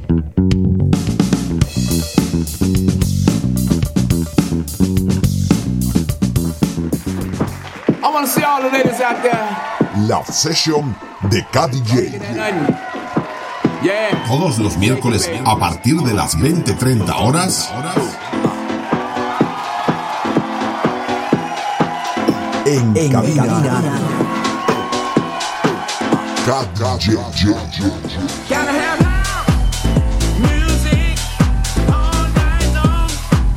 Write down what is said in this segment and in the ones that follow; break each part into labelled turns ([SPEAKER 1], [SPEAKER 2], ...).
[SPEAKER 1] I want to see all the ladies out there.
[SPEAKER 2] La Obsession de KDJ.
[SPEAKER 1] Yeah.
[SPEAKER 2] Todos los miércoles a partir de las 20:30 horas. En cabina. KDJ.
[SPEAKER 1] Gotta have music all night long.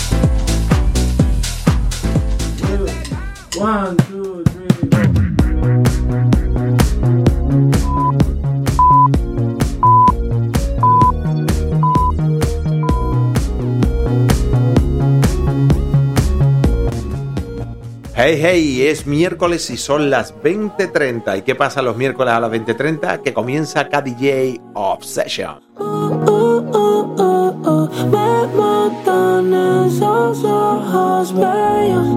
[SPEAKER 1] 1, 2, 3.
[SPEAKER 3] Hey, hey, es miércoles y son las 20:30. ¿Y qué pasa los miércoles a las 20:30? Que comienza KDJ Obsession.
[SPEAKER 4] Me matan esos ojos bellos.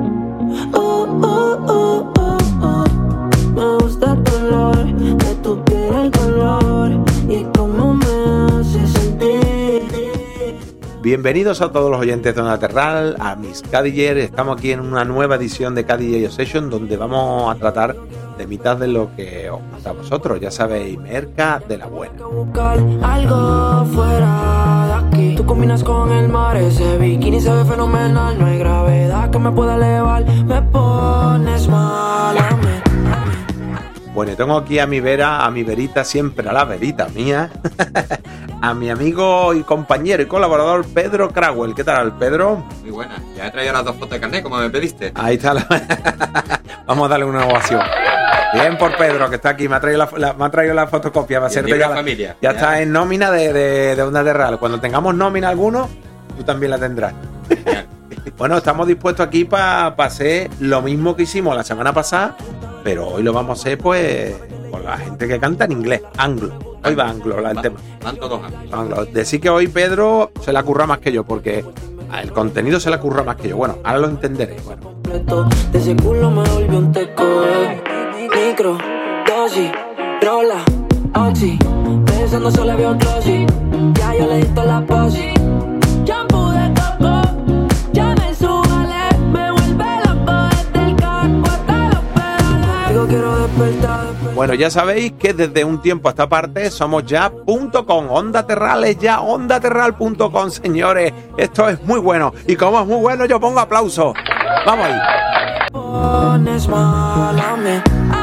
[SPEAKER 4] Me gusta el color de tu piel, el color y cómo me hace sentir.
[SPEAKER 3] Bienvenidos a todos los oyentes de Onda Terral, a mis KDJers. Estamos aquí en una nueva edición de KDJ Obsession donde vamos a tratar de mitad de lo que os gusta a vosotros. Ya sabéis, merca de la buena.
[SPEAKER 4] Buscar algo fuera de aquí. Tú combinas con el mar, ese bikini se ve fenomenal. No hay gravedad que me pueda elevar. Me pones mal a mí.
[SPEAKER 3] Bueno, y tengo aquí a mi vera, a mi verita, siempre a la verita mía, a mi amigo y compañero y colaborador Pedro Cragwell. ¿Qué tal, Pedro?
[SPEAKER 5] Muy buena. Ya he traído las 2 fotos de carnet, como me pediste.
[SPEAKER 3] Ahí está. Vamos a darle una ovación. Bien por Pedro, que está aquí. Me ha traído la fotocopia. Va a ser
[SPEAKER 5] ya familia.
[SPEAKER 3] Ya está en nómina de Onda Terral. Cuando tengamos nómina alguno, tú también la tendrás. Bueno, estamos dispuestos aquí para hacer lo mismo que hicimos la semana pasada, pero hoy lo vamos a hacer pues con la gente que canta en inglés, anglo. Hoy va anglo el tema.
[SPEAKER 5] Van todos
[SPEAKER 3] anglo. Decir que hoy Pedro se la curra más que yo, porque el contenido se la curra más que yo. Bueno, ahora lo entenderéis. Bueno.
[SPEAKER 4] De ese culo me volvió un teco. Micro, dosis, rola, oxi. Pensando solo veo glossy. Ya yo le di toda la posi. Shampoo de coco. Ya me subale. Me vuelve loco desde el casco hasta los pedales. Digo quiero despertar.
[SPEAKER 3] Bueno, ya sabéis que desde un tiempo a esta parte somos ya .com. Onda Terral es ya ondaterral.com, señores. Esto es muy bueno. Y como es muy bueno, yo pongo aplausos. Vamos ahí.
[SPEAKER 4] Pones mal a mí.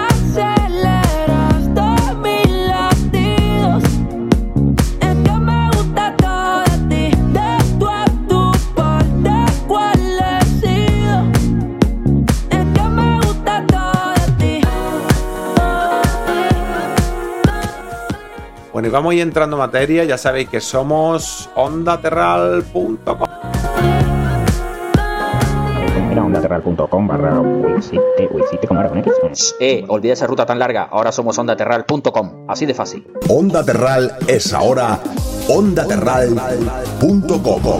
[SPEAKER 4] Aceleras todos mis latidos. Es que me gusta todo de ti. De tú a tu parte, ¿cuál he sido? Es que me gusta todo de ti.
[SPEAKER 3] Bueno, y vamos a ir entrando en materia. Ya sabéis que somos ondaterral.com.
[SPEAKER 6] ondaterral.com/visite como era con X.
[SPEAKER 7] Olvida esa ruta tan larga. Ahora somos ondaterral.com. Así de fácil.
[SPEAKER 2] Onda Terral es ahora ondaterral.com.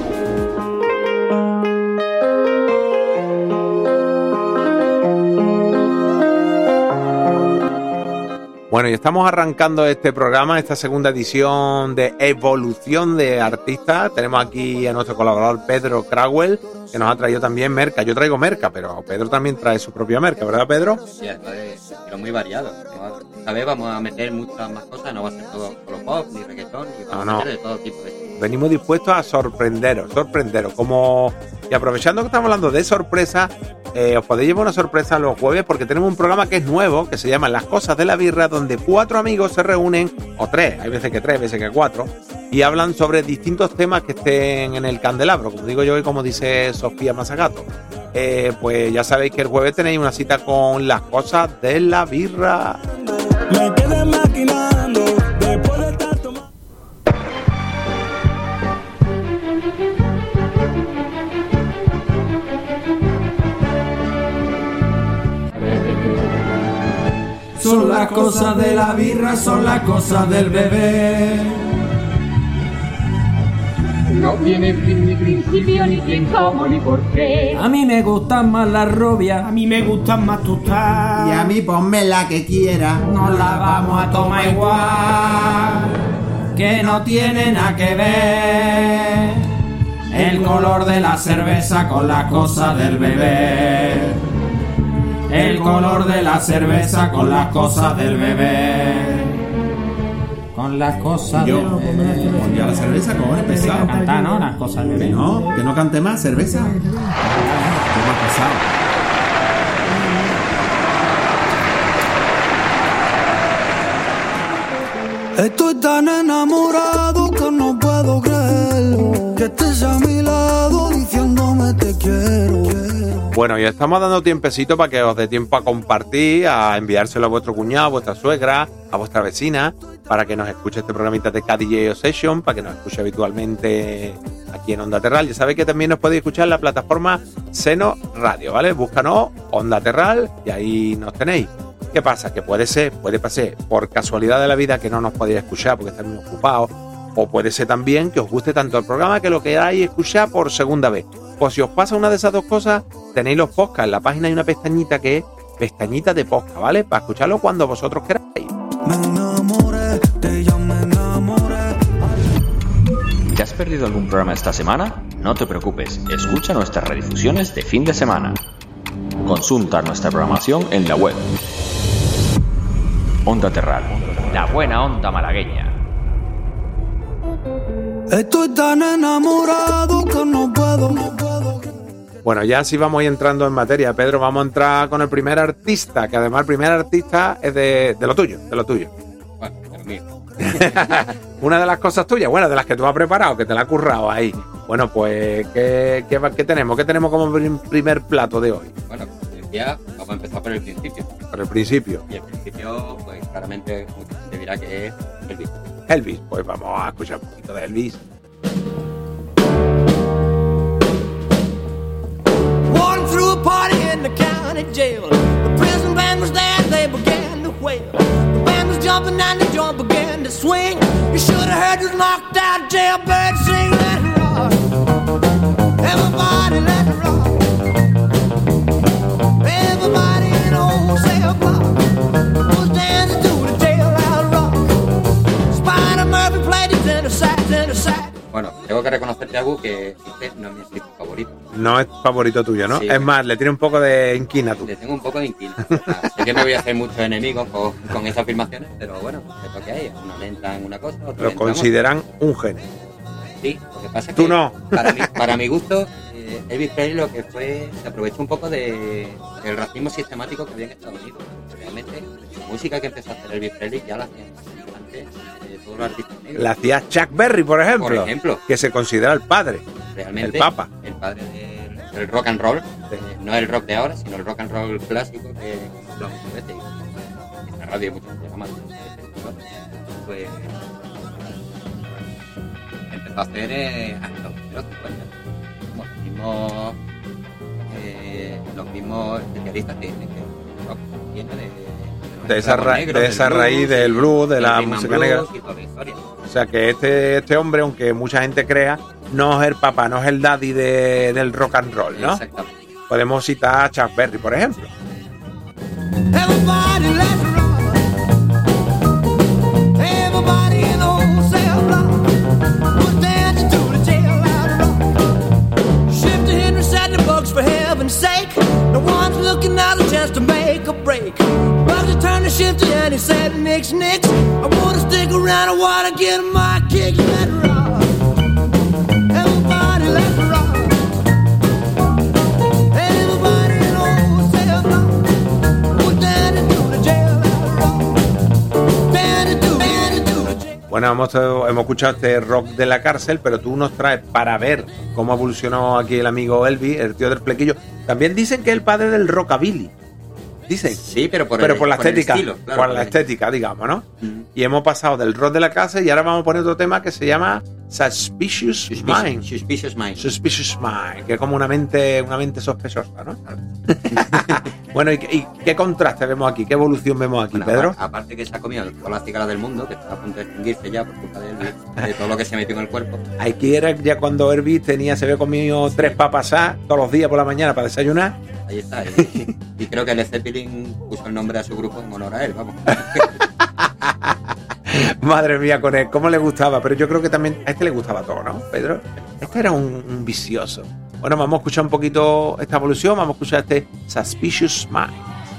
[SPEAKER 3] Bueno, y estamos arrancando este programa, esta segunda edición de Evolución de Artistas. Tenemos aquí a nuestro colaborador Pedro Cragwell, que nos ha traído también merca. Yo traigo merca, pero Pedro también trae su propia merca, ¿verdad, Pedro?
[SPEAKER 5] Sí, pero muy variado. Esta vez vamos a meter muchas más cosas, no va a ser todo solo pop, ni reggaetón, ni vamos a meter de todo tipo de...
[SPEAKER 3] Venimos dispuestos a sorprenderos. Como... Y aprovechando que estamos hablando de sorpresa, os podéis llevar una sorpresa los jueves porque tenemos un programa que es nuevo, que se llama Las Cosas de la Birra, donde 4 amigos se reúnen, o 3, hay veces que 3, veces que 4, y hablan sobre distintos temas que estén en el candelabro, como digo yo y como dice Sofía Masagato. Pues ya sabéis que el jueves tenéis una cita con Las Cosas de la Birra.
[SPEAKER 8] Me quedé maquinando después de estar tomando.
[SPEAKER 1] Son las cosas de la birra, son las cosas del bebé.
[SPEAKER 9] No tiene fin ni principio, ni quién, cómo, ni por qué.
[SPEAKER 1] A mí me gustan más las rubias, a mí me gustan más tostadas.
[SPEAKER 10] Y a mí ponme la que quiera,
[SPEAKER 1] nos la vamos a tomar igual. que no tiene nada que ver el color de la cerveza con las cosas del bebé. El color de la cerveza con las cosas del bebé. Con las cosas del bebé.
[SPEAKER 10] Pon ya la cerveza, cojones, pesado.
[SPEAKER 1] Cantar, ¿no? Las cosas del bebé.
[SPEAKER 10] Que no cante más, cerveza. Qué más pesado.
[SPEAKER 8] Estoy tan enamorado que no puedo creerlo, que estés a mi lado diciéndome te quiero.
[SPEAKER 3] Bueno, ya estamos dando tiempecito para que os dé tiempo a compartir, a enviárselo a vuestro cuñado, a vuestra suegra, a vuestra vecina, para que nos escuche este programita de KDJ Session, para que nos escuche habitualmente aquí en Onda Terral. Ya sabéis que también nos podéis escuchar en la plataforma Seno Radio, ¿vale? Búscanos Onda Terral y ahí nos tenéis. ¿Qué pasa? Que puede pasar por casualidad de la vida que no nos podéis escuchar porque estáis muy ocupados, o puede ser también que os guste tanto el programa que lo queráis escuchar por segunda vez. Pues si os pasa una de esas dos cosas, tenéis los podcasts. En la página hay una pestañita que es pestañita de podcast, ¿vale? Para escucharlo cuando vosotros queráis.
[SPEAKER 7] ¿Te has perdido algún programa esta semana? No te preocupes, escucha nuestras redifusiones de fin de semana. Consulta nuestra programación en la web. Onda Terral, la buena onda malagueña.
[SPEAKER 8] Estoy tan enamorado que no puedo.
[SPEAKER 3] Bueno, ya sí vamos a ir entrando en materia, Pedro. Vamos a entrar con el primer artista, que además el primer artista es de lo tuyo.
[SPEAKER 5] Bueno, de lo mío.
[SPEAKER 3] Una de las cosas tuyas, bueno, de las que tú has preparado, que te la has currado ahí. Bueno, pues, ¿qué tenemos? ¿Qué tenemos como primer plato de hoy?
[SPEAKER 5] Bueno, como decía, vamos a empezar por el principio.
[SPEAKER 3] Por el principio.
[SPEAKER 5] Y el principio, pues claramente, mucha gente dirá que es Elvis.
[SPEAKER 3] Elvis, pues vamos a escuchar un poquito de Elvis.
[SPEAKER 11] Walking through a party in the county jail. The prison band was there, they began to wail. The band was jumping and the joint began to swing. You should have heard this knocked out jailbird sing. Let it rock, everybody let it rock. Everybody in the whole cell block was dancing to the jailhouse rock. Spider Murphy played his inner sax.
[SPEAKER 5] Bueno, tengo que reconocerte algo que este no es mi estilo favorito.
[SPEAKER 3] No es favorito tuyo, ¿no?
[SPEAKER 5] Sí,
[SPEAKER 3] es más, le tiene un poco de inquina tú.
[SPEAKER 5] Le tengo un poco de inquina. Sé que me voy a hacer muchos enemigos con esas afirmaciones, pero bueno, es lo que hay. Una lenta en una cosa, otra
[SPEAKER 3] Lo
[SPEAKER 5] lenta
[SPEAKER 3] consideran un genio.
[SPEAKER 5] Sí, lo que pasa es
[SPEAKER 3] Tú
[SPEAKER 5] que
[SPEAKER 3] no.
[SPEAKER 5] Para mi gusto, Elvis Presley lo que fue, se aprovechó un poco del racismo sistemático que había en Estados Unidos. Realmente, la música que empezó a hacer Elvis Presley ya la hacían antes todos los artistas negros.
[SPEAKER 3] La hacía Chuck Berry, por ejemplo. Que se considera el padre.
[SPEAKER 5] Realmente,
[SPEAKER 3] el papa.
[SPEAKER 5] El padre del rock and roll. No el rock de ahora, sino el rock and roll clásico que lo muchas veces. En la radio hay muchos programas. Pues empezó a hacer hasta los primeros 50. Los mismos especialistas que dicen que el rock viene de
[SPEAKER 3] esa raíz del blues, de la música negra.
[SPEAKER 5] Y toda la historia.
[SPEAKER 3] O sea que este hombre, aunque mucha gente crea, no es el papá, no es el daddy del rock and roll, ¿no?
[SPEAKER 5] Exactamente.
[SPEAKER 3] Podemos citar a Chuck Berry, por ejemplo.
[SPEAKER 11] Everybody let's rock. Everybody in the whole cell block was dancing to the jailhouse rock. Shifter Henry said the books for heaven's sake. No one's looking out a chance to make a break. Bugsy turned to Shifter and he said, Nix, I wanna stick around, I wanna get my kick. Let it rock. Everybody let's rock. Everybody in the whole cell block was dancing to the jailhouse rock. Dancing to the jail.
[SPEAKER 3] Bueno, hemos escuchado este rock de la cárcel, pero tú nos traes para ver cómo evolucionó aquí el amigo Elvis, el tío del flequillo. También dicen que es el padre del rockabilly. Dicen.
[SPEAKER 5] Sí, pero por
[SPEAKER 3] la estética.
[SPEAKER 5] Estilo, claro,
[SPEAKER 3] por la estética, digamos, ¿no? Y hemos pasado del rock de la cárcel y ahora vamos a poner otro tema que se llama Suspicious Mind.
[SPEAKER 5] Suspicious Mind.
[SPEAKER 3] Suspicious Mind, que es como una mente sospechosa, ¿no? Bueno, ¿y qué contraste vemos aquí? ¿Qué evolución vemos aquí, bueno, Pedro?
[SPEAKER 5] Aparte que se ha comido todas las cigarras del mundo, que está a punto de extinguirse ya por culpa de todo lo que se metió en el cuerpo.
[SPEAKER 3] Aquí era ya cuando Elvis se había comido 3 papas todos los días por la mañana para desayunar.
[SPEAKER 5] Ahí está. Y creo que Led Zeppelin puso el nombre a su grupo en honor a él, vamos.
[SPEAKER 3] Madre mía, con él, cómo le gustaba. Pero yo creo que también a este le gustaba todo, ¿no, Pedro? Este era un vicioso. Bueno, vamos a escuchar un poquito esta evolución. Vamos a escuchar este Suspicious Minds.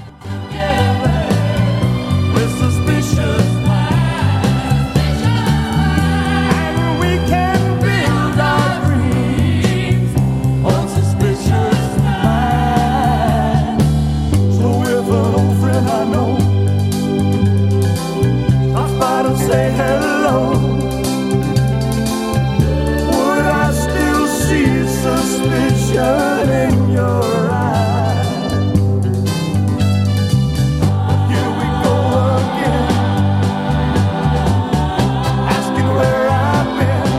[SPEAKER 11] Say hello. Would I still see suspicion in your eyes? Here we go again, asking where I've been.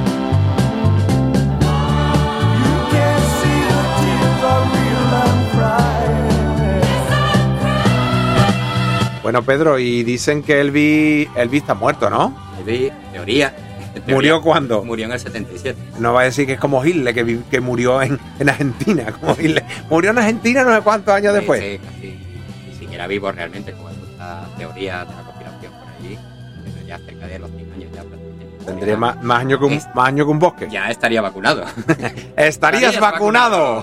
[SPEAKER 11] You can't see the tears are real, I'm crying.
[SPEAKER 3] Bueno, Pedro, y dicen que Elvis está muerto, ¿no?
[SPEAKER 5] Elvis, teoría.
[SPEAKER 3] ¿Murió cuándo?
[SPEAKER 5] Murió en el 77.
[SPEAKER 3] No va a decir que es como Hitler, que murió en Argentina, como Hitler. Murió en Argentina no sé cuántos años después.
[SPEAKER 5] Sí, casi. Ni siquiera vivo realmente, como hay muchas teorías de la conspiración por allí, pero ya cerca de los 100 años ya prácticamente.
[SPEAKER 3] Tendría más años que un bosque.
[SPEAKER 5] Ya estaría vacunado.
[SPEAKER 3] ¡Estarías vacunado!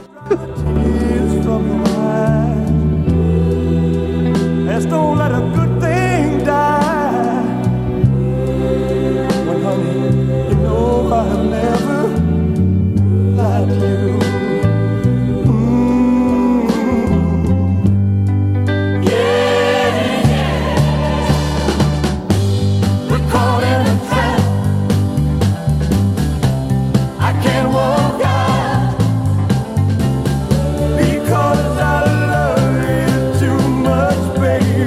[SPEAKER 11] Don't let a good thing die. Well, honey, you know I've never lied to you. Yeah, yeah. We're caught in a trap. I can't walk out because I love you too much, baby.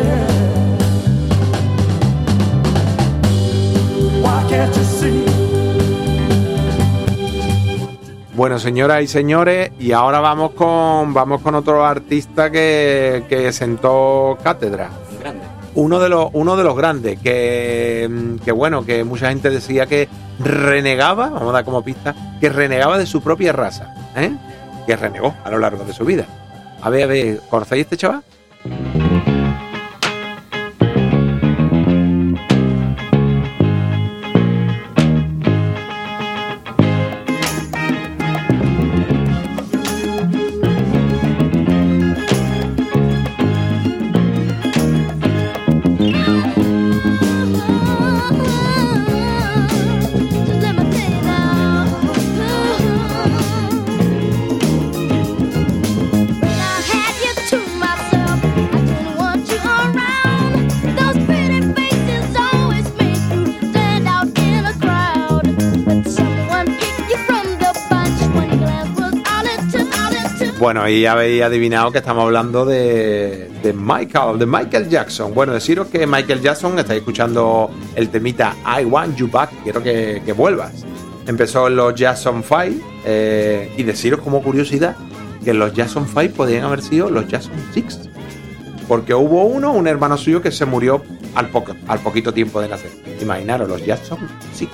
[SPEAKER 3] Bueno, señoras y señores, y ahora vamos con otro artista que sentó cátedra.
[SPEAKER 5] Grande.
[SPEAKER 3] Uno de los grandes, que bueno, que mucha gente decía que renegaba, vamos a dar como pista, que renegaba de su propia raza, ¿eh? Que renegó a lo largo de su vida. A ver, ¿conocéis este chaval? Bueno, y habéis adivinado que estamos hablando de Michael Jackson. Bueno, deciros que Michael Jackson, estáis escuchando el temita I Want You Back, quiero que vuelvas. Empezó en los Jackson 5 y deciros como curiosidad que los Jackson 5 podrían haber sido los Jackson 6. Porque hubo un hermano suyo que se murió al poquito tiempo de nacer. Imaginaros, los Jackson 6.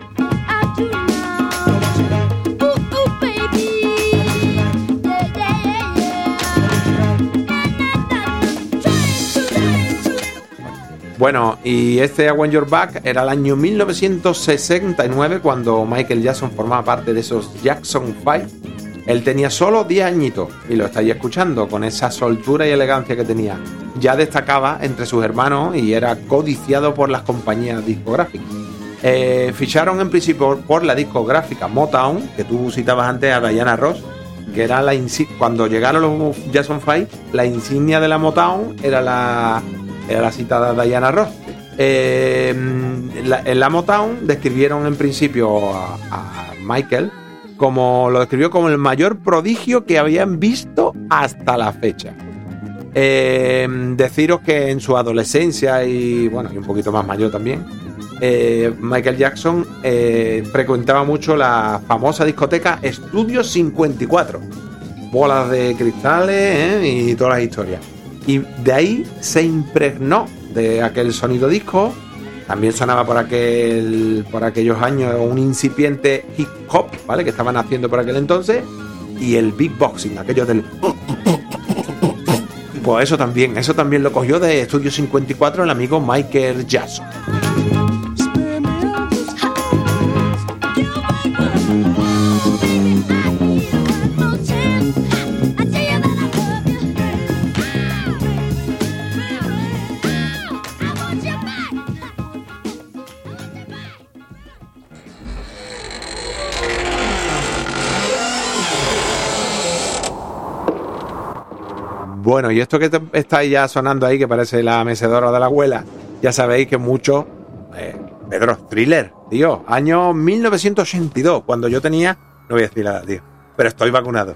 [SPEAKER 3] Bueno, y este I Want Your Back era el año 1969 cuando Michael Jackson formaba parte de esos Jackson 5. Él tenía solo 10 añitos y lo estáis escuchando con esa soltura y elegancia que tenía. Ya destacaba entre sus hermanos y era codiciado por las compañías discográficas. Ficharon en principio por la discográfica Motown, que tú citabas antes a Diana Ross, que era cuando llegaron los Jackson 5, la insignia de la Motown era la citada Diana Ross. En la Motown describieron en principio a Michael lo describió como el mayor prodigio que habían visto hasta la fecha. Deciros que en su adolescencia y un poquito más mayor también, Michael Jackson frecuentaba mucho la famosa discoteca Estudio 54, bolas de cristales y todas las historias. Y de ahí se impregnó de aquel sonido disco. También sonaba por aquellos años un incipiente hip hop, ¿vale? Que estaban haciendo por aquel entonces. Y el beatboxing, aquello del... Pues eso también lo cogió de Estudio 54 el amigo Michael Jackson. Bueno, y esto que estáis ya sonando ahí, que parece la mecedora de la abuela, ya sabéis que mucho... Pedro, Thriller, tío, año 1982, cuando yo tenía... No voy a decir nada, tío, pero estoy vacunado.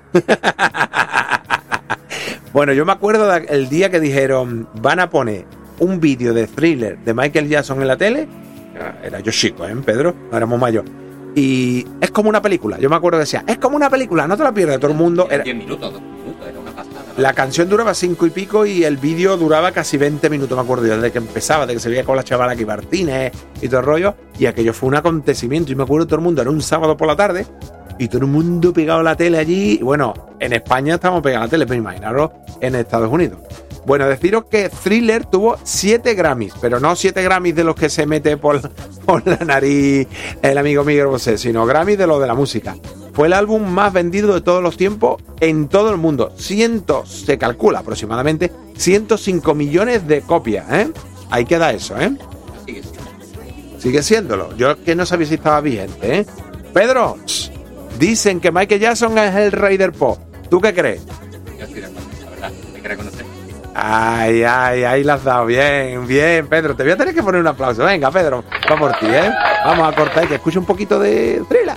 [SPEAKER 3] Bueno, yo me acuerdo del día que dijeron, van a poner un vídeo de Thriller de Michael Jackson en la tele. Era yo chico, Pedro? No éramos mayores. Y es como una película. Yo me acuerdo que decía, es como una película, no te la pierdas. Todo el mundo... Era
[SPEAKER 5] 10 minutos, 2 minutos, era una pasada.
[SPEAKER 3] La canción duraba 5 y pico y el vídeo duraba casi 20 minutos, me acuerdo yo, desde que empezaba, de que se veía con la chavala aquí Martínez y todo el rollo. Y aquello fue un acontecimiento. Y me acuerdo todo el mundo, era un sábado por la tarde, y todo el mundo pegado a la tele allí. Y bueno, en España estamos pegados a la tele, pero imaginaros en Estados Unidos. Bueno, deciros que Thriller tuvo 7 Grammys, pero no 7 Grammys de los que se mete por la nariz el amigo Miguel Bosé, sino Grammys de los de la música. Fue el álbum más vendido de todos los tiempos en todo el mundo. Se calcula aproximadamente 105 millones de copias, Ahí queda eso, Sigue siéndolo. Yo que no sabía si estaba vigente, Pedro, dicen que Michael Jackson es el rey del pop. ¿Tú qué crees?
[SPEAKER 5] Yo estoy de acuerdo, la verdad, hay que reconocer.
[SPEAKER 3] Ay, ahí la has dado. Bien, Pedro. Te voy a tener que poner un aplauso. Venga, Pedro, va por ti, Vamos a cortar y que escuche un poquito de Thriller.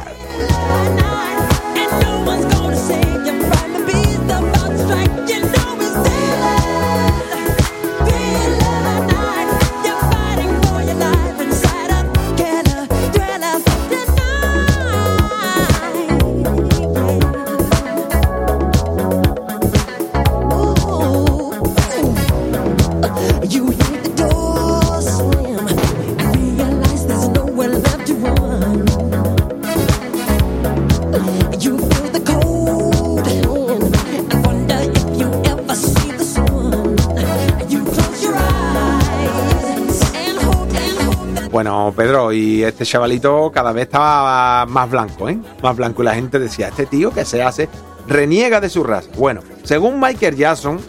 [SPEAKER 3] Bueno, Pedro, y este chavalito cada vez estaba más blanco, Más blanco, y la gente decía, este tío que se hace, reniega de su raza. Bueno, según Michael Jackson,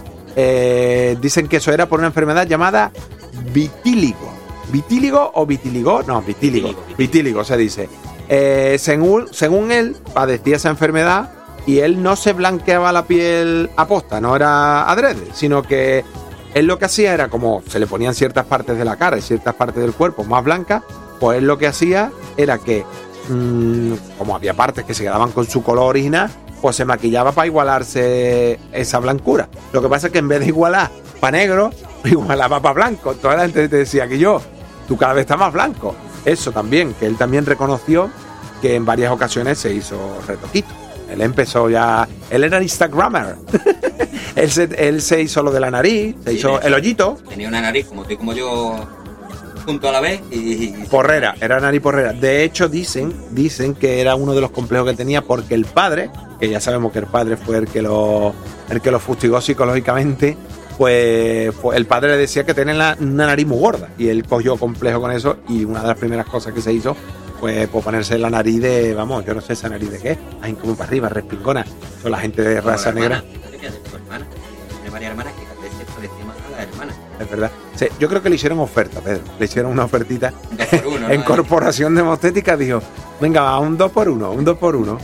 [SPEAKER 3] dicen que eso era por una enfermedad llamada vitíligo. ¿Vitíligo o vitiligo? No, vitíligo se dice. Según él, padecía esa enfermedad y él no se blanqueaba la piel aposta, no era adrede, sino que él lo que hacía era, como se le ponían ciertas partes de la cara y ciertas partes del cuerpo más blancas, pues él lo que hacía era que, como había partes que se quedaban con su color original, pues se maquillaba para igualarse esa blancura. Lo que pasa es que en vez de igualar para negro, igualaba para blanco. Toda la gente te decía que tú cada vez estás más blanco. Eso también, que él también reconoció que en varias ocasiones se hizo retoquito. Él empezó ya... Él era Instagrammer. él se hizo lo de la nariz, se hizo el hoyito.
[SPEAKER 5] Tenía una nariz como tú y como yo junto a la vez y...
[SPEAKER 3] Porrera, era nariz porrera. De hecho, dicen que era uno de los complejos que tenía porque el padre, que ya sabemos que el padre fue el que lo fustigó psicológicamente, pues el padre le decía que tenía una nariz muy gorda. Y él cogió complejo con eso y una de las primeras cosas que se hizo pues ponerse la nariz de, vamos, yo no sé esa nariz de qué, ahí como para arriba, respingona. Son la gente de raza negra.
[SPEAKER 5] Tiene varias hermanas que tal vez se parecía más a las hermanas.
[SPEAKER 3] Es verdad. Sí, yo creo que le hicieron oferta, Pedro. Le hicieron una ofertita.
[SPEAKER 5] 2 por 1,
[SPEAKER 3] en Corporación Demostética dijo, venga, va, un 2 por 1, un 2 por 1.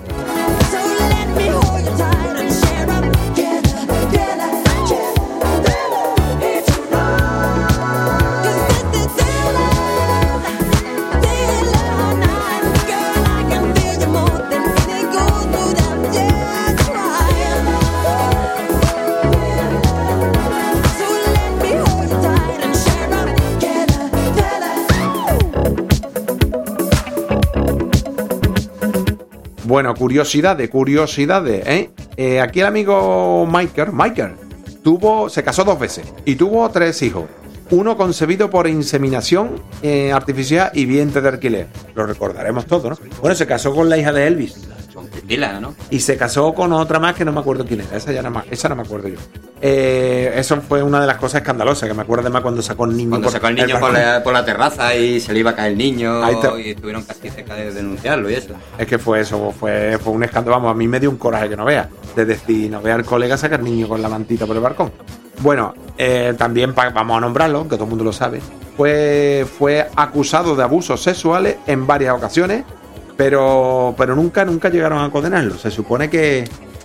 [SPEAKER 3] Bueno, curiosidades, aquí el amigo Michael se casó 2 veces y tuvo 3 hijos. Uno concebido por inseminación artificial y vientre de alquiler. Lo recordaremos todos, ¿no? Bueno, se casó con la hija de Elvis.
[SPEAKER 5] Con Priscila, ¿no?
[SPEAKER 3] Y se casó con otra más que no me acuerdo quién era. Esa no me acuerdo yo. Eso fue una de las cosas escandalosas que me acuerdo además cuando sacó el niño.
[SPEAKER 5] Cuando sacó el niño por la terraza y se le iba a caer el niño y estuvieron casi cerca de denunciarlo y eso.
[SPEAKER 3] Es que fue eso, fue un escándalo. Vamos, a mí me dio un coraje que no vea. De decir, no vea al colega sacar al niño con la mantita por el balcón. Bueno, también vamos a nombrarlo, que todo el mundo lo sabe. Fue acusado de abusos sexuales en varias ocasiones, pero nunca llegaron a condenarlo. Se supone que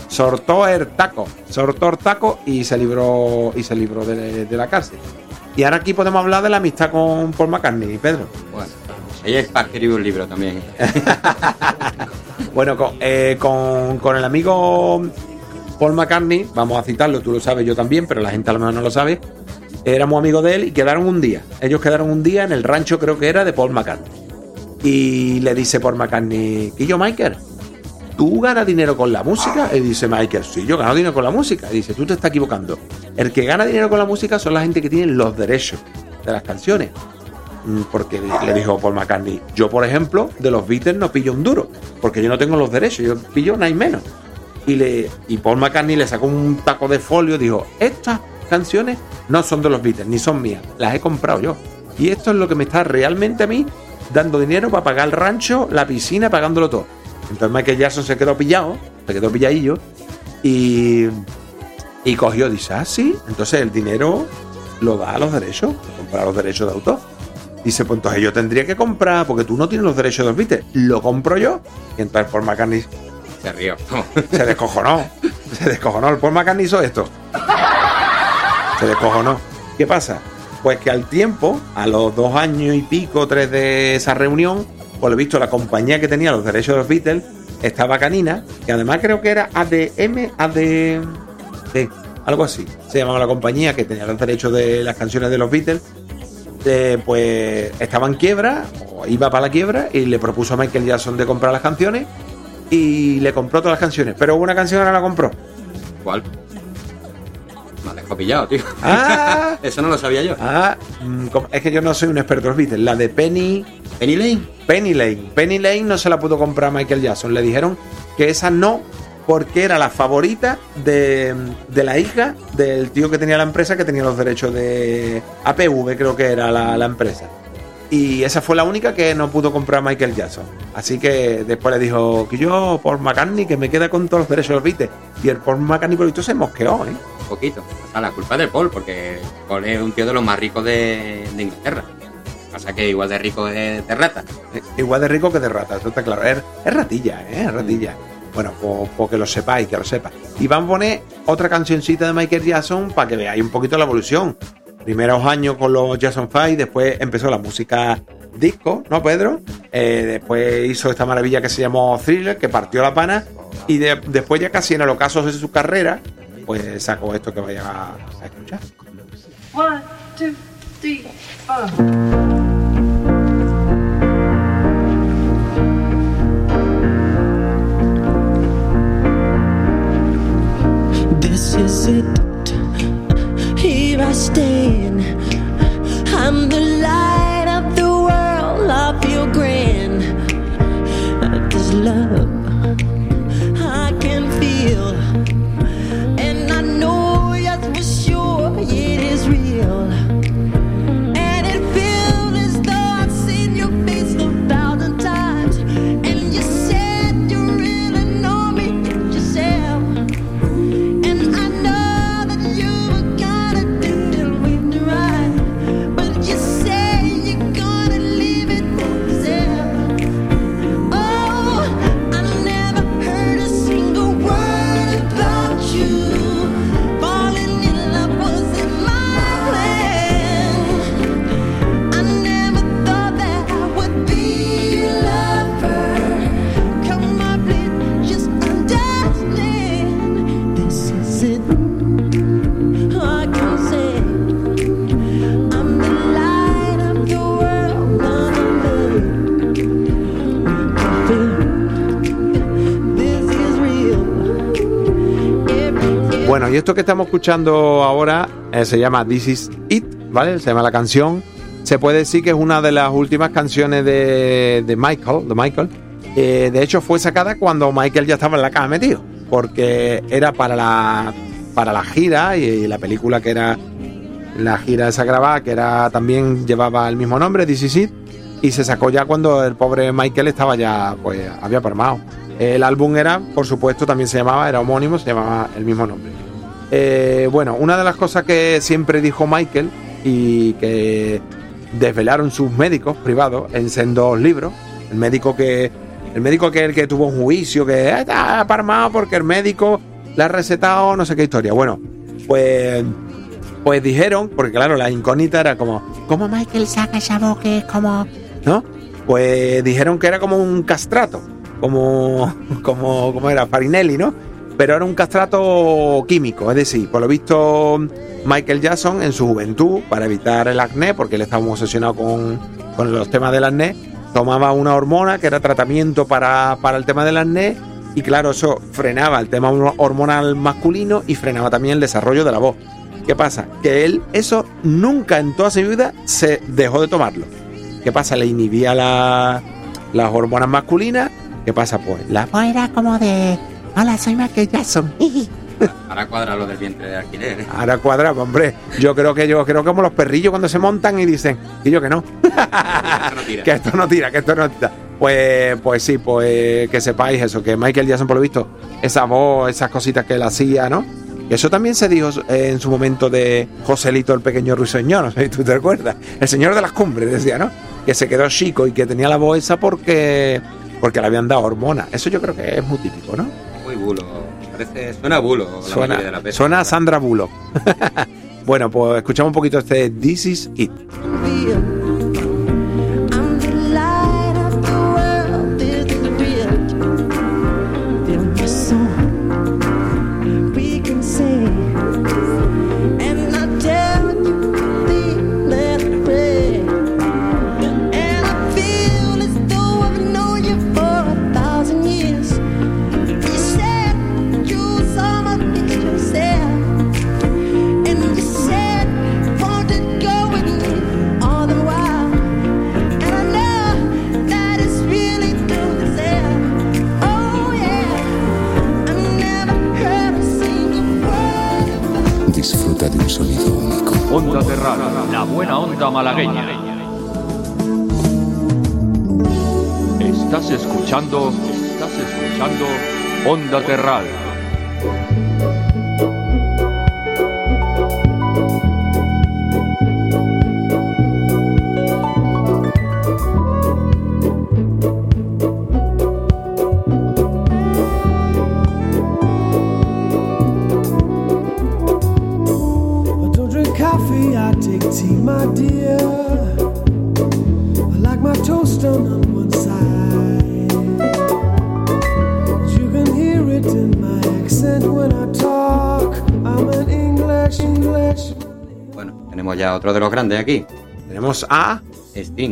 [SPEAKER 3] sortó el taco y se libró de la cárcel. Y ahora aquí podemos hablar de la amistad con Paul McCartney, Pedro.
[SPEAKER 5] Bueno, ella es para escribir un libro también.
[SPEAKER 3] Bueno, con el amigo Paul McCartney, vamos a citarlo, tú lo sabes, yo también, pero la gente a lo mejor no lo sabe. Éramos amigos de él y quedaron un día. Ellos quedaron un día en el rancho, creo que era, de Paul McCartney. Y le dice Paul McCartney, ¿y yo, Michael? ¿Tú ganas dinero con la música? Y dice Michael, sí, yo gano dinero con la música. Y dice, tú te estás equivocando. El que gana dinero con la música son la gente que tiene los derechos de las canciones. Porque le dijo Paul McCartney, yo, por ejemplo, de los Beatles no pillo un duro, porque yo no tengo los derechos, yo pillo nada y menos. Y Paul McCartney le sacó un taco de folio y dijo, estas canciones no son de los Beatles, ni son mías, las he comprado yo. Y esto es lo que me está realmente a mí dando dinero para pagar el rancho, la piscina, pagándolo todo. Entonces Michael Jackson se quedó pilladillo y cogió, dice, ah, sí, entonces el dinero lo da a los derechos, comprar los derechos de autor. Dice, pues entonces yo tendría que comprar, porque tú no tienes los derechos de los Beatles, lo compro yo. Y entonces Paul McCartney
[SPEAKER 5] se rió.
[SPEAKER 3] Se descojonó, el Paul McCartney hizo esto. Se descojonó. ¿Qué pasa? Pues que al tiempo, a los 2 años y pico, 3 de esa reunión, pues lo he visto, la compañía que tenía los derechos de los Beatles estaba canina, que además creo que era ADM, algo así. Se llamaba la compañía que tenía los derechos de las canciones de los Beatles. Pues estaba en quiebra, o iba para la quiebra, y le propuso a Michael Jackson de comprar las canciones, y le compró todas las canciones. Pero una canción no la compró.
[SPEAKER 5] ¿Cuál? Me ha dejado pillado, tío.
[SPEAKER 3] Ah,
[SPEAKER 5] eso no lo sabía yo.
[SPEAKER 3] Es que yo no soy un experto en los Beatles. La de Penny Lane no se la pudo comprar Michael Jackson. Le dijeron que esa no, porque era la favorita de la hija del tío que tenía la empresa, que tenía los derechos de APV, creo que era la empresa. Y esa fue la única que no pudo comprar Michael Jackson. Así que después le dijo que yo, Paul McCartney, que me queda con todos los derechos de los Beatles. Y el Paul McCartney, por esto, se mosqueó, ¿eh?
[SPEAKER 5] Un poquito. O sea, la culpa es de Paul, porque Paul es un tío de los más ricos de Inglaterra. Pasa que igual de rico es de rata.
[SPEAKER 3] Igual de rico que de rata, eso está claro. Es ratilla, es ratilla. Bueno, pues que lo sepáis, que lo sepas. Y vamos a poner otra cancioncita de Michael Jackson para que veáis un poquito la evolución. Primeros años con los Jackson 5, después empezó la música disco, ¿no, Pedro? Después hizo esta maravilla que se llamó Thriller, que partió la pana, y después ya casi en el ocaso de su carrera, pues sacó esto que vaya a escuchar.
[SPEAKER 12] 1, 2, 3, 4.
[SPEAKER 13] This is it. Here I stand. I'm the light of the world. I feel grand. This love I can feel, and I know yes for sure it is real. And it feels as though I've seen your face 1,000 times. And you said you really know me yourself. And I know that you were gonna do the right, but you say you're gonna leave it yourself. Oh, I never heard a single word about you. Falling in love wasn't my plan. I never thought that I would be your lover. Come on, please, just understand. This is it. I can say I'm the light of the world. I'm this is real.
[SPEAKER 3] Bueno, y esto que estamos escuchando ahora se llama This Is It, ¿vale? Se llama la canción. Se puede decir que es una de las últimas canciones de Michael. De hecho, fue sacada cuando Michael ya estaba en la cama metido, porque era para la gira, y la película que era la gira esa grabada, que era también llevaba el mismo nombre, This Is It, y se sacó ya cuando el pobre Michael estaba ya, pues había palmado. El álbum era, por supuesto, también era homónimo, se llamaba el mismo nombre. Bueno, una de las cosas que siempre dijo Michael y que desvelaron sus médicos privados en sendos libros, el médico que el que tuvo un juicio, que está parmado porque el médico la ha resetado, no sé qué historia. Bueno, pues dijeron, porque claro, la incógnita era como Michael saca esa voz que es como, ¿no? Pues dijeron que era como un castrato, como era Farinelli, ¿no? Pero era un castrato químico, es decir, por lo visto Michael Jackson en su juventud, para evitar el acné, porque él estaba obsesionado con los temas del acné, tomaba una hormona que era tratamiento para el tema del acné, y claro, eso frenaba el tema hormonal masculino y frenaba también el desarrollo de la voz. ¿Qué pasa? Que él eso nunca en toda su vida se dejó de tomarlo. ¿Qué pasa? Le inhibía las hormonas masculinas. ¿Qué pasa? Pues la voz era como de hola, soy Michael Jackson.
[SPEAKER 5] Ahora cuadra lo del vientre de alquiler, ¿eh?
[SPEAKER 3] Ahora cuadra, hombre. Yo creo que como los perrillos cuando se montan y dicen, y yo que no. Que esto no tira. Pues sí, pues que sepáis eso, que Michael Jackson, por lo visto, esa voz, esas cositas que él hacía, ¿no? Eso también se dijo en su momento de Joselito el pequeño ruiseñor, no sé si tú te recuerdas. El señor de las cumbres, decía, ¿no? Que se quedó chico y que tenía la voz esa porque le habían dado hormonas. Eso yo creo que es muy típico, ¿no?
[SPEAKER 5] Muy bulo. Suena a bulo.
[SPEAKER 3] Suena a Sandra Bullock. Bueno, pues escuchamos un poquito este This Is It.
[SPEAKER 14] Disfruta de un sonido único.
[SPEAKER 7] Onda Terral, la buena onda malagueña. Estás escuchando Onda Terral.
[SPEAKER 8] Tea, my dear. I like my toast on one side. You can hear it in my accent when I talk. I'm an English.
[SPEAKER 5] Bueno, tenemos ya otro de los grandes aquí.
[SPEAKER 3] Tenemos a
[SPEAKER 5] Sting.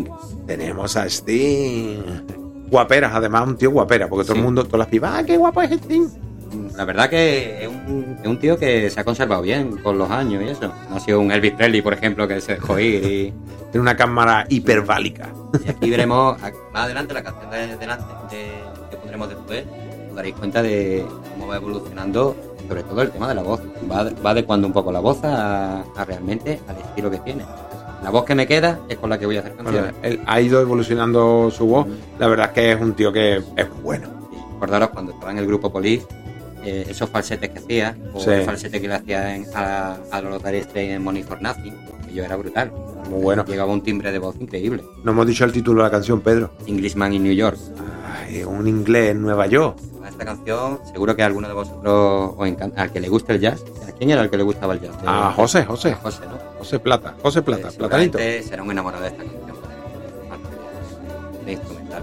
[SPEAKER 3] Guaperas, además, un tío guapera, porque todo el mundo, todas las pibas, qué guapo es Sting.
[SPEAKER 5] La verdad que es un tío que se ha conservado bien con los años y eso. No ha sido un Elvis Presley, por ejemplo, que se dejó ir y...
[SPEAKER 3] Tiene una cámara hiperbálica.
[SPEAKER 5] Y aquí veremos, más adelante, la canción que pondremos después, os daréis cuenta de cómo va evolucionando, sobre todo el tema de la voz. Va adecuando un poco la voz a realmente al estilo que tiene. La voz que me queda es con la que voy a hacer canciones.
[SPEAKER 3] Bueno, él ha ido evolucionando su voz. La verdad es que es un tío que es bueno.
[SPEAKER 5] Acordaros cuando estaba en el grupo Police, esos falsetes que hacía, o el falsete que le hacía a los Dire Straits en Money for Nothing, que yo era brutal.
[SPEAKER 3] Muy bueno.
[SPEAKER 5] Llegaba un timbre de voz increíble.
[SPEAKER 3] No hemos dicho el título de la canción, Pedro.
[SPEAKER 5] Englishman in New York.
[SPEAKER 3] Ay, un inglés en Nueva York.
[SPEAKER 5] Esta canción, seguro que a alguno de vosotros os encanta. Al que le guste el jazz. ¿A quién era el que le gustaba el jazz?
[SPEAKER 3] A José,
[SPEAKER 5] ¿no?
[SPEAKER 3] José Plata, Platanito.
[SPEAKER 5] Será un enamorado de esta canción. De instrumental.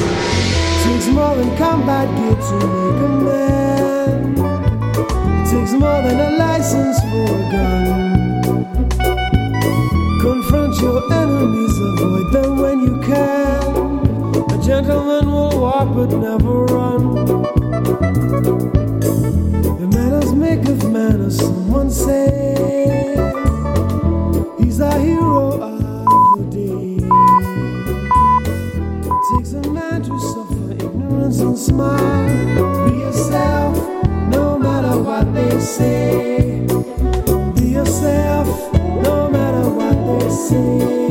[SPEAKER 8] Combat gear to make a man. It takes more than a license for a gun. Confront your enemies, avoid them when you can. A gentleman will walk but never run. The manners make of manners, someone say. He's a hero of the day. It takes a man to suffer ignorance and smile. Be yourself, no matter what they say. Be yourself, no matter what they say.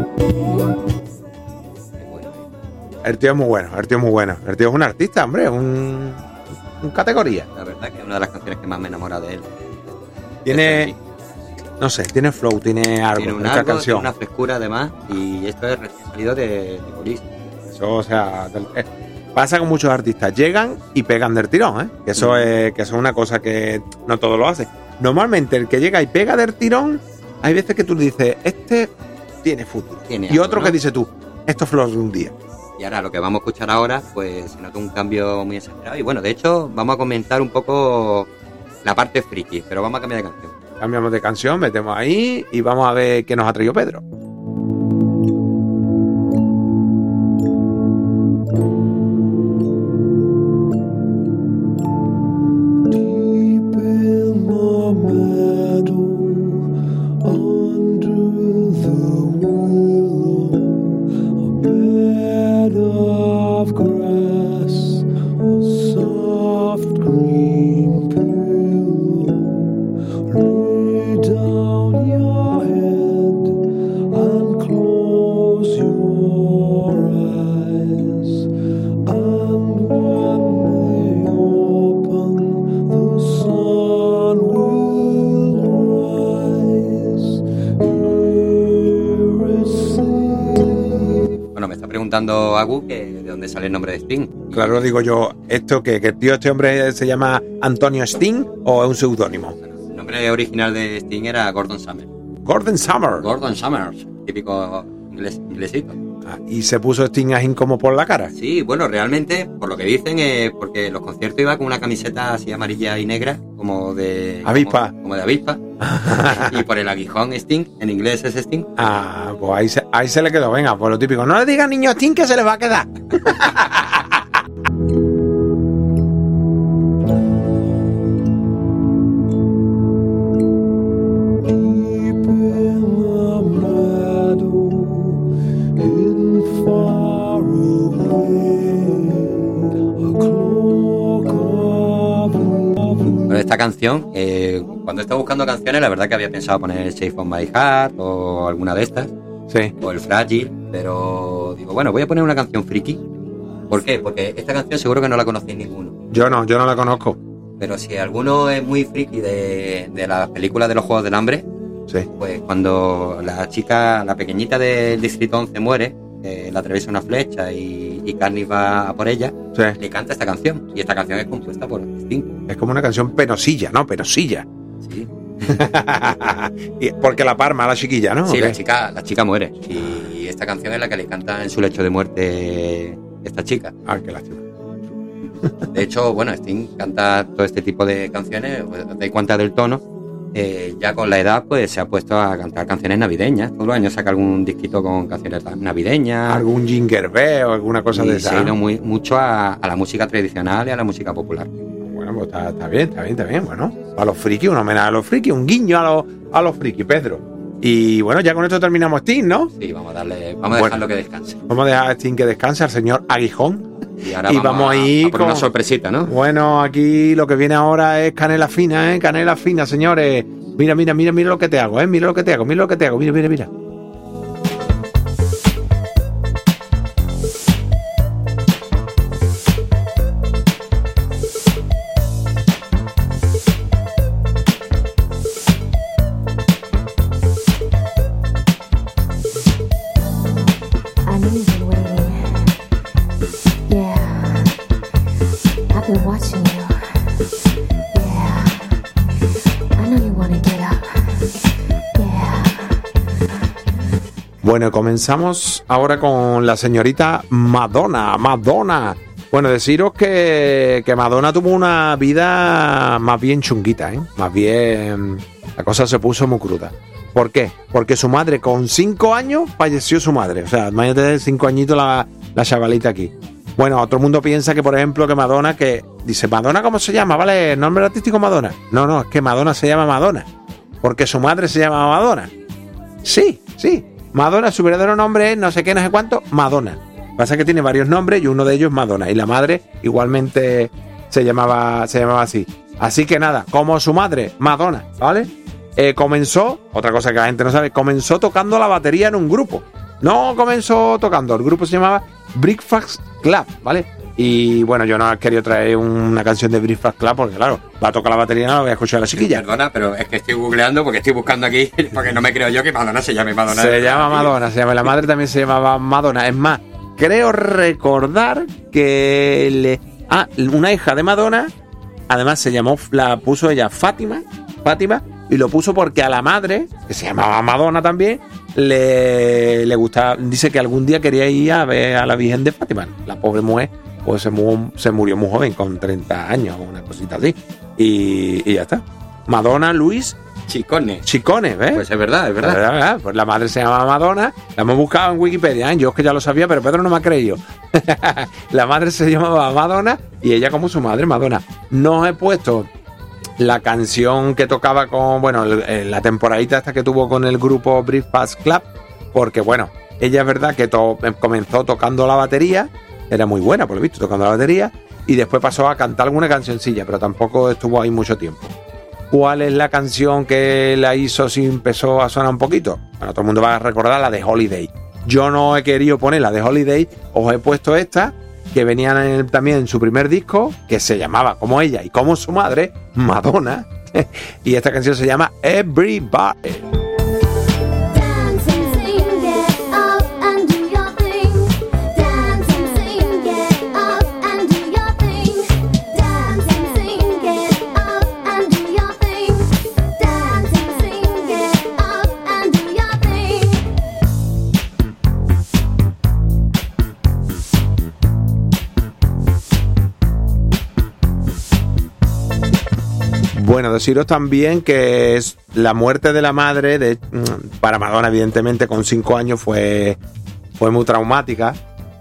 [SPEAKER 3] El tío es muy bueno, el tío es muy bueno. El tío es un artista, hombre, un categoría.
[SPEAKER 5] La verdad que es una de las canciones que más me enamora de él.
[SPEAKER 3] Tiene, no sé, tiene flow, tiene algo.
[SPEAKER 5] Tiene un
[SPEAKER 3] esta
[SPEAKER 5] algo,
[SPEAKER 3] canción.
[SPEAKER 5] tiene una frescura además, y esto es recién salido de Police.
[SPEAKER 3] Eso, o sea, pasa con muchos artistas. Llegan y pegan del tirón, ¿eh? Que eso es una cosa que no todos lo hacen. Normalmente el que llega y pega del tirón, hay veces que tú le dices, este tiene futuro.
[SPEAKER 5] Tiene
[SPEAKER 3] Y
[SPEAKER 5] algo,
[SPEAKER 3] otro
[SPEAKER 5] ¿no?
[SPEAKER 3] que dice tú, esto es flor de un día.
[SPEAKER 5] Y ahora lo que vamos a escuchar ahora, pues se nota un cambio muy exagerado. Y bueno, de hecho, vamos a comentar un poco la parte friki, pero vamos a cambiar de canción.
[SPEAKER 3] Cambiamos de canción, metemos ahí y vamos a ver qué nos ha traído Pedro.
[SPEAKER 8] Deep in the meadow, under the willow, a bed of grass, a soft green pillow. Lay down your head and close your eyes, and when they open, the sun will rise. Here it sings.
[SPEAKER 5] Bueno, me está preguntando Agu que de dónde sale el nombre de Sting.
[SPEAKER 3] Claro, digo yo, esto que el tío, este hombre se llama Antonio Sting o es un seudónimo.
[SPEAKER 5] El nombre original de Sting era Gordon Summer.
[SPEAKER 3] Gordon Summer.
[SPEAKER 5] Gordon Summers, típico inglesito.
[SPEAKER 3] Ah, y se puso Sting así como por la cara.
[SPEAKER 5] Sí, bueno, realmente, por lo que dicen, porque en los conciertos iba con una camiseta así amarilla y negra, como de...
[SPEAKER 3] Avispa.
[SPEAKER 5] Como de avispa. Y por el aguijón Sting, en inglés es Sting.
[SPEAKER 3] Ah, pues ahí se le quedó. Venga, pues lo típico. No le diga niño Sting que se le va a quedar.
[SPEAKER 8] Deep in the meadow, hidden far away, a cloak of love.
[SPEAKER 5] Bueno, esta canción, cuando estaba buscando canciones, la verdad que había pensado poner Shape of My Heart o alguna de estas.
[SPEAKER 3] Sí.
[SPEAKER 5] O el Frágil, pero digo, bueno, voy a poner una canción friki. ¿Por qué? Porque esta canción seguro que no la conocéis ninguno.
[SPEAKER 3] Yo no la conozco.
[SPEAKER 5] Pero si alguno es muy friki de las películas de los Juegos del Hambre,
[SPEAKER 3] sí.
[SPEAKER 5] Pues cuando la pequeñita del Distrito 11 muere, le atraviesa una flecha y Carney va a por ella,
[SPEAKER 3] sí.
[SPEAKER 5] Le canta esta canción. Y esta canción es compuesta por Sting.
[SPEAKER 3] Es como una canción penosilla, ¿no? Penosilla.
[SPEAKER 5] Sí.
[SPEAKER 3] Porque la parma a la chiquilla, ¿no?
[SPEAKER 5] Sí,
[SPEAKER 3] ¿O
[SPEAKER 5] la
[SPEAKER 3] qué?
[SPEAKER 5] chica muere. Y esta canción es la que le canta en su lecho de muerte esta chica.
[SPEAKER 3] Ah, qué lástima.
[SPEAKER 5] De hecho, bueno, Sting canta todo este tipo de canciones, os dais cuenta del tono. Ya con la edad, pues se ha puesto a cantar canciones navideñas. Todos los años saca algún disquito con canciones navideñas.
[SPEAKER 3] Algún Jingle Bell o alguna cosa de
[SPEAKER 5] Se
[SPEAKER 3] esa.
[SPEAKER 5] ha ido mucho a la música tradicional y a la música popular.
[SPEAKER 3] Bueno, pues está bien. Bueno, a los frikis, un homenaje a los frikis, un guiño a los frikis, Pedro. Y bueno, ya con esto terminamos Sting, ¿no?
[SPEAKER 5] Sí, vamos a dejarlo que descanse.
[SPEAKER 3] Vamos a dejar a Sting que descanse, al señor Aguijón.
[SPEAKER 5] Y ahora
[SPEAKER 3] vamos a ir
[SPEAKER 5] por una sorpresita, ¿no?
[SPEAKER 3] Bueno, aquí lo que viene ahora es canela fina, canela fina, señores. Mira lo que te hago, mira lo que te hago, mira.
[SPEAKER 14] I know you've been waiting. Yeah, I've been watching you. Yeah, I know you wanna get up. Yeah.
[SPEAKER 3] Bueno, comenzamos ahora con la señorita Madonna. Bueno, deciros que Madonna tuvo una vida más bien chunguita, ¿eh? Más bien la cosa se puso muy cruda. ¿Por qué? Porque su madre, con 5 años, falleció su madre. O sea, imagínate 5 añitos la chavalita aquí. Bueno, todo el mundo piensa que, por ejemplo, que Madonna, que dice, ¿Madonna cómo se llama? ¿Vale? ¿El nombre artístico Madonna? No, es que Madonna se llama Madonna. Porque su madre se llama Madonna. Sí. Madonna, su verdadero nombre es no sé qué, no sé cuánto, Madonna. Pasa que tiene varios nombres y uno de ellos es Madonna. Y la madre igualmente se llamaba así. Así que nada, como su madre, Madonna, ¿vale? Comenzó, otra cosa que la gente no sabe, comenzó tocando la batería en un grupo. No comenzó tocando, el grupo se llamaba Breakfast Club, ¿vale? Y bueno, yo no he querido traer una canción de Breakfast Club porque claro, va a tocar la batería y no la voy a escuchar a la chiquilla.
[SPEAKER 5] Perdona, pero es que estoy googleando porque estoy buscando aquí, porque no me creo yo que Madonna se llame Madonna.
[SPEAKER 3] Se llama Madonna, la madre también se llamaba Madonna. Es más, creo recordar que una hija de Madonna, además la puso ella Fátima, y lo puso porque a la madre, que se llamaba Madonna también, le gustaba, dice que algún día quería ir a ver a la Virgen de Fátima. La pobre mujer pues se murió muy joven, con 30 años o una cosita así. Y ya está. Madonna Luis
[SPEAKER 5] Ciccone,
[SPEAKER 3] ¿ves?
[SPEAKER 5] Pues es verdad.
[SPEAKER 3] Pues la madre se llama Madonna, la hemos buscado en Wikipedia, ¿eh? Yo es que ya lo sabía, pero Pedro no me ha creído. La madre se llamaba Madonna y ella como su madre, Madonna. No he puesto la canción que tocaba la temporadita esta que tuvo con el grupo Breakfast Club, porque bueno, ella es verdad que comenzó tocando la batería, era muy buena por lo visto tocando la batería, y después pasó a cantar alguna cancioncilla, pero tampoco estuvo ahí mucho tiempo. ¿Cuál es la canción que la hizo si empezó a sonar un poquito? Bueno, todo el mundo va a recordar la de Holiday. Yo no he querido poner la de Holiday, os he puesto esta, que venían también en su primer disco, que se llamaba como ella y como su madre, Madonna, y esta canción se llama Everybody. Bueno, deciros también que es la muerte de la madre, para Madonna, evidentemente, con 5 años fue muy traumática.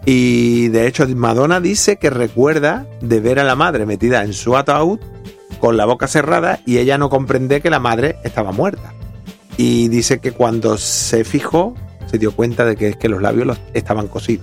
[SPEAKER 3] Y de hecho, Madonna dice que recuerda de ver a la madre metida en su ataúd con la boca cerrada y ella no comprende que la madre estaba muerta. Y dice que cuando se fijó, se dio cuenta de que los labios estaban cosidos.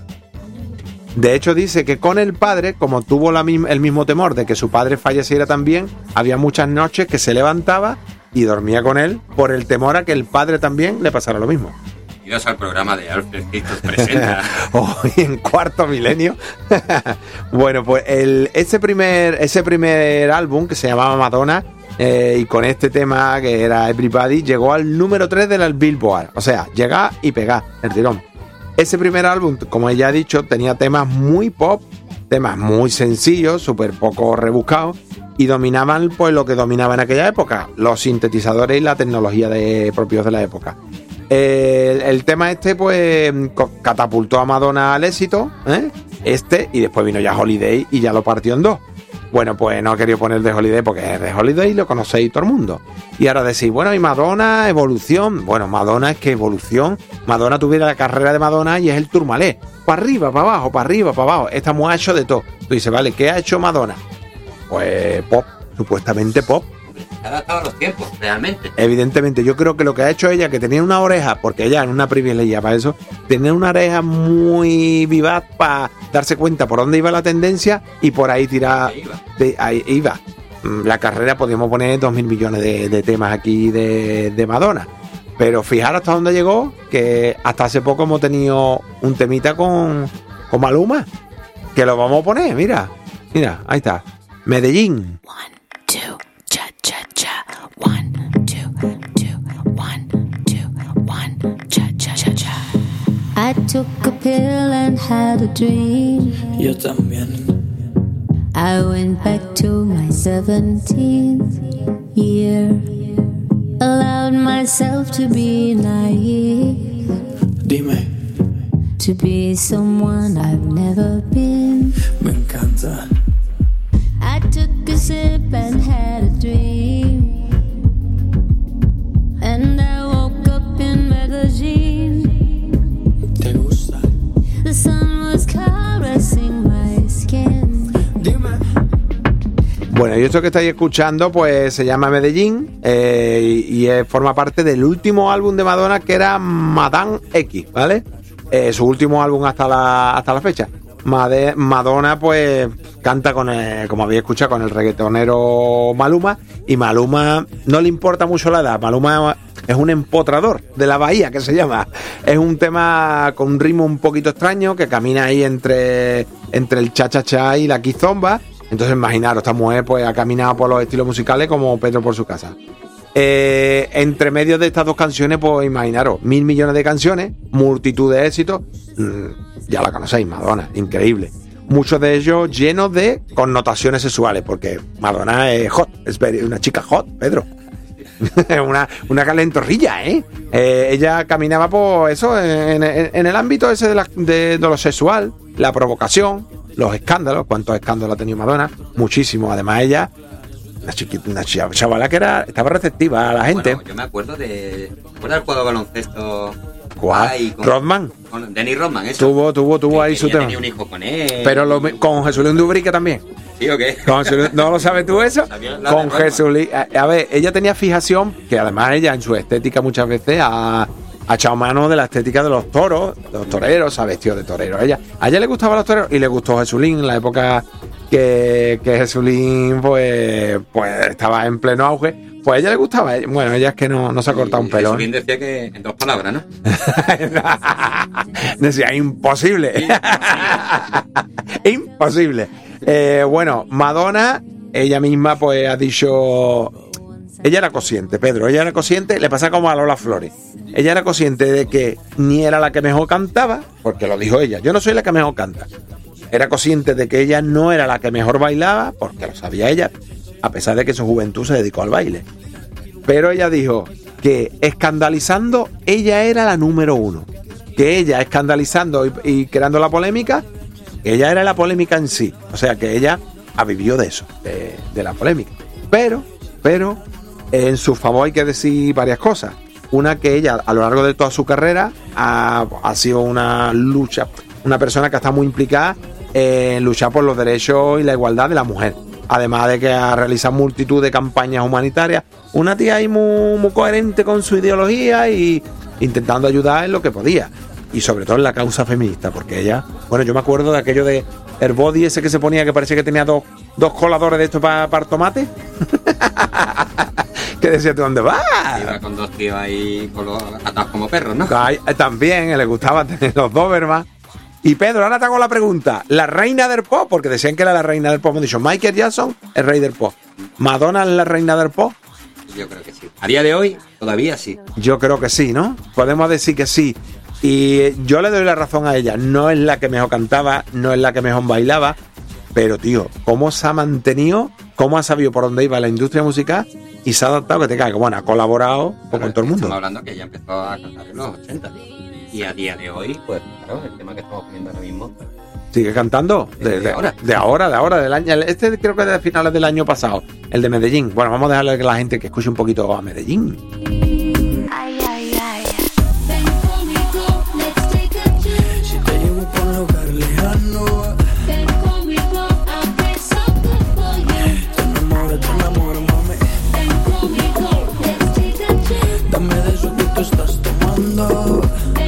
[SPEAKER 3] De hecho, dice que con el padre, como tuvo el mismo temor de que su padre falleciera también, había muchas noches que se levantaba y dormía con él por el temor a que el padre también le pasara lo mismo.
[SPEAKER 5] Bienvenidos al programa de Alfred Hitchcock presenta.
[SPEAKER 3] Hoy en cuarto milenio. Bueno, pues ese primer álbum que se llamaba Madonna, y con este tema que era Everybody, llegó al número 3 del Billboard. O sea, llega y pega el tirón. Ese primer álbum, como ya he dicho, tenía temas muy pop, temas muy sencillos, súper poco rebuscados, y dominaban pues lo que dominaba en aquella época, los sintetizadores y la tecnología propios de la época. El tema pues catapultó a Madonna al éxito, y después vino ya Holiday y ya lo partió en dos. Bueno, pues no he querido poner de Holiday porque de Holiday lo conocéis todo el mundo. Y ahora decís, bueno, ¿y Madonna, evolución? Bueno, Madonna es que evolución. Madonna tuviera la carrera de Madonna y es el Tourmalet. Para arriba, para abajo, para arriba, para abajo. Esta mujer ha hecho de todo. Tú dices, vale, ¿qué ha hecho Madonna? Pues pop, supuestamente pop.
[SPEAKER 5] Se ha adaptado a los tiempos, realmente.
[SPEAKER 3] Evidentemente, yo creo que lo que ha hecho ella, que tenía una oreja, porque ella es una privilegia para eso, tenía una oreja muy vivaz para darse cuenta por dónde iba la tendencia y por ahí tirar. Ahí iba. La carrera, podíamos poner 2.000 millones de temas aquí de Madonna. Pero fijaros hasta dónde llegó, que hasta hace poco hemos tenido un temita con Maluma, que lo vamos a poner, mira, ahí está. Medellín.
[SPEAKER 13] 1, 2, cha, cha, cha. 1, 2, 2, 1, 2, 1, cha, cha, cha, cha. I took a pill and had a dream.
[SPEAKER 15] Yo también.
[SPEAKER 13] I went back to my 17th year. Allowed myself to be naive.
[SPEAKER 15] Dime.
[SPEAKER 13] To be someone I've never been.
[SPEAKER 15] Me encanta.
[SPEAKER 13] I took a sip and had a dream, and I woke up in Medellín.
[SPEAKER 8] ¿Te gusta?
[SPEAKER 13] The sun was caressing my skin.
[SPEAKER 8] Dime.
[SPEAKER 3] Bueno, y esto que estáis escuchando pues se llama Medellín forma parte del último álbum de Madonna, que era Madame X, ¿vale? Su último álbum hasta la fecha. Madonna pues canta con como habéis escuchado, con el reggaetonero Maluma, y Maluma no le importa mucho la edad. Maluma es un empotrador de la bahía, que se llama. Es un tema con un ritmo un poquito extraño que camina ahí entre el cha-cha-cha y la kizomba. Entonces imaginaros, esta mujer pues ha caminado por los estilos musicales como Pedro por su casa. Entre medio de estas dos canciones, pues imaginaros, 1.000 millones de canciones, multitud de éxitos. Ya la conocéis, Madonna, increíble. Muchos de ellos llenos de connotaciones sexuales, porque Madonna es hot, es una chica hot, Pedro. una calentorrilla, ¿eh? Ella caminaba por eso, en el ámbito ese de lo sexual, la provocación, los escándalos. ¿Cuántos escándalos ha tenido Madonna? Muchísimos. Además, ella, una chavala que estaba receptiva a la gente.
[SPEAKER 5] Bueno, yo me acuerdo del juego de baloncesto.
[SPEAKER 3] ¿Cuál? Rodman.
[SPEAKER 5] Con Dennis Rodman, eso.
[SPEAKER 3] Tuvo ahí su tema.
[SPEAKER 5] Tenía un hijo con él.
[SPEAKER 3] Pero con Jesulín Dubrique también.
[SPEAKER 5] ¿Sí o qué?
[SPEAKER 3] ¿No lo sabes tú eso? Con Jesulín. A ver, ella tenía fijación, que además ella en su estética muchas veces ha echado mano de la estética de los toros, de los toreros, se ha vestido de torero. A ella le gustaban los toreros y le gustó Jesulín en la época que Jesulín pues estaba en pleno auge. Pues a ella le gustaba. Bueno, ella es que no se ha cortado un pelo.
[SPEAKER 5] Jesulín decía que en 2 palabras, ¿no?
[SPEAKER 3] Decía imposible. Imposible. Bueno, Madonna, ella misma pues ha dicho... Ella era consciente, Pedro, ella era consciente, le pasa como a Lola Flores. Ella era consciente de que ni era la que mejor cantaba, porque lo dijo ella, yo no soy la que mejor canta. Era consciente de que ella no era la que mejor bailaba, porque lo sabía ella, a pesar de que en su juventud se dedicó al baile. Pero ella dijo que escandalizando, ella era la número 1. Que ella escandalizando y creando la polémica, ella era la polémica en sí. O sea que ella vivió de eso, de la polémica. Pero en su favor hay que decir varias cosas. Una, que ella a lo largo de toda su carrera ha sido una persona que ha estado muy implicada en luchar por los derechos y la igualdad de la mujer. Además de que ha realizado multitud de campañas humanitarias. Una tía ahí muy coherente con su ideología y intentando ayudar en lo que podía. Y sobre todo en la causa feminista, porque ella... Bueno, yo me acuerdo de aquello de el body ese que se ponía, que parecía que tenía dos coladores de estos para el tomate. Que decía, ¿tú dónde vas?
[SPEAKER 5] Iba con 2 tíos ahí atados como perros, ¿no?
[SPEAKER 3] También, le gustaba tener los dos, ¿verdad? Y Pedro, ahora te hago la pregunta. La reina del pop, porque decían que era la reina del pop. Me han dicho, Michael Jackson es rey del pop. ¿Madonna es la reina del pop?
[SPEAKER 5] Yo creo que sí. A día de hoy, todavía sí.
[SPEAKER 3] Yo creo que sí, ¿no? Podemos decir que sí. Y yo le doy la razón a ella. No es la que mejor cantaba, no es la que mejor bailaba. Pero, tío, ¿cómo se ha mantenido? ¿Cómo ha sabido por dónde iba la industria musical? Y se ha adaptado, que te cae. Bueno, ha colaborado con todo el mundo.
[SPEAKER 5] Estamos hablando que ella empezó a cantar en los 80. Y a día de hoy, pues claro, el tema que estamos poniendo ahora mismo.
[SPEAKER 3] ¿Sigue cantando? De ahora, del año. Este creo que es de finales del año pasado. El de Medellín. Bueno, vamos a dejarle a la gente que escuche un poquito a Medellín.
[SPEAKER 13] Ay, ay, ay.
[SPEAKER 8] Si te llevo por un lugar lejano, te enamoro, mami. Dame de eso que tú estás tomando.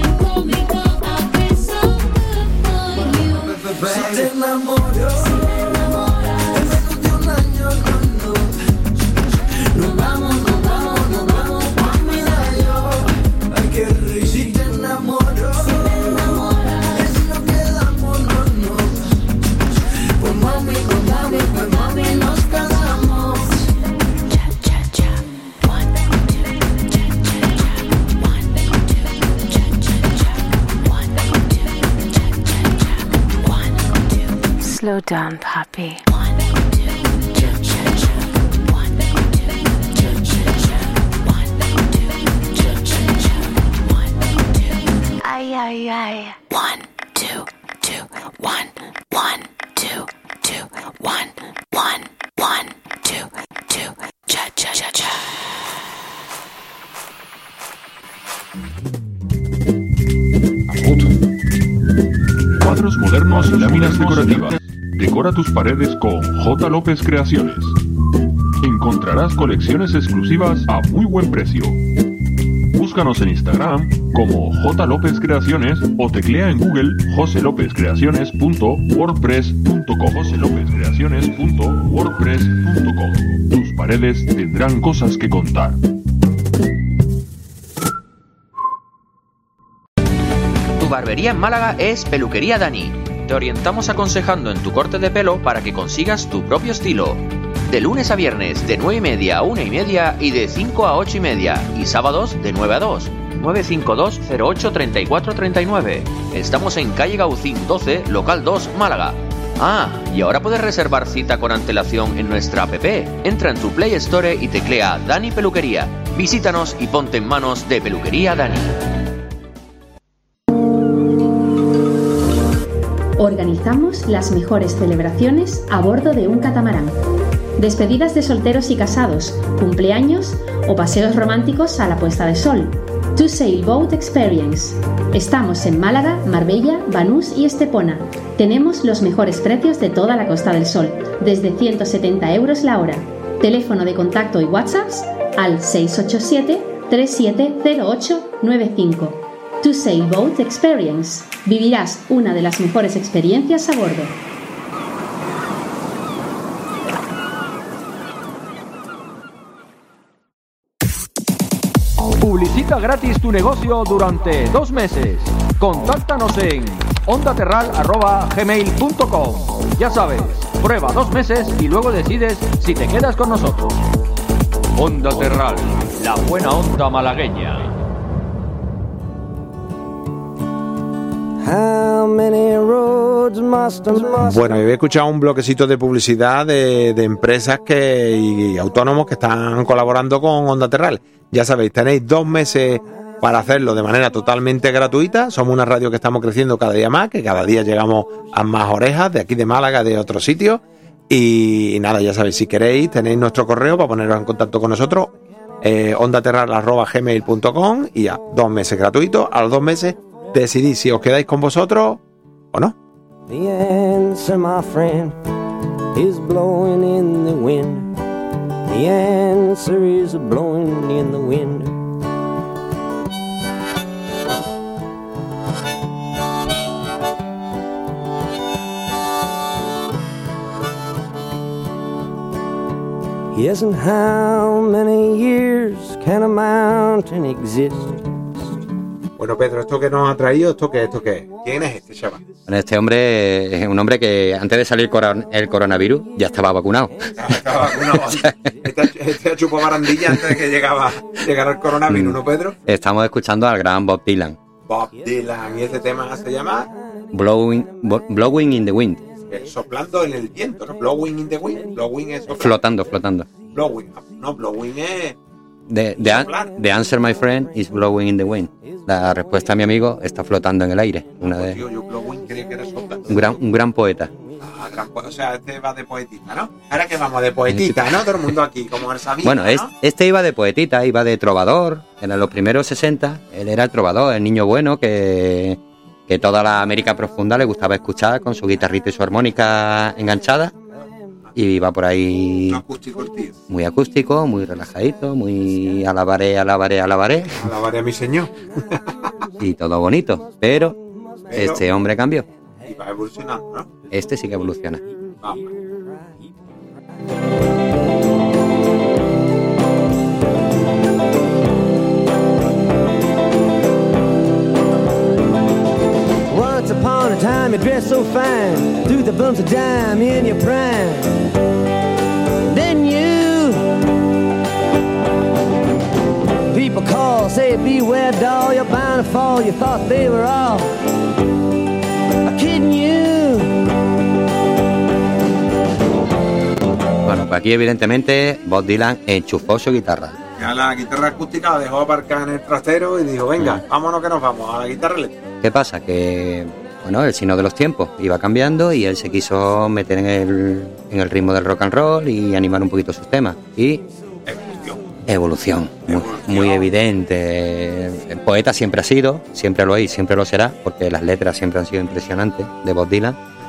[SPEAKER 8] Si te enamoro, en menos de un año, nos vamos pa' Medallo. Ay, qué rico. Si te enamoro, y si nos quedamos, pues mami, nos casamos.
[SPEAKER 14] Slow down, Poppy.
[SPEAKER 13] Ay, ay, ay. 1, 2, 2, 1, 1, 2, 2.
[SPEAKER 15] cuadros y láminas decorativas. Decora tus paredes con J. López Creaciones. Encontrarás colecciones exclusivas a muy buen precio. Búscanos Instagram como J. López Creaciones o teclea en Google joselopezcreaciones.wordpress.com. joselopezcreaciones.wordpress.com. Tus paredes tendrán cosas que contar.
[SPEAKER 7] Tu barbería en Málaga es Peluquería Dani. Te orientamos aconsejando en tu corte de pelo para que consigas tu propio estilo. De lunes a viernes, de 9:30 a 1:30 y de 5 a 8:30. Y sábados, de 9 a 2. 952-08-3439. Estamos en calle Gaucín 12, local 2, Málaga. Ah, y ahora puedes reservar cita con antelación en nuestra app. Entra en tu Play Store y teclea Dani Peluquería. Visítanos y ponte en manos de Peluquería Dani.
[SPEAKER 16] Organizamos las mejores celebraciones a bordo de un catamarán. Despedidas de solteros y casados, cumpleaños o paseos románticos a la puesta de sol. To Sail Boat Experience. Estamos en Málaga, Marbella, Banús y Estepona. Tenemos los mejores precios de toda la Costa del Sol, desde 170 € la hora. Teléfono de contacto y WhatsApps al 687-370895. To Sail Boat Experience. Vivirás una de las mejores experiencias a bordo.
[SPEAKER 17] Publicita gratis tu negocio durante 2 meses. Contáctanos en ondaterral@gmail.com. Ya sabes, prueba 2 meses y luego decides si te quedas con nosotros. Onda Terral, la buena onda malagueña.
[SPEAKER 3] Bueno, yo he escuchado un bloquecito de publicidad de empresas y autónomos que están colaborando con Onda Terral. Ya sabéis, tenéis 2 meses para hacerlo de manera totalmente gratuita. Somos una radio que estamos creciendo cada día más, que cada día llegamos a más orejas de aquí de Málaga, de otros sitios. Y nada, ya sabéis, si queréis, tenéis nuestro correo para poneros en contacto con nosotros, ondaterral@gmail.com, y ya, 2 meses gratuitos. A los 2 meses decidís si os quedáis con vosotros o no.
[SPEAKER 11] The answer, my friend, is blowing in the wind. The answer is blowing in the wind. Yes, and how many years can a mountain exist?
[SPEAKER 3] Bueno, Pedro, ¿esto que nos ha traído? ¿Esto qué es? ¿Quién es este chaval?
[SPEAKER 5] Bueno, este hombre es un hombre que antes de salir el coronavirus ya estaba vacunado.
[SPEAKER 3] Estaba vacunado. Este chupó barandilla antes de que llegara el coronavirus, ¿no, Pedro?
[SPEAKER 5] Estamos escuchando al gran Bob Dylan.
[SPEAKER 3] Bob Dylan, y este tema se llama
[SPEAKER 5] Blowing in the Wind.
[SPEAKER 3] Soplando en el viento, ¿no? Blowing in the wind. Blowing es
[SPEAKER 5] flotando.
[SPEAKER 3] Blowing, no, blowing es...
[SPEAKER 5] The answer, my friend, is blowing in the wind. La respuesta, mi amigo, está flotando en el aire.
[SPEAKER 3] Yo blowing creía que era soplando.
[SPEAKER 5] Un gran poeta.
[SPEAKER 3] O sea, este va de poetita, ¿no? Ahora que vamos de poetita, ¿no? Todo el mundo aquí, como el Sabino,
[SPEAKER 5] bueno,
[SPEAKER 3] ¿no?
[SPEAKER 5] Este iba de poetita, iba de trovador. En los primeros 60, él era el trovador, el niño bueno que toda la América profunda le gustaba escuchar con su guitarrita y su armónica enganchada. Y iba por ahí
[SPEAKER 3] acústico el tío.
[SPEAKER 5] Muy acústico, muy relajadito, muy alabaré.
[SPEAKER 3] Alabaré a mi señor.
[SPEAKER 5] Y todo bonito, pero este hombre cambió.
[SPEAKER 3] Y va evolucionando, ¿no?
[SPEAKER 5] Este sí que evoluciona.
[SPEAKER 3] Vamos.
[SPEAKER 11] Once upon a time you dressed so fine, threw the bumps of dime in your prime. Then you people call, say beware doll, you're bound to fall. You thought they were all kidding you.
[SPEAKER 5] Bueno, pues aquí evidentemente Bob Dylan enchufó su guitarra.
[SPEAKER 3] A la guitarra acústica la dejó aparcar en el trastero y dijo, venga, vámonos que nos vamos a la guitarra eléctrica.
[SPEAKER 5] ¿Qué pasa? Que bueno, el signo de los tiempos iba cambiando y él se quiso meter en el ritmo del rock and roll y animar un poquito sus temas. Y evolución. Muy evidente. El poeta siempre ha sido, siempre lo es y siempre lo será, porque las letras siempre han sido impresionantes de Bob Dylan.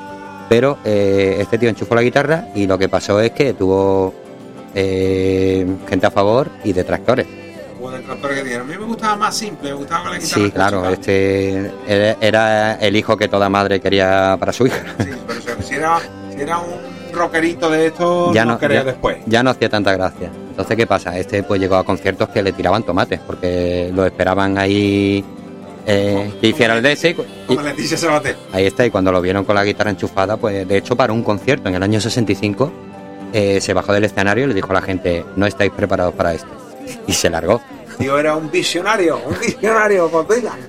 [SPEAKER 5] Pero este tío enchufó la guitarra y lo que pasó es que tuvo gente a favor y detractores.
[SPEAKER 3] Hubo detractores que dijeron, a mí me gustaba más simple, me gustaba con la guitarra.
[SPEAKER 5] Sí, claro, era el hijo que toda madre quería para su hija.
[SPEAKER 3] Sí, pero si era un rockerito de esto, no quería después.
[SPEAKER 5] Ya no hacía tanta gracia. Entonces, ¿qué pasa? Pues llegó a conciertos que le tiraban tomates, porque lo esperaban ahí que hiciera el DS.
[SPEAKER 3] Como Leticia Sabater.
[SPEAKER 5] Ahí está, y cuando lo vieron con la guitarra enchufada, pues de hecho paró un concierto en el año 65, se bajó del escenario y le dijo a la gente, no estáis preparados para esto. Y se largó.
[SPEAKER 3] Tío, era un visionario, Bob Dylan.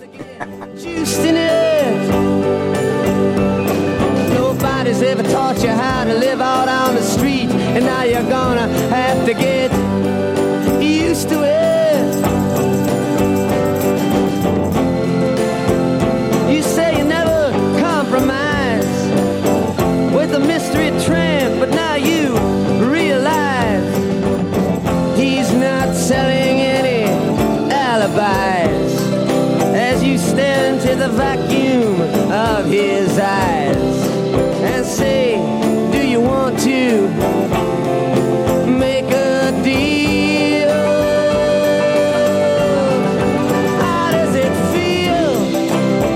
[SPEAKER 11] Nobody's ever taught you how to live out on the street, and now you're gonna have to get used to it. You say you never compromise with a mystery tramp, but now you realize he's not selling any alibis as you stare into the vacuum of his eyes. Say, do you want to make a deal? How does it feel?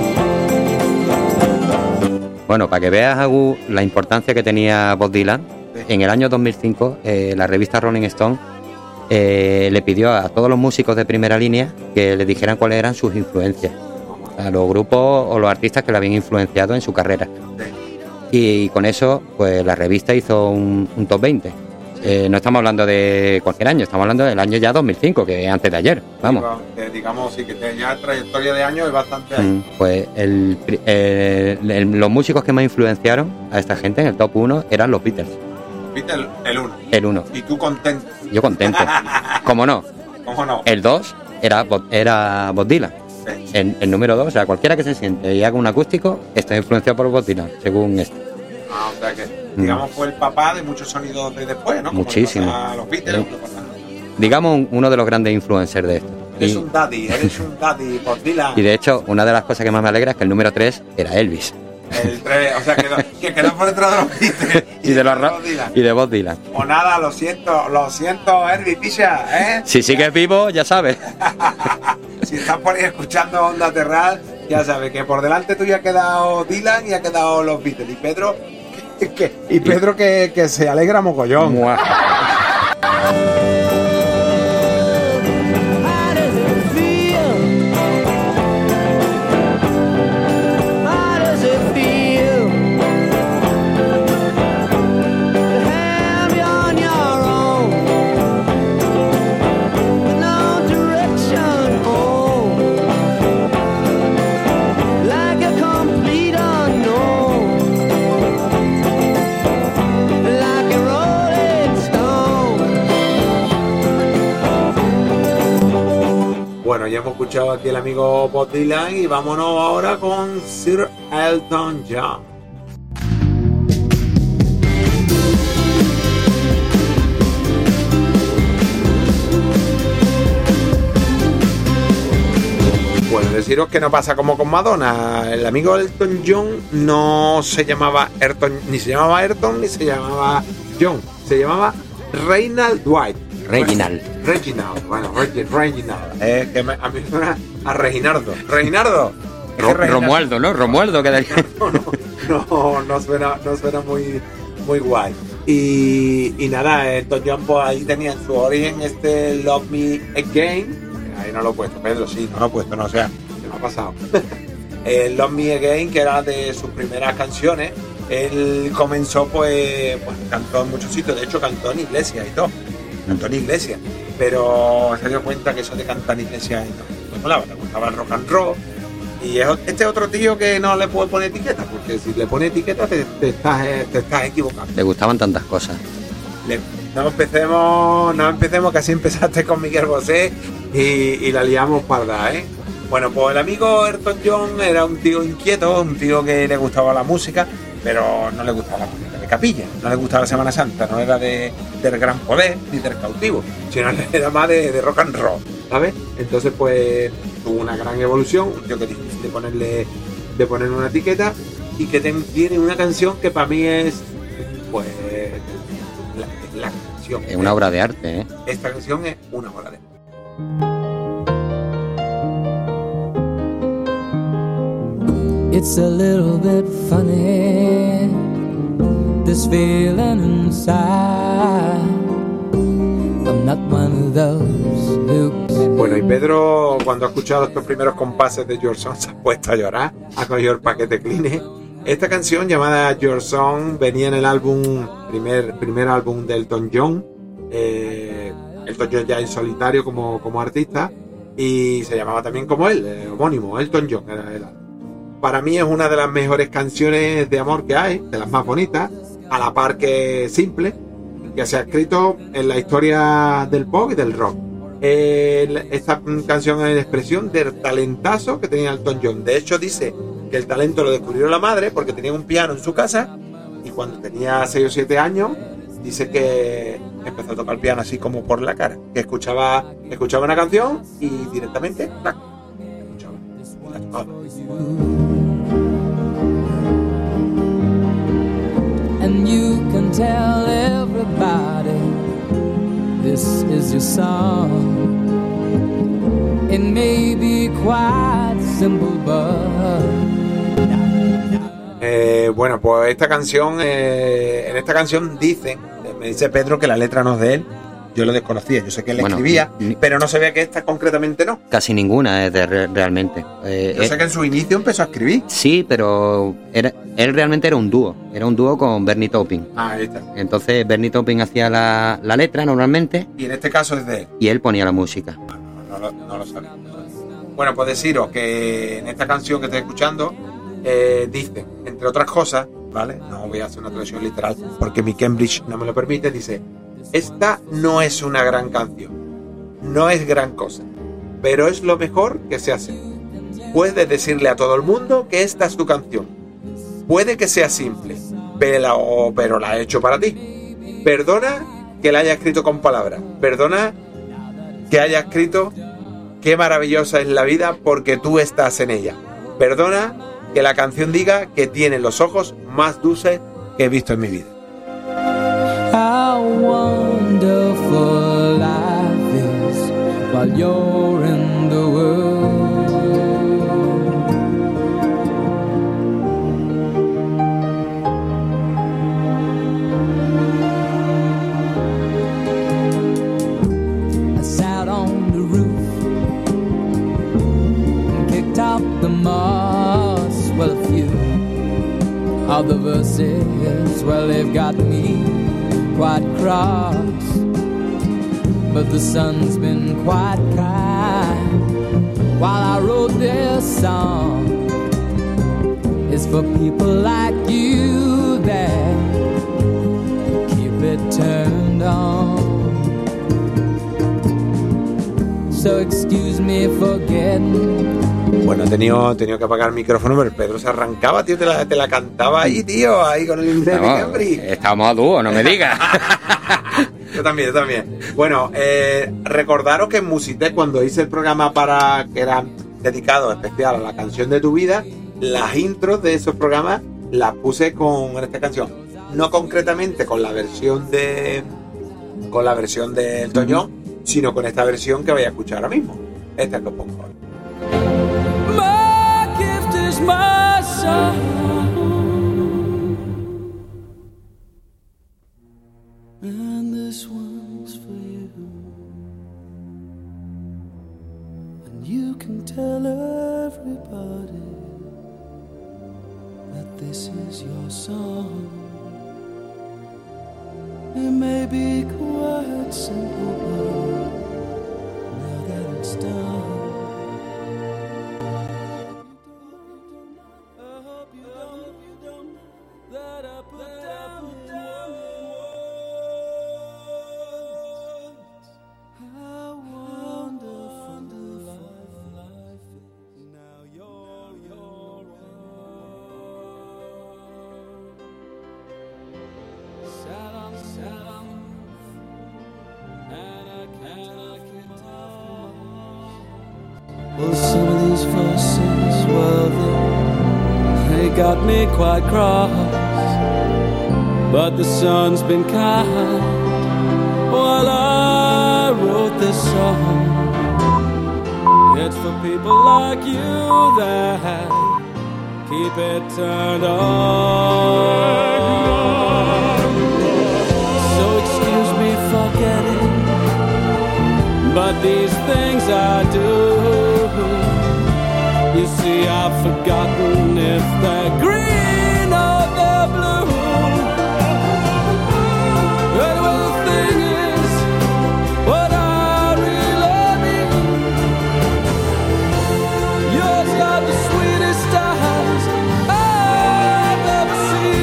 [SPEAKER 5] Bueno, para que veas, Agu, la importancia que tenía Bob Dylan, en el año 2005 la revista Rolling Stone le pidió a todos los músicos de primera línea que le dijeran cuáles eran sus influencias, a los grupos o los artistas que le habían influenciado en su carrera. Y con eso, pues la revista hizo un top 20. No estamos hablando de cualquier año, estamos hablando del año ya 2005, que es antes de ayer, vamos.
[SPEAKER 3] Digamos, sí, que ya trayectoria de años es bastante ahí.
[SPEAKER 5] Pues los músicos que más influenciaron a esta gente en el top 1 eran los Beatles.
[SPEAKER 3] Beatles, el 1.
[SPEAKER 5] El 1.
[SPEAKER 3] ¿Y tú contento?
[SPEAKER 5] Yo contento. ¿Cómo no?
[SPEAKER 3] ¿Cómo no?
[SPEAKER 5] El 2 era Bob Dylan. Sí. El número 2, o sea, cualquiera que se siente y haga un acústico está influenciado por Bob Dylan, según esto.
[SPEAKER 3] O sea que, digamos, fue el papá de muchos sonidos de después, ¿no? Como
[SPEAKER 5] muchísimo.
[SPEAKER 3] Los Beatles,
[SPEAKER 5] digamos, uno de los grandes influencers de esto.
[SPEAKER 3] Eres un daddy, Bob Dylan.
[SPEAKER 5] Y de hecho, una de las cosas que más me alegra es que el número 3 era Elvis.
[SPEAKER 3] El 3, o sea, que quedó por detrás de los Beatles
[SPEAKER 5] y de Bob Dylan.
[SPEAKER 3] O nada, lo siento, Herbie Picha, ¿eh?
[SPEAKER 5] Si sigues vivo, ya sabes.
[SPEAKER 3] Si estás por ahí escuchando Onda Terral, ya sabes que por delante tuyo ha quedado Dylan y ha quedado los Beatles. Y Pedro que se alegra mogollón. Bueno, ya hemos escuchado aquí el amigo Bob Dylan y vámonos ahora con Sir Elton John. Bueno, deciros que no pasa como con Madonna. El amigo Elton John no se llamaba Elton, ni se llamaba Elton, ni se llamaba John. Se llamaba Reginald Dwight.
[SPEAKER 5] Reginald.
[SPEAKER 3] Bueno, Reginald. Que a mí me suena a Reginaldo. Reginaldo.
[SPEAKER 5] Romualdo, ¿no? Romualdo quedaría.
[SPEAKER 3] No suena muy guay. Y nada, Elton John, pues ahí tenía en su origen este Love Me Again. Ahí no lo he puesto, Pedro, sí, no lo he puesto, no, o sea, se me ha pasado. El Love Me Again, que era de sus primeras canciones. Él comenzó, pues cantó en muchos sitios, de hecho cantó en iglesias y todo. Cantó en iglesias, pero se dio cuenta que eso de cantar en iglesias no molaba, le gustaba el rock and roll. Y este otro tío que no le puedo poner etiqueta, porque si le pones etiqueta te estás equivocando.
[SPEAKER 5] Le gustaban tantas cosas.
[SPEAKER 3] No empecemos que así empezaste con Miguel Bosé y la liamos parda, ¿eh? Bueno, pues el amigo Elton John era un tío inquieto, un tío que le gustaba la música, pero no le gustaba la música de capilla, no le gustaba la Semana Santa, no era del Gran Poder ni del Cautivo, sino era más de rock and roll, ¿sabes? Entonces pues tuvo una gran evolución, un tío que es difícil de ponerle una etiqueta, y que tiene una canción que para mí es, pues, la canción.
[SPEAKER 18] Es una obra de arte, ¿eh?
[SPEAKER 3] Esta canción es una obra de arte.
[SPEAKER 19] It's a little bit funny, this feeling inside. I'm not one of those who...
[SPEAKER 3] Bueno, y Pedro, cuando ha escuchado estos primeros compases de Your Song, se ha puesto a llorar, ha cogido el paquete Kleenex. Esta canción llamada Your Song venía en el álbum, primer álbum de Elton John. Elton John ya en solitario como artista, y se llamaba también como él, homónimo, Elton John era el álbum. Para mí es una de las mejores canciones de amor que hay, de las más bonitas, a la par que simple, que se ha escrito en la historia del pop y del rock. Esta canción es expresión del talentazo que tenía Elton John. De hecho, dice que el talento lo descubrió la madre porque tenía un piano en su casa, y cuando tenía 6 o 7 años dice que empezó a tocar el piano así como por la cara, que escuchaba una canción y directamente ¡tac! Escuchaba y la tocaba.
[SPEAKER 19] And you can tell everybody this is your song. It may be quite simple, but...
[SPEAKER 3] Bueno, pues esta canción, en esta canción me dice Pedro que la letra no es de él. Yo lo desconocía, yo sé que él escribía, pero no sabía que esta concretamente no.
[SPEAKER 18] Casi ninguna es de realmente.
[SPEAKER 3] Yo sé que en su inicio empezó a escribir.
[SPEAKER 18] Sí, pero él realmente era un dúo con Bernie Taupin.
[SPEAKER 3] Ahí está.
[SPEAKER 18] Entonces Bernie Taupin hacía la letra normalmente.
[SPEAKER 3] Y en este caso es de él.
[SPEAKER 18] Y él ponía la música.
[SPEAKER 3] No lo sabía. Bueno, pues deciros que en esta canción que estoy escuchando dice, entre otras cosas, ¿vale? No voy a hacer una traducción literal porque mi Cambridge no me lo permite, dice: esta no es una gran canción, no es gran cosa, pero es lo mejor que se hace. Puedes decirle a todo el mundo que esta es tu canción. Puede que sea simple, pero la he hecho para ti. Perdona que la haya escrito con palabras. Perdona que haya escrito qué maravillosa es la vida porque tú estás en ella. Perdona que la canción diga que tiene los ojos más dulces que he visto en mi vida.
[SPEAKER 19] How wonderful life is while you're in the world. I sat on the roof and kicked out the moss. Well, a few of the verses, well, they've got me quite cross, but the sun's been quite kind while I wrote this song. It's for people like you that keep it turned on. So excuse me for getting...
[SPEAKER 3] Bueno, he tenido que apagar el micrófono, pero el Pedro se arrancaba, tío, te la cantaba ahí, tío, ahí con el inglés de Cambridge.
[SPEAKER 18] Estábamos a dúo, no me digas.
[SPEAKER 3] Yo también. Bueno, recordaros que en Musitec, cuando hice el programa que era dedicado especial a la canción de tu vida, las intros de esos programas las puse con esta canción. No concretamente con la versión de Elton John, sino con esta versión que vais a escuchar ahora mismo. Esta es lo pongo ahora.
[SPEAKER 19] My gift is my song, and this one's for you, and you can tell everybody that this is your song. It may be quite simple, but now that it's done, well, some of these verses, well, they got me quite cross, but the sun's been kind while I wrote this song. It's for people like you that keep it turned on. So excuse me for getting, but these things I do, you see I've forgotten if they're green or they're blue. Anyway, the thing is, what I really mean, yours got the sweetest eyes I've ever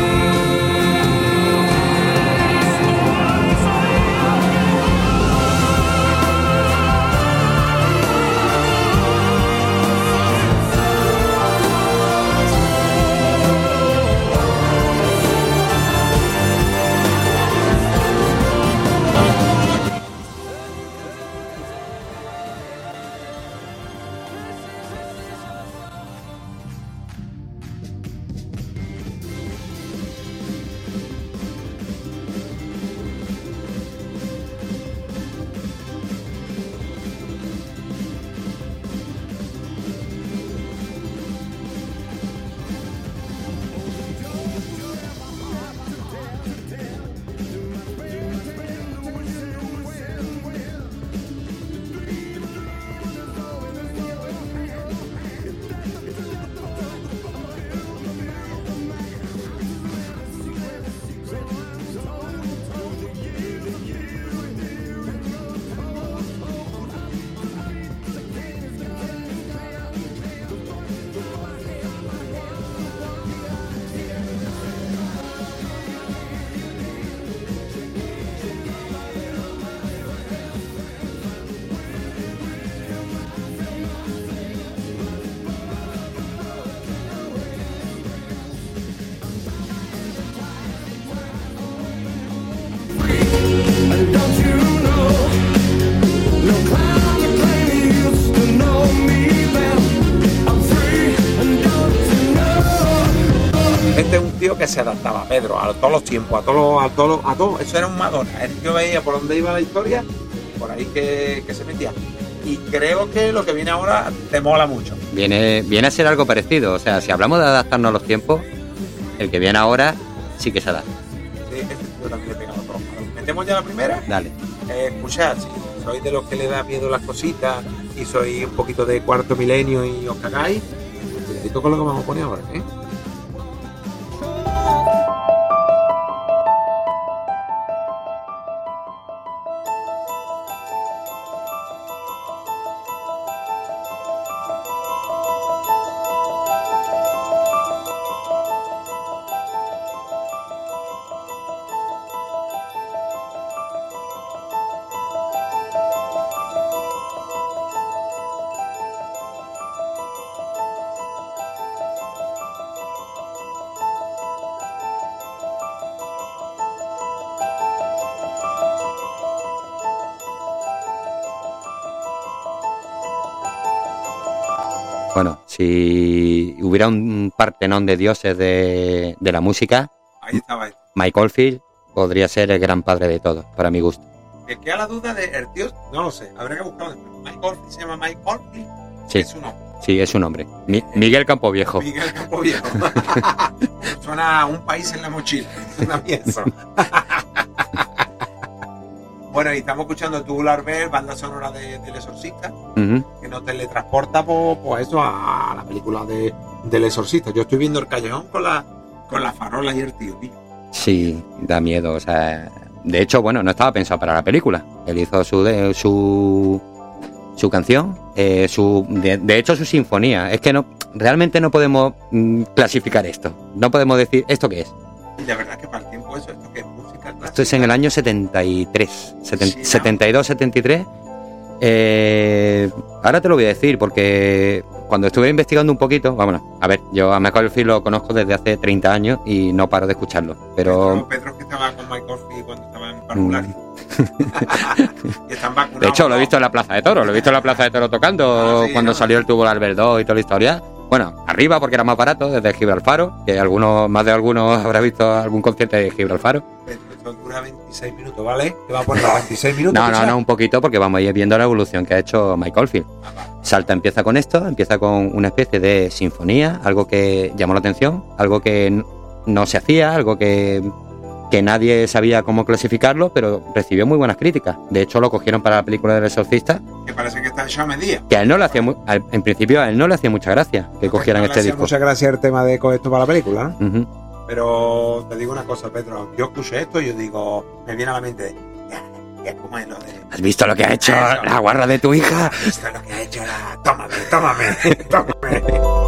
[SPEAKER 3] Este es un tío que se adaptaba, Pedro, a todos los tiempos, a todo. Eso era un Madonna. El tío veía por dónde iba la historia, por ahí que se metía. Y creo que lo que viene ahora te mola mucho.
[SPEAKER 18] Viene a ser algo parecido. O sea, si hablamos de adaptarnos a los tiempos, el que viene ahora sí que se adapta.
[SPEAKER 3] Sí, este tío también le pega a los palos. ¿Metemos ya la primera?
[SPEAKER 18] Dale.
[SPEAKER 3] Escuchad, si sois de los que le da miedo las cositas y sois un poquito de cuarto milenio y os cagáis, cuidadito con lo que vamos a poner ahora, ¿eh?
[SPEAKER 18] Bueno, si hubiera un partenón de dioses de la música,
[SPEAKER 3] ahí estaba él.
[SPEAKER 18] Mike Oldfield podría ser el gran padre de todos, para mi gusto.
[SPEAKER 3] Que queda la duda de el tío, no lo sé, habría que buscarlo después. Mike Oldfield se llama Mike Oldfield.
[SPEAKER 18] Sí,
[SPEAKER 3] es su nombre.
[SPEAKER 18] Sí, es su nombre. Miguel Campoviejo.
[SPEAKER 3] Miguel Campoviejo. Suena a un país en la mochila. Suena bien eso. Bueno, y estamos escuchando Tubular Bells, banda sonora del Exorcista, que nos teletransporta pues eso a la película del Exorcista. Yo estoy viendo el callejón con la farola y el tío.
[SPEAKER 18] Sí, da miedo. O sea, de hecho, bueno, no estaba pensado para la película. Él hizo su canción, de hecho su sinfonía. Es que realmente no podemos clasificar esto. No podemos decir esto qué es.
[SPEAKER 3] Y la verdad que para el tiempo esto que es música clásica.
[SPEAKER 18] Esto es en el año 73, 72, 73. Ahora te lo voy a decir porque cuando estuve investigando un poquito, vámonos, a ver, yo a Mike Oldfield lo conozco desde hace 30 años y no paro de escucharlo. Pero
[SPEAKER 3] Pedro que estaba con Mike Oldfield cuando estaba en Parvularis. Y están vacunados.
[SPEAKER 18] De hecho, lo he visto en la Plaza de Toros, tocando cuando salió el Tubular Bells 2 y toda la historia. Bueno, arriba porque era más barato, desde Gibralfaro, que más de algunos habrá visto algún concierto de Gibralfaro.
[SPEAKER 3] Esto dura 26 minutos, ¿vale? ¿Qué va a poner 26 minutos?
[SPEAKER 18] No, un poquito, porque vamos a ir viendo la evolución que ha hecho Mike Oldfield. Salta empieza con esto, empieza con una especie de sinfonía, algo que llamó la atención, algo que no se hacía, algo que nadie sabía cómo clasificarlo, pero recibió muy buenas críticas. De hecho, lo cogieron para la película del Exorcista.
[SPEAKER 3] Que parece que está hecho a medida.
[SPEAKER 18] Que a él no le hacía, en principio a él no le hacía mucha gracia que cogieran este disco.
[SPEAKER 3] Mucha gracia el tema de esto para la película, ¿no?
[SPEAKER 18] Uh-huh.
[SPEAKER 3] Pero te digo una cosa, Pedro, yo escuché esto y yo digo, me viene a la mente, ya como es lo de...
[SPEAKER 18] ¿Has visto lo que ha hecho la guarra de tu hija?
[SPEAKER 3] ¿Has visto lo que ha hecho la... Tómame.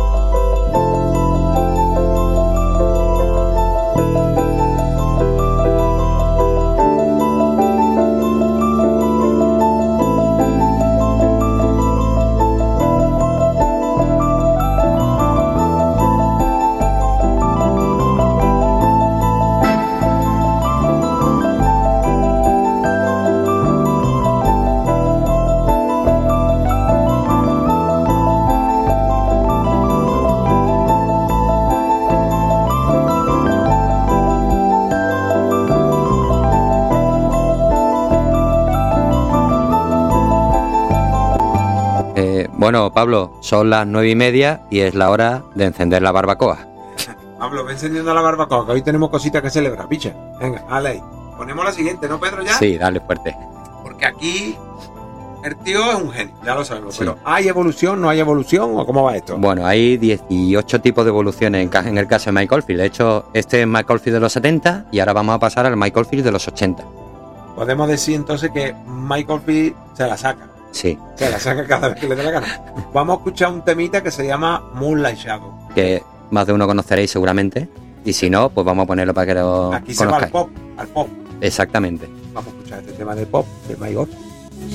[SPEAKER 18] Bueno, Pablo, son las 9:30 y es la hora de encender la barbacoa.
[SPEAKER 3] Pablo, ve encendiendo la barbacoa, que hoy tenemos cositas que celebrar, picha. Venga, dale ahí. Ponemos la siguiente, ¿no, Pedro, ya?
[SPEAKER 18] Sí, dale fuerte.
[SPEAKER 3] Porque aquí el tío es un genio, ya lo sabemos. Sí. Pero ¿hay evolución, no hay evolución o cómo va esto?
[SPEAKER 18] Bueno, hay 18 tipos de evoluciones en el caso de Mike Oldfield. De hecho, este es Mike Oldfield de los 70 y ahora vamos a pasar al Mike Oldfield de los 80.
[SPEAKER 3] Podemos decir entonces que Mike Oldfield se la saca.
[SPEAKER 18] Sí.
[SPEAKER 3] Se la saca cada vez que le dé la gana. Vamos a escuchar un temita que se llama Moonlight Shadow.
[SPEAKER 18] Que más de uno conoceréis seguramente. Y si no, pues vamos a ponerlo para que lo
[SPEAKER 3] aquí
[SPEAKER 18] conozcáis.
[SPEAKER 3] Se va al pop.
[SPEAKER 18] Exactamente.
[SPEAKER 3] Vamos a escuchar este tema de pop de Mike Oldfield.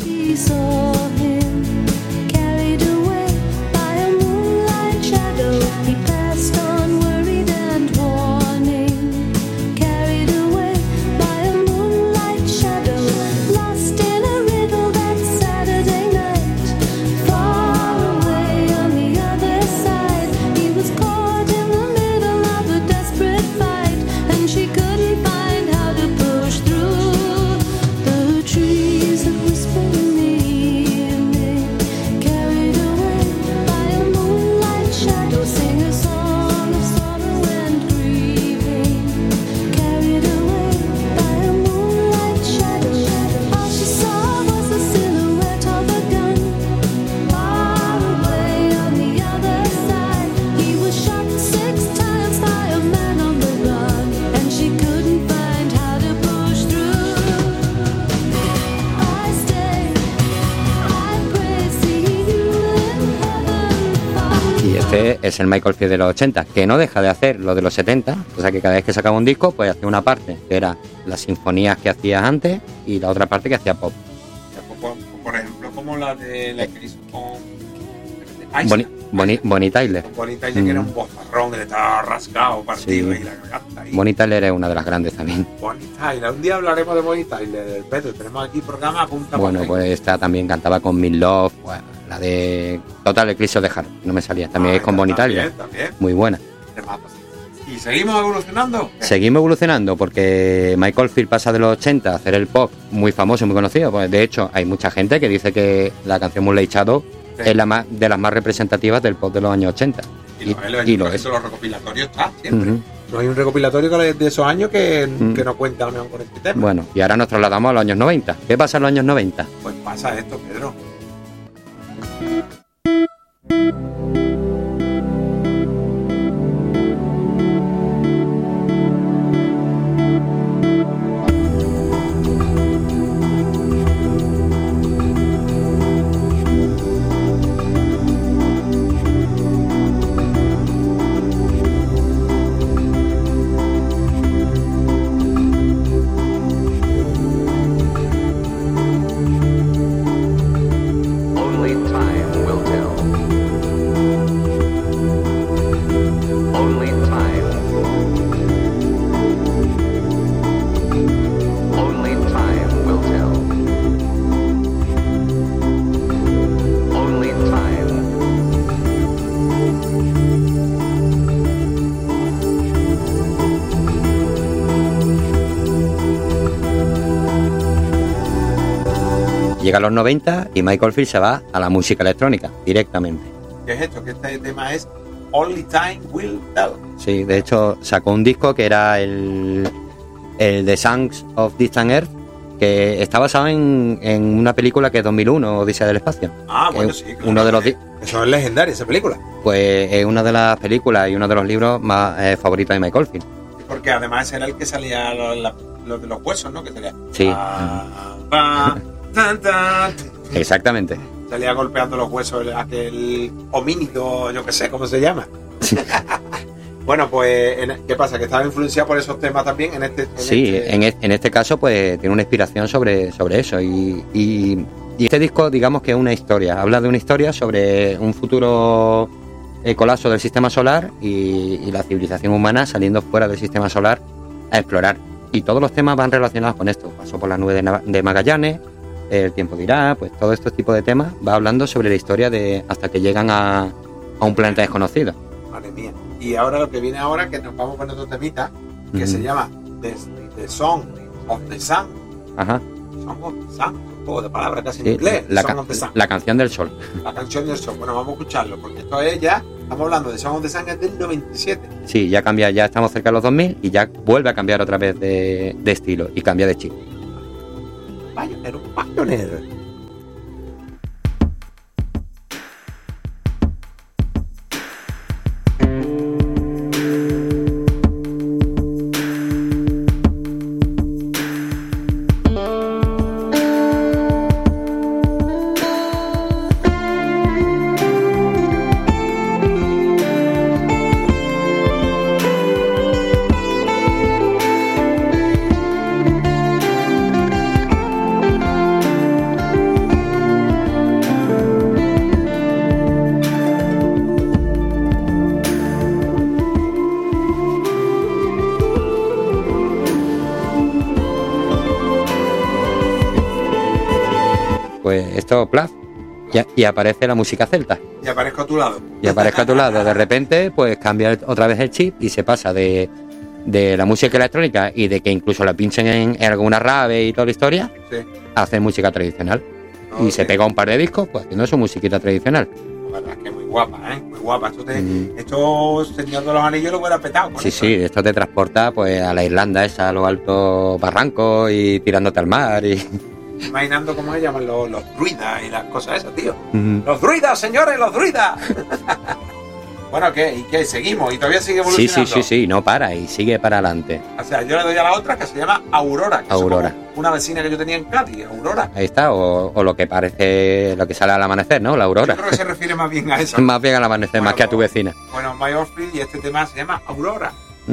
[SPEAKER 18] Es el Mike Oldfield de los 80, que no deja de hacer lo de los 70, o sea que cada vez que sacaba un disco, pues hacía una parte, que era las sinfonías que hacía antes, y la otra parte que hacía pop.
[SPEAKER 3] Por ejemplo, como la de la que hizo con
[SPEAKER 18] Bonnie Tyler.
[SPEAKER 3] Bonnie Tyler, que era un bozarrón, que le estaba rasgado, partido,
[SPEAKER 18] sí.
[SPEAKER 3] Y la garganta ahí.
[SPEAKER 18] Bonnie Tyler es una de las grandes también.
[SPEAKER 3] Bonnie Tyler, un día hablaremos de Bonnie Tyler, Pedro, tenemos aquí programa apunta.
[SPEAKER 18] Bueno, pues esta también cantaba con Miss Love, bueno, la de Total Eclipse of the Heart, no me salía, también es con Bonnie Tyler.
[SPEAKER 3] También.
[SPEAKER 18] Muy buena.
[SPEAKER 3] ¿Y seguimos evolucionando?
[SPEAKER 18] Seguimos evolucionando porque Mike Oldfield pasa de los 80 a hacer el pop muy famoso, muy conocido. Pues de hecho, hay mucha gente que dice que la canción Moonlight Shadow es la de las más representativas del pop de los años 80.
[SPEAKER 3] Y lo es. Los recopilatorios está siempre. Uh-huh. No hay un recopilatorio de esos años que no cuenta a lo mejor con este tema.
[SPEAKER 18] Bueno, y ahora nos trasladamos a los años 90. ¿Qué pasa en los años 90?
[SPEAKER 3] Pues pasa esto, Pedro.
[SPEAKER 18] Llegan los 90 y Mike Oldfield se va a la música electrónica directamente.
[SPEAKER 3] ¿Qué es esto? Que este tema es Only Time Will Tell.
[SPEAKER 18] Sí, de hecho sacó un disco que era el The Songs of Distant Earth, que está basado en una película que es 2001, Odisea del Espacio.
[SPEAKER 3] Ah, bueno, sí. Claro,
[SPEAKER 18] uno de los
[SPEAKER 3] eso es legendario, esa película.
[SPEAKER 18] Pues es una de las películas y uno de los libros más favoritos de Mike Oldfield.
[SPEAKER 3] Porque además era el que salía los de los huesos, ¿no? Que salía.
[SPEAKER 18] Sí. Exactamente.
[SPEAKER 3] Salía golpeando los huesos aquel homínido, yo qué sé, ¿cómo se llama? Bueno, pues, ¿qué pasa? Que estaba influenciado por esos temas también en
[SPEAKER 18] este caso, pues, tiene una inspiración sobre eso. Y este disco, digamos que es una historia. Habla de una historia sobre un futuro colapso del sistema solar y la civilización humana saliendo fuera del sistema solar a explorar. Y todos los temas van relacionados con esto. Pasó por la nube de Magallanes, el tiempo dirá, pues todo este tipo de temas va hablando sobre la historia de hasta que llegan a un planeta desconocido.
[SPEAKER 3] Madre mía. Y ahora lo que viene ahora, que nos vamos con otro temita, que se llama The Song of the Sun.
[SPEAKER 18] Ajá.
[SPEAKER 3] Song of the Sun, un juego de palabras casi en
[SPEAKER 18] Sí,
[SPEAKER 3] inglés.
[SPEAKER 18] la canción del sol.
[SPEAKER 3] La canción del sol. Bueno, vamos a escucharlo, porque esto es ya, estamos hablando de Song of the Sun, es del 97.
[SPEAKER 18] Sí, ya cambia, ya estamos cerca de los 2000 y ya vuelve a cambiar otra vez de estilo y cambia de chip.
[SPEAKER 3] Un pionero.
[SPEAKER 18] Plaf, y aparece la música celta.
[SPEAKER 3] Y aparezco a tu lado.
[SPEAKER 18] De repente, pues cambia otra vez el chip y se pasa de la música electrónica y de que incluso la pinchen en alguna rave y toda la historia, a hacer música tradicional. Y se pega un par de discos, pues haciendo su musiquita tradicional.
[SPEAKER 3] La verdad es que muy guapa, ¿eh? Muy guapa. Esto Señor de los Anillos lo hubiera petado.
[SPEAKER 18] Sí, esto te transporta pues a la Irlanda esa, a los altos barrancos y tirándote al mar y...
[SPEAKER 3] Imaginando cómo se llaman los druidas y las cosas esas, tío. ¡Los druidas, señores, los druidas! Bueno, ¿qué? ¿Y qué? ¿Seguimos? ¿Y todavía sigue evolucionando?
[SPEAKER 18] Sí, no para y sigue para adelante.
[SPEAKER 3] O sea, yo le doy a la otra que se llama Aurora. Que
[SPEAKER 18] Aurora.
[SPEAKER 3] Es una vecina que yo tenía en Cádiz, Aurora.
[SPEAKER 18] Ahí está, o lo que parece, lo que sale al amanecer, ¿no? La Aurora.
[SPEAKER 3] Yo creo que se refiere más bien a eso.
[SPEAKER 18] Más bien al amanecer, más que a tu vecina.
[SPEAKER 3] Bueno, Mike Oldfield, y este tema se llama Aurora.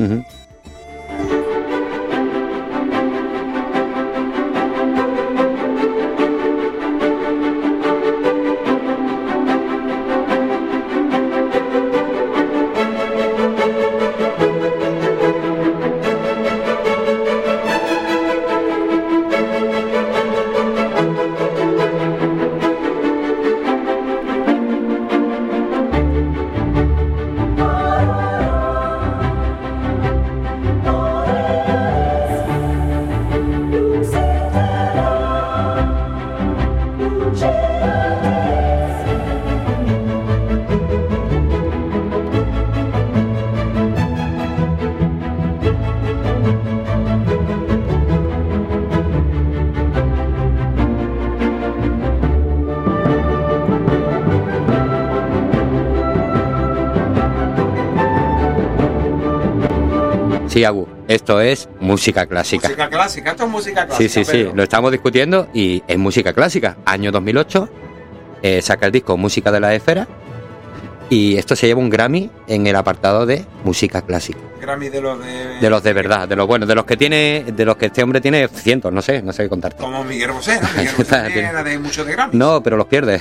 [SPEAKER 18] Sí, Agu, esto es música clásica.
[SPEAKER 3] Música clásica, esto es música clásica.
[SPEAKER 18] Sí, lo estamos discutiendo y es música clásica. Año 2008, saca el disco Música de la Esfera y esto se lleva un Grammy en el apartado de música clásica.
[SPEAKER 3] Grammy de los de...
[SPEAKER 18] De los de verdad, de los buenos, de los que este hombre tiene cientos, no sé qué contarte.
[SPEAKER 3] Como Miguel Bosé, ¿no? Miguel Bosé tiene de muchos de Grammy.
[SPEAKER 18] No, pero los pierde.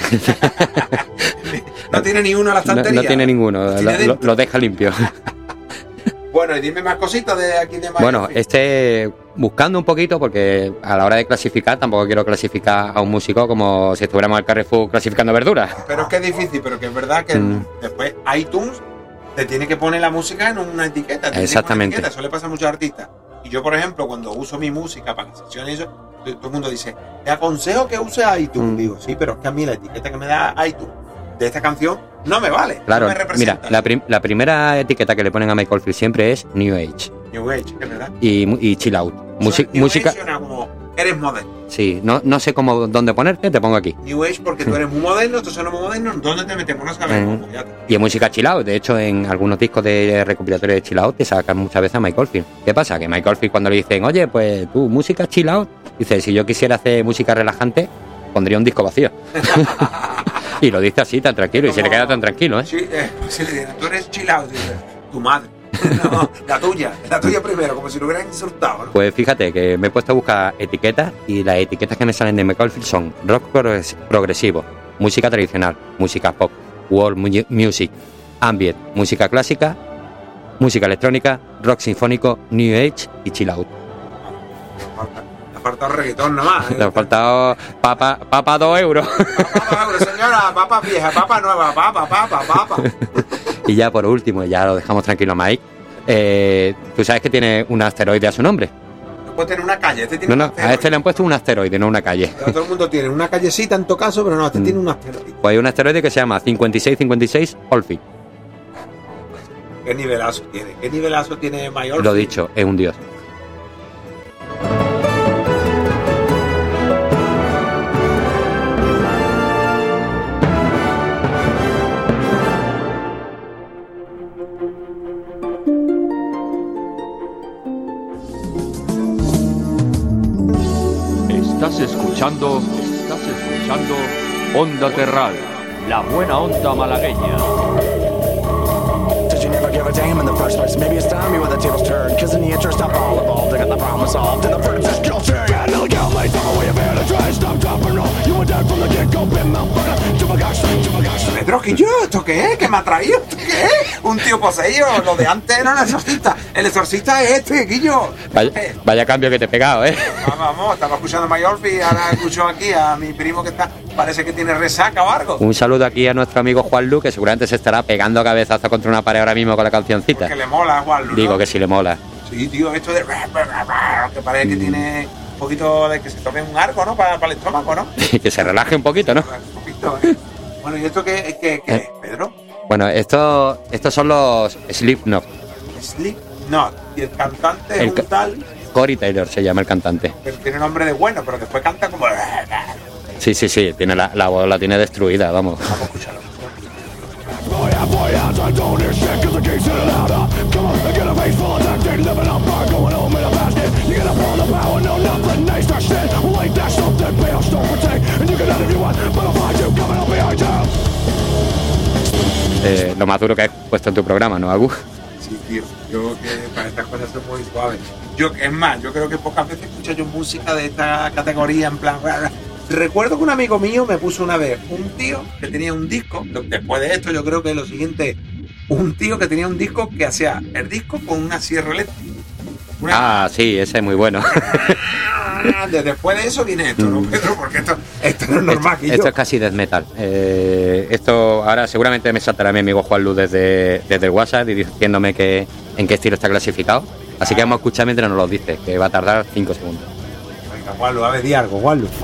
[SPEAKER 3] No tiene ni uno en la estantería.
[SPEAKER 18] No tiene ninguno, lo deja limpio.
[SPEAKER 3] Bueno, y dime más cositas de aquí de Mike.
[SPEAKER 18] Bueno, buscando un poquito, porque a la hora de clasificar tampoco quiero clasificar a un músico como si estuviéramos al Carrefour clasificando verduras.
[SPEAKER 3] Pero es que es difícil, pero que es verdad que después iTunes te tiene que poner la música en una etiqueta.
[SPEAKER 18] Exactamente.
[SPEAKER 3] Eso le pasa a muchos artistas. Y yo, por ejemplo, cuando uso mi música para las sesiones y eso, todo el mundo dice, te aconsejo que uses iTunes. Digo, sí, pero es que a mí la etiqueta que me da iTunes de esta canción no me vale.
[SPEAKER 18] Claro,
[SPEAKER 3] no me representa.
[SPEAKER 18] mira, la primera etiqueta que le ponen a Michael Field siempre es New Age.
[SPEAKER 3] New Age, es verdad.
[SPEAKER 18] Y Chill Out. Música.
[SPEAKER 3] Age suena como, eres moderno.
[SPEAKER 18] Sí, no sé dónde ponerte, te pongo aquí.
[SPEAKER 3] New Age porque tú eres muy moderno, tú eres muy moderno, ¿dónde te metemos? No sabemos.
[SPEAKER 18] Y en música Chill Out, de hecho, en algunos discos de recopilatorio de Chill Out te sacan muchas veces a Michael Field. ¿Qué pasa? Que Michael Field cuando le dicen, oye, pues tú, música Chill Out, dice, si yo quisiera hacer música relajante, pondría un disco vacío. Y lo dice así, tan tranquilo, y se le queda tan tranquilo, ¿eh?
[SPEAKER 3] Sí, tú eres Chill Out, dice, tu madre. No, la tuya primero, como si lo hubieran insultado, ¿no?
[SPEAKER 18] Pues fíjate que me he puesto a buscar etiquetas y las etiquetas que me salen de Michael Field son rock progresivo, música tradicional, música pop, world music, ambient, música clásica, música electrónica, rock sinfónico, new age y chill out.
[SPEAKER 3] Le ha faltado reggaetón nomás.
[SPEAKER 18] Le ha faltado papa 2 euros.
[SPEAKER 3] Papa 2 euros, señora, papa vieja, papa nueva, papa.
[SPEAKER 18] Y ya por último, ya lo dejamos tranquilo a Mike. Tú sabes que tiene un asteroide a su nombre.
[SPEAKER 3] Puede tener una calle. Este tiene un asteroide.
[SPEAKER 18] A este le han puesto un asteroide, no una calle.
[SPEAKER 3] Todo el mundo tiene una callecita en todo caso, pero no, este tiene un asteroide.
[SPEAKER 18] Pues hay un asteroide que se llama 5656 Olfi.
[SPEAKER 3] ¿Qué nivelazo tiene? ¿Qué nivelazo tiene Mayor?
[SPEAKER 18] Lo dicho, es un dios.
[SPEAKER 17] Estás escuchando Onda Terral, la buena onda malagueña.
[SPEAKER 20] Did you never give a damn in the first place? Maybe it's time you where the tables turn. Cause in the interest of all involved, I got the problem solved. And the verdict is guilty. Yeah, no guilt, late time away, man. I try to stop, drop, and roll. You were dead from the get-go, been motherfucker. To my gosh,
[SPEAKER 3] Pedro, ¿qué yo? ¿Esto qué es? ¿Qué me ha traído? ¿Esto qué es? Un tío poseído. Lo de antes era el exorcista. El exorcista es este, Guillo.
[SPEAKER 18] Vaya cambio que te he pegado, ¿eh?
[SPEAKER 3] Vamos, estaba escuchando a Mayorfi, ahora escucho aquí a mi primo que está, parece que tiene resaca o algo.
[SPEAKER 18] Un saludo aquí a nuestro amigo Juan Lu, que seguramente se estará pegando a cabezazo contra una pared ahora mismo con la cancioncita.
[SPEAKER 3] Que le mola a Juan Lu,
[SPEAKER 18] Digo
[SPEAKER 3] ¿no?
[SPEAKER 18] Que sí le mola.
[SPEAKER 3] Sí, tío, esto de... que parece que tiene un poquito de que se tome un arco, ¿no? Para el estómago, ¿no?
[SPEAKER 18] Que se relaje un poquito, ¿no?
[SPEAKER 3] Un poquito, Bueno, ¿y esto qué es, Pedro?
[SPEAKER 18] Bueno, estos son los Slipknot.
[SPEAKER 3] Slipknot. Y el cantante es un tal...
[SPEAKER 18] Corey Taylor se llama el cantante.
[SPEAKER 3] Tiene nombre de bueno, pero después canta como...
[SPEAKER 18] Sí, tiene la voz la tiene destruida, vamos.
[SPEAKER 3] Vamos a escucharlo.
[SPEAKER 18] Lo más duro que has puesto en tu programa, ¿no, Agus?
[SPEAKER 3] Sí, tío, yo que para estas cosas soy muy suave. Es más, yo creo que pocas veces escucho yo música de esta categoría en plan... Recuerdo que un amigo mío me puso una vez un tío que tenía un disco, después de esto yo creo que lo siguiente, un tío que tenía un disco que hacía el disco con una sierra eléctrica.
[SPEAKER 18] Sí, ese es muy bueno.
[SPEAKER 3] Después de eso viene esto, ¿no, Pedro? Porque esto no es normal.
[SPEAKER 18] Esto es casi death metal. Esto ahora seguramente me saltará mi amigo Juan Luz desde el WhatsApp y diciéndome en qué estilo está clasificado. Así que vamos a escuchar mientras nos lo dice, que va a tardar 5 segundos.
[SPEAKER 3] Venga, Juan Luz, a ver, di algo, Juan Luz.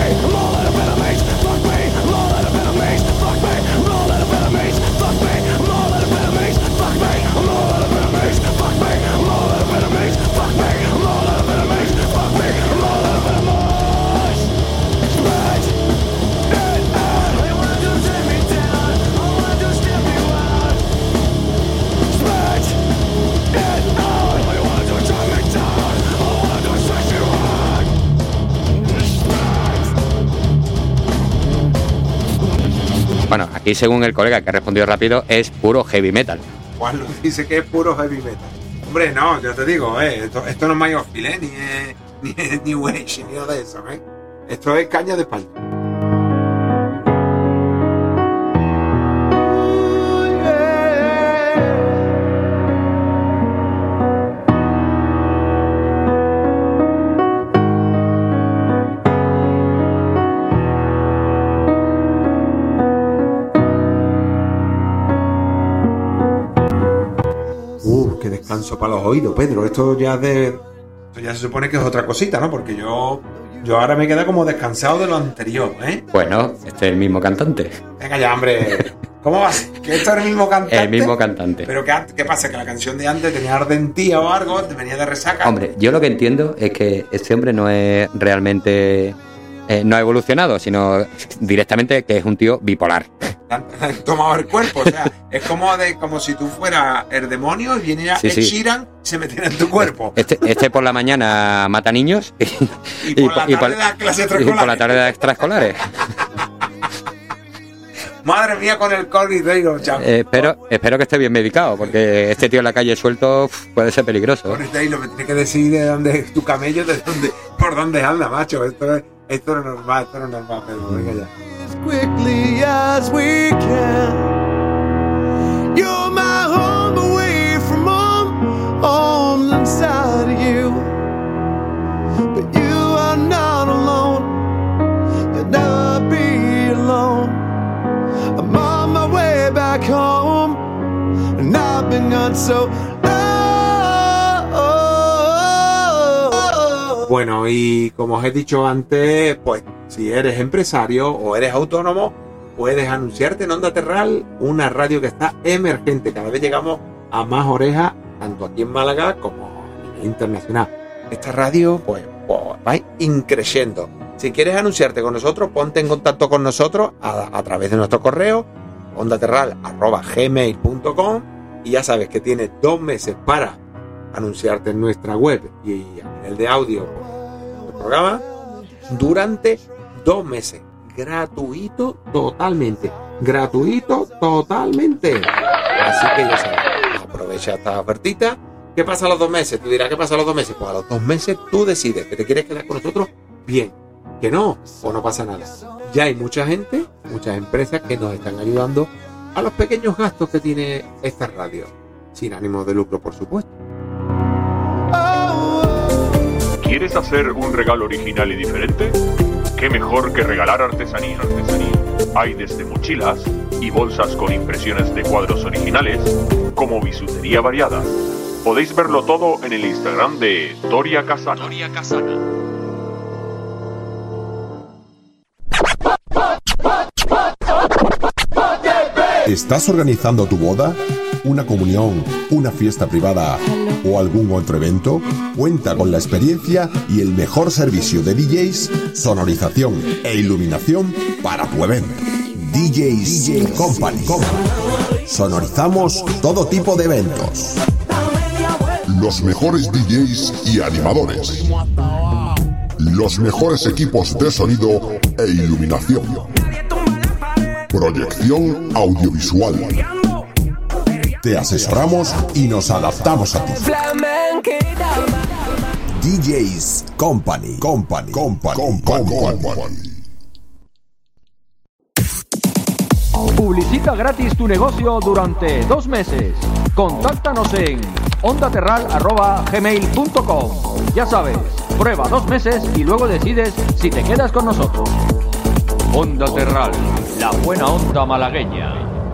[SPEAKER 18] Bueno, aquí según el colega que ha respondido rápido, es puro heavy metal.
[SPEAKER 3] Juan Luz dice que es puro heavy metal. Hombre, no, ya te digo, esto no es Mayor Field, ni es New Age, ni nada de eso, Esto es caña de espalda. Qué descanso para los oídos, Pedro. Esto ya se supone que es otra cosita, ¿no? Porque yo Yo ahora me quedo como descansado de lo anterior, ¿eh?
[SPEAKER 18] Bueno, este es el mismo cantante.
[SPEAKER 3] Venga ya, hombre. ¿Cómo vas? ¿Que esto es el mismo cantante?
[SPEAKER 18] El mismo cantante.
[SPEAKER 3] ¿Pero qué pasa? ¿Que la canción de antes tenía ardentía o algo? ¿Te venía de resaca?
[SPEAKER 18] Hombre, yo lo que entiendo es que este hombre no es realmente... no ha evolucionado, sino directamente que es un tío bipolar.
[SPEAKER 3] Tomado el cuerpo, o sea, es como si tú fueras el demonio y viene Ed Sheeran, se metiera en tu cuerpo.
[SPEAKER 18] Este por la mañana mata niños
[SPEAKER 3] y por la tarde da clases extraescolares.
[SPEAKER 18] Y por la tarde da extraescolares.
[SPEAKER 3] Madre mía, con el Corey Taylor, chaval.
[SPEAKER 18] Espero que esté bien medicado, porque este tío en la calle suelto puede ser peligroso.
[SPEAKER 3] Corey Taylor, me tiene que decir de dónde es tu camello, por dónde anda, macho. Esto no es normal, Pedro. Venga ya.
[SPEAKER 8] Quickly as we can. You're my home away from home inside of you. But you are not alone. You'll never be alone. I'm on my way back home, and I've been gone so long.
[SPEAKER 3] Bueno, y como os he dicho antes, pues si eres empresario o eres autónomo, puedes anunciarte en Onda Terral, una radio que está emergente. Cada vez llegamos a más orejas, tanto aquí en Málaga como a nivel internacional. Esta radio, pues va increciendo. Si quieres anunciarte con nosotros, ponte en contacto con nosotros a través de nuestro correo, ondaterral@gmail.com, y ya sabes que tienes 2 meses para anunciarte en nuestra web y a nivel de audio el programa durante 2 meses. Gratuito totalmente. Así que ya sabes, aprovecha esta ofertita. ¿Qué pasa a los 2 meses? Tú dirás, ¿qué pasa a los 2 meses? Pues a los 2 meses tú decides que te quieres quedar con nosotros, bien. Que no, pues no pasa nada. Ya hay mucha gente, muchas empresas que nos están ayudando a los pequeños gastos que tiene esta radio. Sin ánimo de lucro, por supuesto.
[SPEAKER 15] ¿Quieres hacer un regalo original y diferente? ¿Qué mejor que regalar artesanía? Hay desde mochilas y bolsas con impresiones de cuadros originales, como bisutería variada. Podéis verlo todo en el Instagram de Toria Casana.
[SPEAKER 2] ¿Estás organizando tu boda, una comunión, una fiesta privada o algún otro evento? Cuenta con la experiencia y el mejor servicio de DJs, sonorización e iluminación para tu evento. DJs Company. Sonorizamos todo tipo de eventos.
[SPEAKER 21] Los mejores DJs y animadores. Los mejores equipos de sonido e iluminación. Proyección audiovisual.
[SPEAKER 2] Te asesoramos y nos adaptamos a ti. DJs Company.
[SPEAKER 17] Publicita gratis tu negocio durante 2 meses. Contáctanos en ondaterral@gmail.com. Ya sabes, prueba 2 meses y luego decides si te quedas con nosotros. Onda Terral, la buena onda malagueña.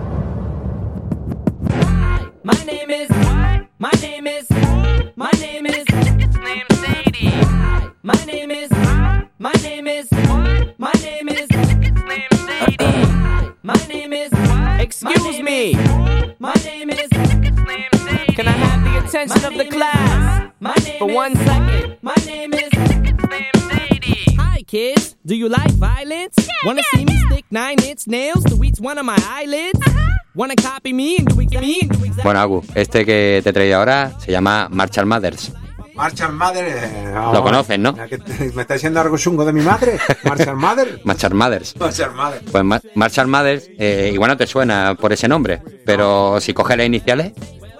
[SPEAKER 11] My name is Sadie. My name is excuse me. My name is Can I have the attention of the class for 1 second? My name is Hi kids, do you like violence? Wanna see me stick 9-inch nails to each one of my eyelids? Wanna copy me and do exactly?
[SPEAKER 18] Bueno, Agu, este que te he traído ahora se llama Marshall Mathers.
[SPEAKER 3] Marshall Mathers.
[SPEAKER 18] Lo conoces, ¿no?
[SPEAKER 3] ¿Me está diciendo algo chungo de mi madre? ¿Marshall Mathers?
[SPEAKER 18] Marshall Mathers.
[SPEAKER 3] Marshall Mathers.
[SPEAKER 18] Pues Marshall Mathers, igual no te suena por ese nombre, pero si coges las iniciales,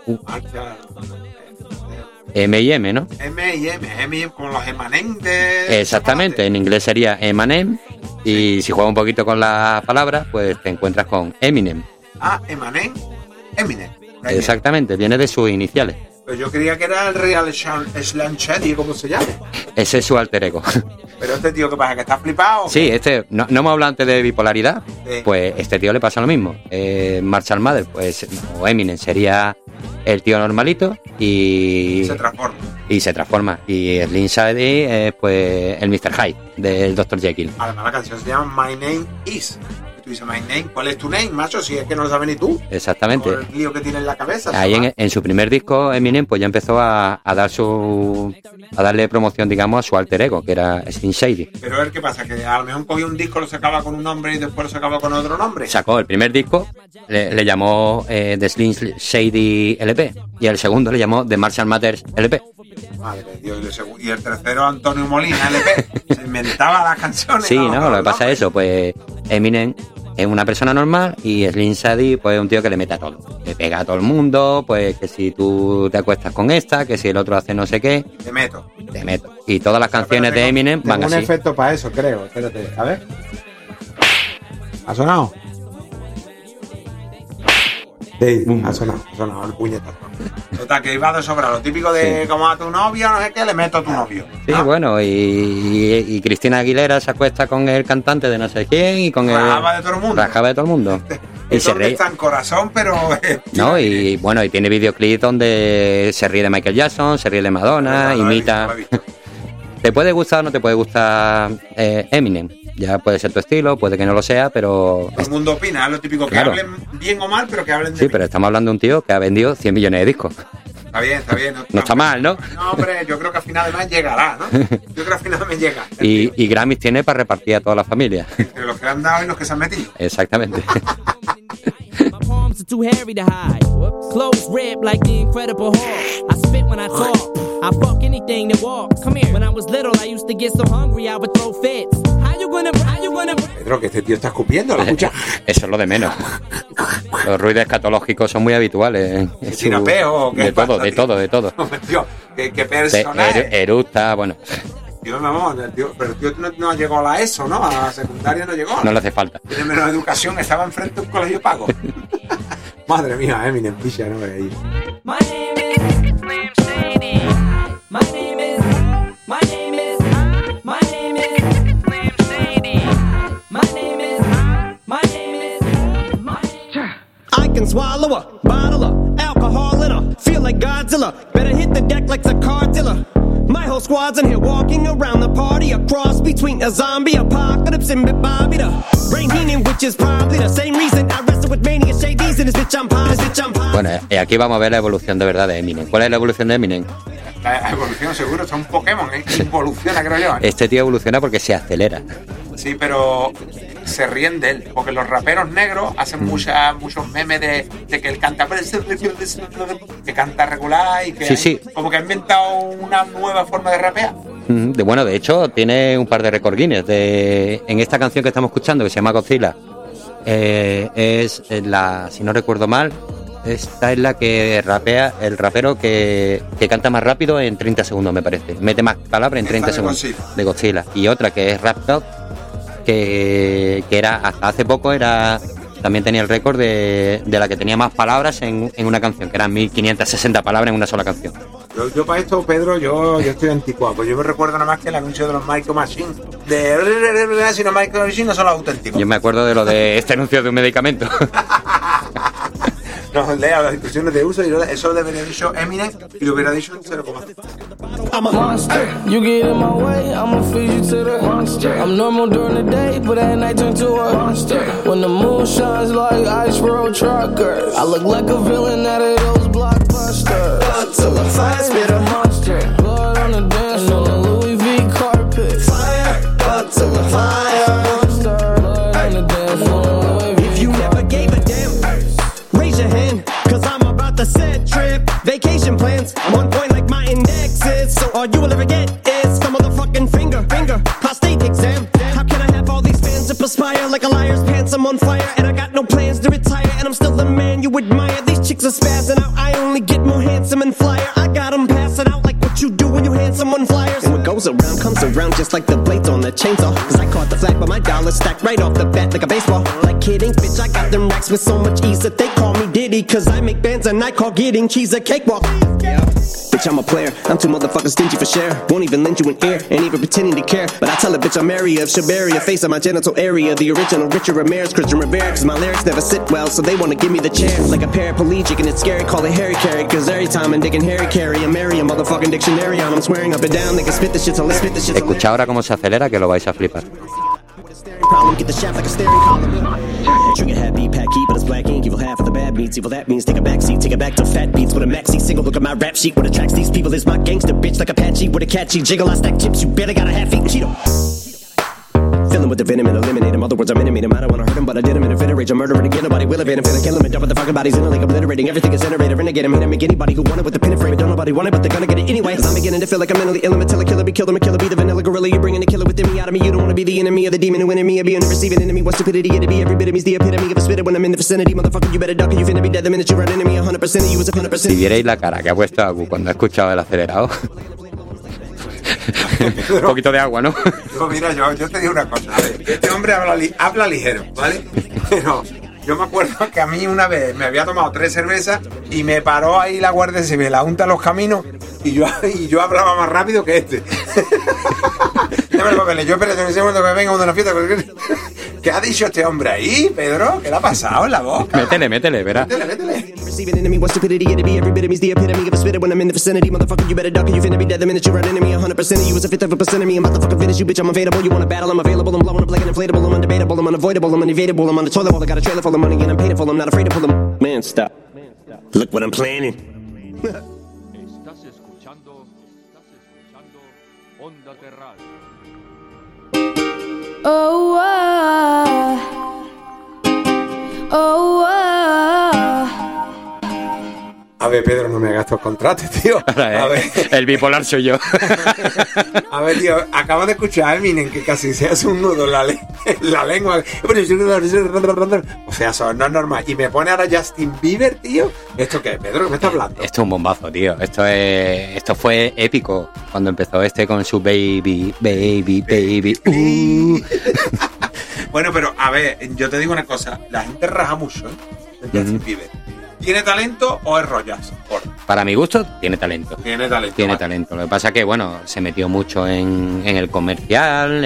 [SPEAKER 18] M y M, ¿no?
[SPEAKER 3] M como los Emanem.
[SPEAKER 18] Exactamente, en inglés sería Emanem, y si juegas un poquito con las palabras, pues te encuentras con Eminem.
[SPEAKER 3] Eminem.
[SPEAKER 18] Exactamente, viene de sus iniciales.
[SPEAKER 3] Pero yo creía que era el Real Slam Shady, ¿cómo se llama?
[SPEAKER 18] Ese es su alter ego.
[SPEAKER 3] Pero este tío, ¿qué pasa? ¿Que está flipado?
[SPEAKER 18] Sí, no hemos hablado antes de bipolaridad. Sí. Pues este tío le pasa lo mismo. Marshall Mathers, pues, o Eminem sería el tío normalito y...
[SPEAKER 3] Se transforma.
[SPEAKER 18] Y se transforma. Y Slim Shady es pues el Mr. Hyde del Dr. Jekyll.
[SPEAKER 3] Además la canción se llama My Name Is. Tú dices, My Name, ¿cuál es tu name, macho? Si es que no lo sabes ni tú.
[SPEAKER 18] Exactamente.
[SPEAKER 3] Por el lío que tiene en la cabeza.
[SPEAKER 18] Ahí en su primer disco, Eminem, pues ya empezó a darle promoción, digamos, a su alter ego, que era Slim Shady.
[SPEAKER 3] Pero a ver qué pasa, que a lo mejor cogía un disco, lo sacaba con un nombre y después lo sacaba con otro nombre.
[SPEAKER 18] Sacó el primer disco, le llamó The Slim Shady LP, y el segundo le llamó The Marshall Mathers LP.
[SPEAKER 3] Madre de Dios, y el tercero Antonio Molina LP. Se inventaba las canciones.
[SPEAKER 18] Sí, no, lo que pasa es eso, pues Eminem es una persona normal y Slim Shady pues es un tío que le mete a todo. Le pega a todo el mundo, pues que si tú te acuestas con esta, que si el otro hace no sé qué.
[SPEAKER 3] Te meto.
[SPEAKER 18] Y todas las canciones de Eminem van así.
[SPEAKER 3] Tengo un efecto para eso, creo. Espérate, a ver. ¿Ha sonado? Sí, ha sonado el puñetazo. Total, que iba de sobra, lo típico de como a tu novio, no sé qué, le meto a tu novio.
[SPEAKER 18] Sí, bueno, y Cristina Aguilera se acuesta con el cantante de no sé quién y con
[SPEAKER 3] Rajaba de todo el mundo.
[SPEAKER 18] Rajaba de todo el mundo.
[SPEAKER 3] Y se ríe. Está en corazón, pero...
[SPEAKER 18] No, y bueno, y tiene videoclips donde se ríe de Michael Jackson, se ríe de Madonna, imita...
[SPEAKER 3] Lo he visto.
[SPEAKER 18] ¿Te puede gustar o no te puede gustar Eminem? Ya puede ser tu estilo, puede que no lo sea, pero...
[SPEAKER 3] Todo el mundo opina, es lo típico, que
[SPEAKER 18] claro.
[SPEAKER 3] hablen bien o mal, pero que hablen de
[SPEAKER 18] Sí,
[SPEAKER 3] mí.
[SPEAKER 18] pero estamos hablando de un tío que ha vendido 100 millones de discos.
[SPEAKER 3] Está bien.
[SPEAKER 18] No está mal, ¿no?
[SPEAKER 3] No, hombre, yo creo que al final de mes llegará, ¿no? Yo creo que al final de mes llega.
[SPEAKER 18] Y Grammys tiene para repartir a toda la familia.
[SPEAKER 3] Entre los que han dado y los que se han metido.
[SPEAKER 18] Exactamente.
[SPEAKER 4] Palms are too hairy to hide. Clothes ripped like the Incredible Hulk. I spit when I talk. I fuck anything that walks. Come here. When I was little, I used to get so hungry I would throw fits. How you gonna?
[SPEAKER 3] Pedro, que este tío está escupiendo, ¿lo escuchas?
[SPEAKER 18] Eso es lo de menos. Los ruidos escatológicos son muy habituales.
[SPEAKER 3] ¿Tirapeo o qué?
[SPEAKER 18] De todo.
[SPEAKER 3] Tío, qué personaje.
[SPEAKER 18] Eructa, bueno.
[SPEAKER 3] Tío, vamos, pero el tío no ha llegado a la ESO, ¿no? A la secundaria no llegó.
[SPEAKER 18] No le hace falta.
[SPEAKER 3] Tiene menos educación, estaba enfrente de un colegio pago. Madre mía, Eminem, picha, no me ahí.
[SPEAKER 4] My name is Slim Shady. My name is Slim Shady. My name is
[SPEAKER 11] I can swallow a bottle of alcohol in her. Feel like Godzilla. Better hit the deck like a car dealer. My whole squad's in here walking around the party. A cross between a zombie apocalypse and Bobby the Brain Heenan, which is probably the same reason I wrestle with Mania Shadys and this bitch I'm pie.
[SPEAKER 18] Bueno, y aquí vamos a ver la evolución de verdad de Eminem. ¿Cuál es la evolución de Eminem?
[SPEAKER 3] La evolución seguro, es un Pokémon, ¿eh? Evoluciona, creo yo.
[SPEAKER 18] Este tío evoluciona porque se acelera.
[SPEAKER 3] Sí, pero se ríen de él, porque los raperos negros hacen muchos memes de que él canta, que canta regular y que
[SPEAKER 18] Sí.
[SPEAKER 3] como que ha inventado una nueva forma de rapear.
[SPEAKER 18] Bueno, de hecho, tiene un par de récord Guinness. En esta canción que estamos escuchando, que se llama Godzilla, es la, si no recuerdo mal, esta es la que rapea el rapero que canta más rápido en 30 segundos, me parece. Mete más palabras en 30 segundos. De Godzilla. Y otra que es Rap God, que era hasta hace poco también tenía el récord de la que tenía más palabras en una canción, que eran 1560 palabras en una sola canción.
[SPEAKER 3] Yo para esto, Pedro, yo estoy anticuado, pues yo me recuerdo nada más que el anuncio de los Micro Machine, si no Micro Machine no son los auténticos.
[SPEAKER 18] Yo me acuerdo de lo de este anuncio de un medicamento.
[SPEAKER 3] No, lea las instrucciones de uso y eso lo debería haber dicho Eminem y lo hubiera dicho en 0,5.
[SPEAKER 19] I'm a monster. You get in my way, I'ma feed you to the monster. I'm normal during the day, but at night turn to a monster. When the moon shines like ice road truckers, I look like a villain out of those blockbusters. Till the fire spit a monster. Blood on the dance floor, on the Louis V carpet. Fire, till the fire. Monster. Blood on the dance floor, Louis V.
[SPEAKER 11] If you never gave a damn, raise your hand, cause I'm about to set trip. Vacation plans, I'm on point like my index is. So all you will ever get is some motherfucking finger. Prostate exam. How can I have all these fans that perspire like a liar's pants? I'm on fire and I got no plans to retire. And I'm still the man you admire. These chicks are spazzing out. I only get more handsome and flyer. I got them passing out like what you do when you hand someone flyers. And what goes around comes around just like the blades on
[SPEAKER 6] on a chainsaw. Cause I caught the flag, but my dollar stacked right off the bat like a baseball. Like kidding, bitch, I got them racks with so much ease that they call me Diddy. Cause I make bands and I call getting cheese a cakewalk. Bitch, I'm a player, I'm too motherfucking stingy for share. Won't even lend you an ear, ain't even pretending to care. But I tell a bitch I'm area of Shabaria, face on my genital area. The original Richard Ramirez, Christian Rivera. Cause my lyrics never sit well, so they wanna give me the chair. Like a paraplegic and it's scary, call it Harry Carry. Cause every time I'm digging Harry Carry, I'm marry a motherfucking dictionary on. I'm swearing up and down, they can spit this shit till they spit this shit.
[SPEAKER 18] Escucha ahora cómo se acelera, que lo vais a flipar.
[SPEAKER 6] Problem, get the shaft like a staring column. Trigger happy, pack key, but it's black ink. Evil half of the bad meats. Evil that means take a back seat, take it back to fat beats with a maxi single. Look at my rap sheet. What attracts these people is my gangster bitch like Apache with a catchy jiggle. I stack chips. You better got a half-eat Cheeto. Fill him with the venom and eliminate him. Other words, I'm intimate him. I don't wanna hurt him, but I did him in a fit of rage. I'm murdering again. Nobody will evade him. Finna kill him and dump the fucking bodies in a lake, obliterating everything is iterator. Renegade him, hit him, make anybody who want it with the pin and frame. Don't nobody want it, but they're gonna get it anyway. Cause I'm beginning to feel like I'm mentally ill. I'm a killer, be killed. I'm a killer, be the vanilla gorilla. You're bringing the killer within me out of me. You don't wanna be the enemy of the demon who in me. Or be a receiving enemy. What stupidity it'd be. Every bit of me's the epitome of a spitter when I'm in the vicinity. Motherfucker, you better duck or you finna be dead the minute you run into me. 100% of you is 100%.
[SPEAKER 18] Si vierais la cara que ha puesto Agu cuando ha escuchado el acelerado. Un poquito de agua, ¿no?
[SPEAKER 3] No, mira, yo te digo una cosa. A ver, este hombre habla ligero, ¿vale? Pero yo me acuerdo que a mí una vez me había tomado 3 cervezas y me paró ahí la Guardia Civil, la Junta a los Caminos, y yo hablaba más rápido que este. Dame el papel, yo espero que me venga uno de la fiesta. ¿Qué ha dicho este hombre ahí, Pedro? ¿Qué le ha pasado en la boca?
[SPEAKER 18] Métele, verá.
[SPEAKER 3] Métele.
[SPEAKER 6] Receiving enemy, what stupidity it'd be. Every bit of me's the epitome of a spitter when I'm in the vicinity. Motherfucker, you better duck or you finna be dead the minute you run into me. 100% of you is a fifth of a percent of me. I'm motherfucking finish you, bitch. I'm available. You wanna battle? I'm available. I'm blowing up like an inflatable. I'm undebatable. I'm unavoidable. I'm unevadable. I'm on the toilet bowl. I got a trailer full of money and I'm paid for. I'm not afraid to pull them. Man, stop. Look what I'm planning.
[SPEAKER 17] Estás escuchando Onda Terral.
[SPEAKER 13] Oh,
[SPEAKER 3] A ver, Pedro, no me hagas estos contratos, tío. A ver.
[SPEAKER 18] El bipolar soy yo.
[SPEAKER 3] A ver, tío, acabo de escuchar a Eminem que casi se hace un nudo en la lengua. O sea, eso no es normal. Y me pone ahora Justin Bieber, tío. ¿Esto qué, Pedro? ¿Qué me estás hablando?
[SPEAKER 18] Esto es un bombazo, tío. Esto fue épico cuando empezó con su baby.
[SPEAKER 3] Bueno, pero a ver, yo te digo una cosa. La gente raja mucho, ¿eh? Justin Bieber. ¿Tiene talento o es rollazo?
[SPEAKER 18] Para mi gusto, tiene talento.
[SPEAKER 3] Tiene talento.
[SPEAKER 18] Tiene talento. Lo que pasa es que, bueno, se metió mucho en el comercial,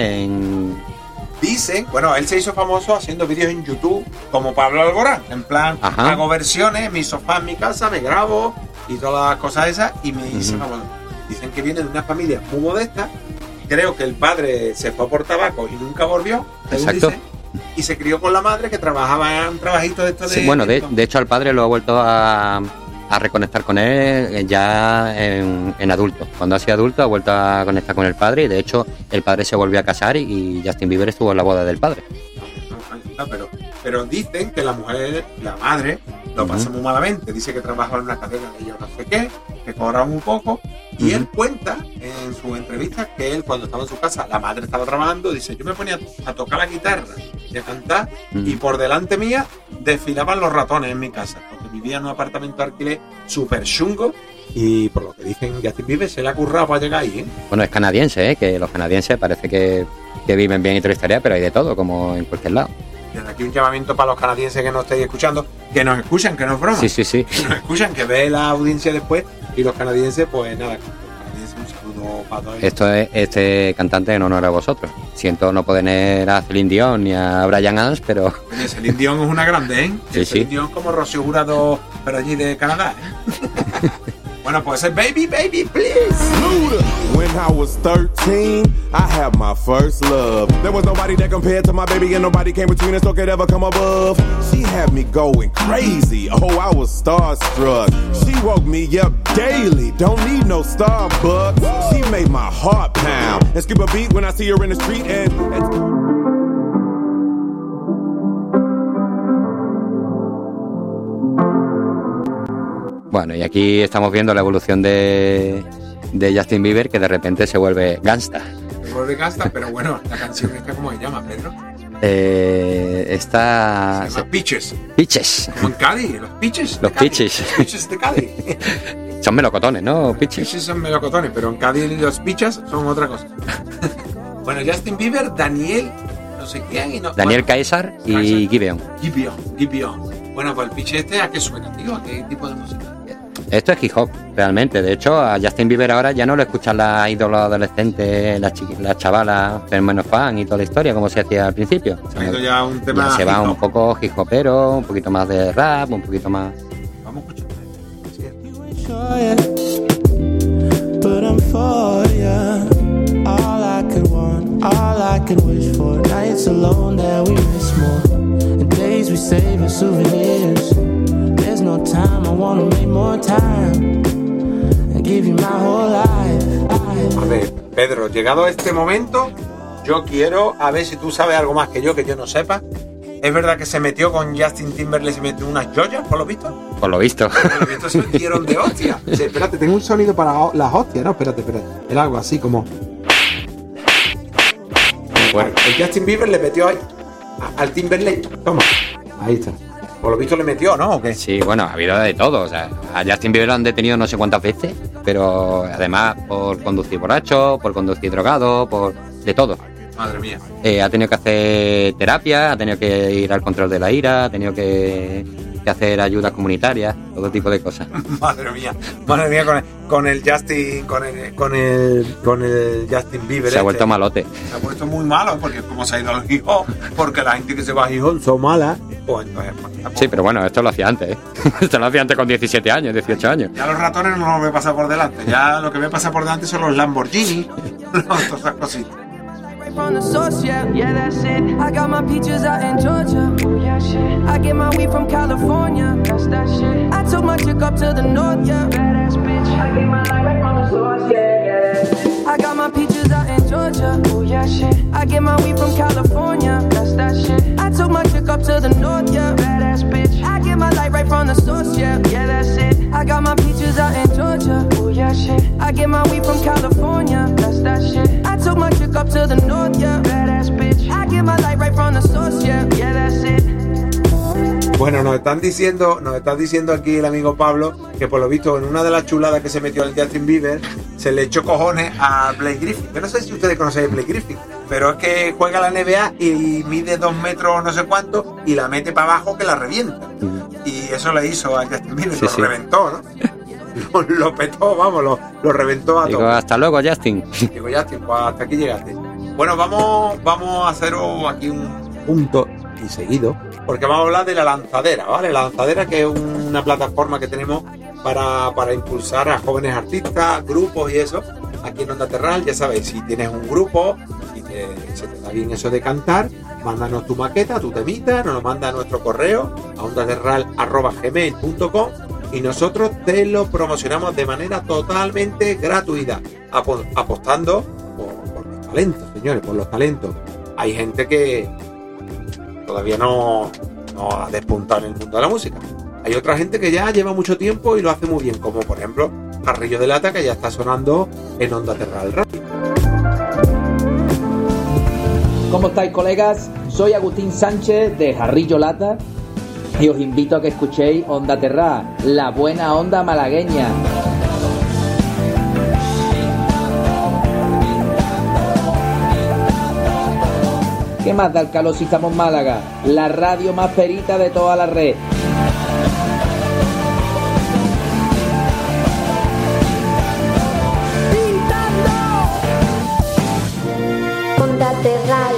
[SPEAKER 3] Dicen, bueno, él se hizo famoso haciendo vídeos en YouTube como Pablo Alborán. En plan, hago versiones, mi sofá en mi casa, me grabo y todas las cosas esas y me hice famoso. Dicen que viene de una familia muy modesta. Creo que el padre se fue por tabaco y nunca volvió.
[SPEAKER 18] Exacto.
[SPEAKER 3] Dicen, y se crió con la madre que trabajaba en un trabajito de esto de...
[SPEAKER 18] Sí, bueno, de hecho al padre lo ha vuelto a reconectar con él ya en adulto. Cuando ha sido adulto ha vuelto a conectar con el padre y de hecho el padre se volvió a casar y Justin Bieber estuvo en la boda del padre.
[SPEAKER 3] Pero dicen que la mujer, la madre, lo pasa muy malamente. Dice que trabaja en una cadena de ellos no sé qué, que cobra muy poco. Y él cuenta en su entrevista que él cuando estaba en su casa, la madre estaba trabajando, dice, yo me ponía a tocar la guitarra y a cantar y por delante mía desfilaban los ratones en mi casa, porque vivía en un apartamento de alquiler súper chungo y por lo que dicen Justin Bieber se le ha currado para llegar ahí, ¿eh?
[SPEAKER 18] Bueno, es canadiense, que los canadienses parece que viven bien y toda la historia, pero hay de todo, como en cualquier lado.
[SPEAKER 3] Desde aquí un llamamiento para los canadienses que nos estéis escuchando, que nos escuchan, que no es broma.
[SPEAKER 18] Sí.
[SPEAKER 3] Que nos escuchan, que ve la audiencia después y los canadienses, pues nada, un saludo para todos.
[SPEAKER 18] Esto es este cantante en honor a vosotros. Siento no poder tener a Celine Dion ni a Brian Adams, pero...
[SPEAKER 3] Oye, Celine Dion es una grande, ¿eh?
[SPEAKER 18] Sí.
[SPEAKER 3] Celine Dion como Rocío Jurado, pero allí de Canadá, ¿eh? Bueno, pues el baby, please.
[SPEAKER 22] When I was 13, I had my first love. There was nobody that compared to my baby, and nobody came between us or could ever come above. She had me going crazy. Oh, I was starstruck. She woke me up daily. Don't need no Starbucks. She made my heart pound and skip a beat when I see her in the street and
[SPEAKER 18] Bueno, y aquí estamos viendo la evolución de Justin Bieber, que de repente se vuelve gangsta.
[SPEAKER 3] Se vuelve gangsta, pero bueno, la canción esta, ¿cómo se llama, Pedro?
[SPEAKER 18] Esta...
[SPEAKER 3] Se llama Peaches.
[SPEAKER 18] Peaches.
[SPEAKER 3] Como en Cádiz, los Peaches.
[SPEAKER 18] Los Peaches.
[SPEAKER 3] Los Peaches de Cádiz.
[SPEAKER 18] Son melocotones, ¿no? Peaches.
[SPEAKER 3] Peaches son melocotones, pero en Cádiz los Peaches son otra cosa. Bueno, Justin Bieber, Daniel, no sé quién y no.
[SPEAKER 18] Daniel Caesar y Gibeon.
[SPEAKER 3] Gibeon. Bueno, pues el piche este, ¿a qué suena, tío? ¿A qué tipo de música?
[SPEAKER 18] Esto es hip hop, realmente. De hecho, a Justin Bieber ahora ya no lo escuchan las ídolos adolescentes, las chavalas, menos fan y toda la historia, como se hacía al principio.
[SPEAKER 3] Ha ido ya un tema.
[SPEAKER 18] Ya se va un poco hip hopero, un poquito más de rap, un poquito más.
[SPEAKER 3] Vamos a escuchar.
[SPEAKER 8] But I'm for ya. All I could want, all I could wish for. Nights alone that we miss more. And days we save as souvenirs. There's no time, I wanna make more time. And give you my whole life.
[SPEAKER 3] A ver, Pedro, llegado a este momento, yo quiero, a ver si tú sabes algo más que yo no sepa. ¿Es verdad que se metió con Justin Timberlake, se metió unas joyas, por lo visto?
[SPEAKER 18] Por lo visto.
[SPEAKER 3] Por lo visto se metieron de hostia. Sí, espérate, tengo un sonido para las hostias, ¿no? Espérate. Es algo así como... Bueno, el Justin Bieber le metió ahí al Timberlake. Toma, ahí está. Por lo visto le metió, ¿no? ¿O qué?
[SPEAKER 18] Sí, bueno, ha habido de todo. O sea, a Justin Bieber lo han detenido no sé cuántas veces, pero además por conducir borracho, por conducir drogado, por de todo.
[SPEAKER 3] Madre mía.
[SPEAKER 18] Ha tenido que hacer terapia, ha tenido que ir al control de la ira, ha tenido que hacer ayudas comunitarias, todo tipo de cosas.
[SPEAKER 3] Madre mía, con el Justin Bieber.
[SPEAKER 18] Se ha vuelto malote.
[SPEAKER 3] Se ha vuelto muy malo porque como se ha ido al hip hop, porque la gente que se va al hip hop son malas. Pues entonces,
[SPEAKER 18] sí, pero bueno, esto lo hacía antes, ¿eh? Esto lo hacía antes con 17 años, 18 años.
[SPEAKER 3] Ya los ratones no los me pasa por delante, ya lo que me pasa por delante son los Lamborghini, todas esas cositas.
[SPEAKER 11] From the source, yeah, that's it. I got my peaches out in Georgia. Oh, yeah, shit. I get my weed from California. That's that shit. I took my chick up to the north, yeah. Badass bitch. I get my life right from the source, yeah, that's it. I got my peaches out in Georgia. Oh, yeah, shit. I get my weed from California. That's that shit. I took my chick up to the north, yeah. Badass bitch. I get my life right from the source, yeah, that's it. I got my peaches out in Georgia. Oh, yeah, shit. I get my weed from California. That's that shit. I took my chick up to the north, yeah, badass bitch. I get my life right from the source, yeah, that's it.
[SPEAKER 3] Bueno, nos están diciendo aquí el amigo Pablo que por lo visto en una de las chuladas que se metió el Justin Bieber se le echó cojones a Blake Griffin. Yo no sé si ustedes conocen a Blake Griffin, pero es que juega la NBA y mide 2 metros no sé cuánto y la mete para abajo que la revienta. Y eso le hizo a Justin Bieber, lo reventó, ¿no? Lo petó, vamos, lo reventó a todo.
[SPEAKER 18] Digo, hasta luego, Justin.
[SPEAKER 3] Digo, Justin, pues hasta aquí llegaste. Bueno, vamos a hacer aquí un punto y seguido, porque vamos a hablar de la lanzadera, ¿vale? La lanzadera, que es una plataforma que tenemos para impulsar a jóvenes artistas, grupos y eso, aquí en Onda Terral. Ya sabéis, si tienes un grupo, si se te da bien eso de cantar, mándanos tu maqueta, tu temita, nos lo manda a nuestro correo, a ondaterral@gmail.com, y nosotros te lo promocionamos de manera totalmente gratuita, apostando por los talentos, señores, por los talentos. Hay gente que todavía no ha despuntado en el mundo de la música. Hay otra gente que ya lleva mucho tiempo y lo hace muy bien, como por ejemplo Jarrillo de Lata, que ya está sonando en Onda Terral Radio.
[SPEAKER 1] ¿Cómo estáis, colegas? Soy Agustín Sánchez de Jarrillo Lata y os invito a que escuchéis Onda Terral, la buena onda malagueña. ¿Qué más da el calor si estamos en Málaga? La radio más perita de toda la red.
[SPEAKER 14] Onda Terral.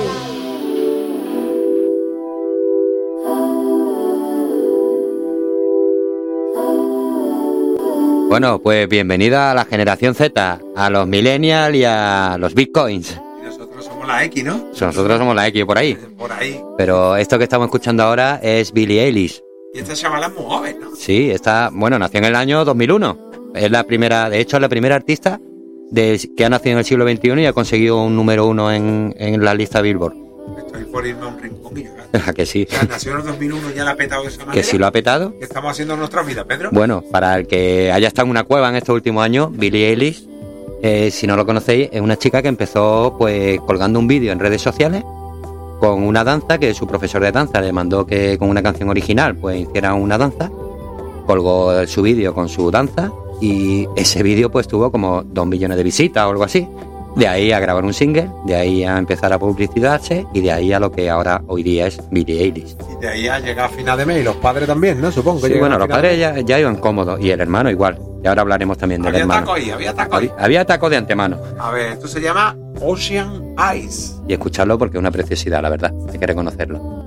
[SPEAKER 18] Bueno, pues bienvenida a la generación Z, a los millennials y a los bitcoins.
[SPEAKER 3] Nosotros somos la X, ¿no?
[SPEAKER 18] Nosotros somos la X, por ahí.
[SPEAKER 3] Por ahí.
[SPEAKER 18] Pero esto que estamos escuchando ahora es Billie Eilish.
[SPEAKER 3] Y esta chavala es muy joven, ¿no?
[SPEAKER 18] Sí, nació en el año 2001. Es la primera, de hecho, es la primera artista que ha nacido en el siglo XXI y ha conseguido un número 1 en la lista Billboard.
[SPEAKER 3] Estoy por irme a un rinconillo.
[SPEAKER 18] Que sí.
[SPEAKER 3] Ya nació en el 2001, ya la ha petado de esa manera.
[SPEAKER 18] Que sí lo ha petado.
[SPEAKER 3] ¿Qué estamos haciendo en nuestra vida, Pedro?
[SPEAKER 18] Bueno, para el que haya estado en una cueva en estos últimos años, Billie Eilish, si no lo conocéis, es una chica que empezó pues colgando un vídeo en redes sociales con una danza que su profesor de danza le mandó que con una canción original pues hiciera una danza. Colgó su vídeo con su danza y ese vídeo pues tuvo como 2 millones de visitas o algo así. De ahí a grabar un single, de ahí a empezar a publicitarse y de ahí a lo que ahora hoy día es Billie Eilish.
[SPEAKER 3] Y de ahí a llegar a final de mes y los padres también, ¿no? Supongo que
[SPEAKER 18] Sí,
[SPEAKER 3] llegan
[SPEAKER 18] bueno,
[SPEAKER 3] a
[SPEAKER 18] los
[SPEAKER 3] final
[SPEAKER 18] padres
[SPEAKER 3] de mes.
[SPEAKER 18] ya iban cómodos y el hermano igual. Y ahora hablaremos también del hermano.
[SPEAKER 3] Había taco ahí.
[SPEAKER 18] Había taco de antemano.
[SPEAKER 3] A ver, esto se llama Ocean Eyes.
[SPEAKER 18] Y escucharlo porque es una preciosidad, la verdad. Hay que reconocerlo.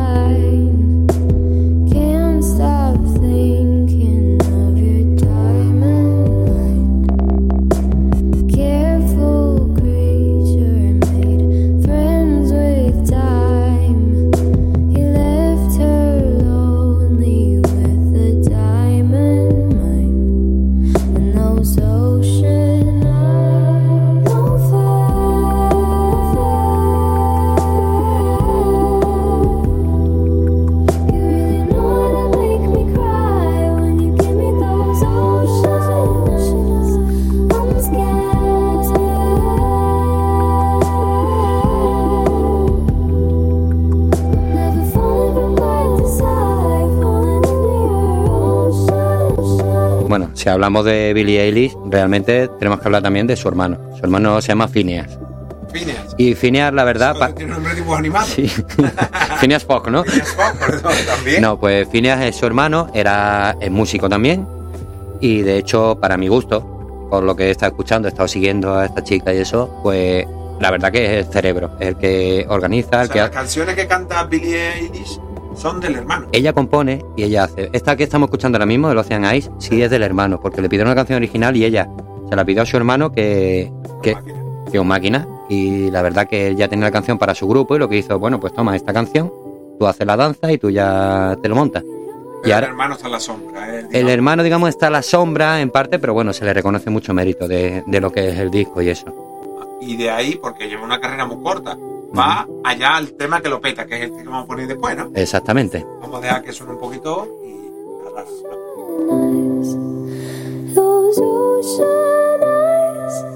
[SPEAKER 14] Can't stop thinking of your diamond light. Careful creature made friends with time. He left her lonely with the diamond mine and those ocean eyes. No
[SPEAKER 18] Bueno, si hablamos de Billie Eilish, realmente tenemos que hablar también de su hermano. Su hermano se llama Phineas.
[SPEAKER 3] Phineas.
[SPEAKER 18] Y Phineas, la verdad...
[SPEAKER 3] Tiene un nombre de dibujos animados.
[SPEAKER 18] Sí. Phineas Fogg, ¿no?
[SPEAKER 3] Phineas Fogg, perdón, también.
[SPEAKER 18] No, pues Phineas es su hermano, es músico también. Y de hecho, para mi gusto, por lo que he estado escuchando, he estado siguiendo a esta chica y eso, pues la verdad que es el cerebro, es el que organiza, el
[SPEAKER 3] O sea,
[SPEAKER 18] que
[SPEAKER 3] las canciones que canta Billie Eilish son del hermano.
[SPEAKER 18] ella compone y ella hace. Esta que estamos escuchando ahora mismo, el Ocean Eyes, sí es del hermano, porque le pidieron una canción original y ella se la pidió a su hermano que un máquina. Y la verdad que él ya tenía la canción para su grupo y lo que hizo, bueno, pues toma esta canción, tú haces la danza y tú ya te lo montas. Y
[SPEAKER 3] Pero
[SPEAKER 18] ahora
[SPEAKER 3] el hermano está en la sombra.
[SPEAKER 18] el hermano, digamos, está a la sombra en parte, pero bueno, se le reconoce mucho mérito de lo que es el disco y eso.
[SPEAKER 3] Y de ahí, porque lleva una carrera muy corta, va allá al tema que lo peta, que es el que vamos a poner después, ¿no?
[SPEAKER 18] Exactamente.
[SPEAKER 3] Vamos a dejar que suene un poquito y arras.
[SPEAKER 14] Those ocean eyes.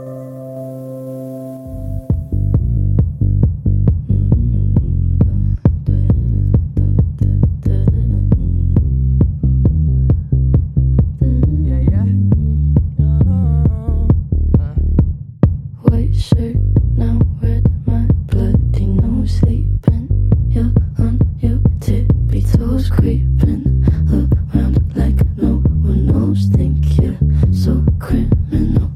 [SPEAKER 14] White shirt, now red, my bloody nose sleeping. You're on your tippy toes, creeping around like no one knows. Think you're so criminal.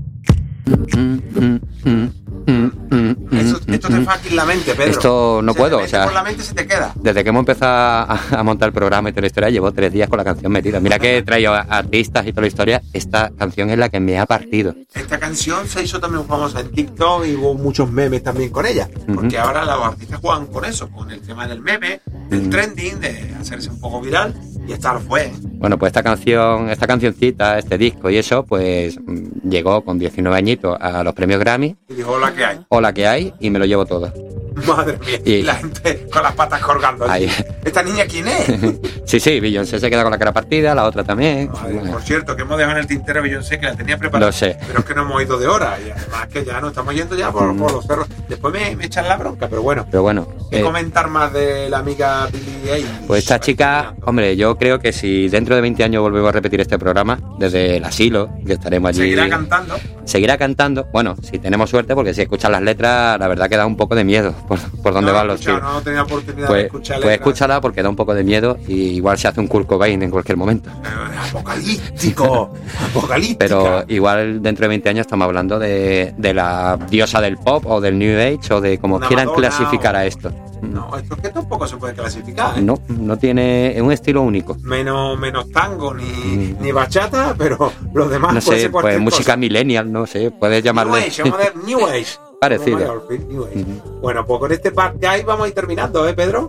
[SPEAKER 3] Esto te fa aquí en la mente, Pedro.
[SPEAKER 18] Esto no
[SPEAKER 3] Se
[SPEAKER 18] puedo,
[SPEAKER 3] te mete
[SPEAKER 18] o sea,
[SPEAKER 3] por la mente se te queda.
[SPEAKER 18] desde que hemos empezado a montar el programa y toda la historia, llevo 3 días con la canción metida. Mira que he traído artistas y toda la historia, esta canción es la que me ha partido.
[SPEAKER 3] Esta canción se hizo también famosa en TikTok y hubo muchos memes también con ella. Porque ahora los artistas juegan con eso, con el tema del meme, del trending, de hacerse un poco viral. Y esta lo fue.
[SPEAKER 18] Bueno, pues esta cancioncita, este disco y eso, pues llegó con 19 añitos a los premios Grammy.
[SPEAKER 3] Y dijo, hola, ¿qué hay?
[SPEAKER 18] Hola, ¿qué hay? Y me lo llevo todo.
[SPEAKER 3] Madre mía. Y la gente con las patas colgando.
[SPEAKER 18] Ahí.
[SPEAKER 3] ¿Esta niña quién es?
[SPEAKER 18] Sí, Beyoncé se queda con la cara partida, la otra también. Bueno,
[SPEAKER 3] Por cierto, que hemos dejado en el tintero a Beyoncé, que la tenía preparada.
[SPEAKER 18] Lo sé.
[SPEAKER 3] Pero es que no hemos ido de hora. Y además que ya nos estamos yendo ya por los cerros. Después me echan la bronca, pero bueno. ¿Qué comentar más de la amiga Billie Eilish?
[SPEAKER 18] pues esta chica, hombre, yo creo que si dentro de 20 años volvemos a repetir este programa, desde el asilo, que estaremos allí...
[SPEAKER 3] Seguirá cantando.
[SPEAKER 18] Seguirá cantando, bueno, si tenemos suerte, porque si escuchas las letras, la verdad que da un poco de miedo por dónde van los tiros.
[SPEAKER 3] No tenía oportunidad de
[SPEAKER 18] Pues,
[SPEAKER 3] escucharla.
[SPEAKER 18] pues escúchala porque da un poco de miedo y igual se hace un Kurt Cobain en cualquier momento.
[SPEAKER 3] Apocalíptico.
[SPEAKER 18] Pero igual dentro de 20 años estamos hablando de la diosa del pop o del New Age o de como
[SPEAKER 3] Una
[SPEAKER 18] quieran
[SPEAKER 3] Madonna
[SPEAKER 18] clasificar a esto.
[SPEAKER 3] No, esto es que tampoco se puede clasificar, ¿eh?
[SPEAKER 18] No tiene, es un estilo único.
[SPEAKER 3] Menos tango ni bachata, pero los demás
[SPEAKER 18] No
[SPEAKER 3] puede
[SPEAKER 18] sé,
[SPEAKER 3] ser
[SPEAKER 18] pues
[SPEAKER 3] cualquier
[SPEAKER 18] música
[SPEAKER 3] cosa.
[SPEAKER 18] millennial, no sé, puedes llamarle...
[SPEAKER 3] New Age, vamos a ver, New Age.
[SPEAKER 18] Parecido.
[SPEAKER 3] Vamos a ver, New Age. Bueno, pues con este part que hay vamos a ir terminando, ¿eh, Pedro?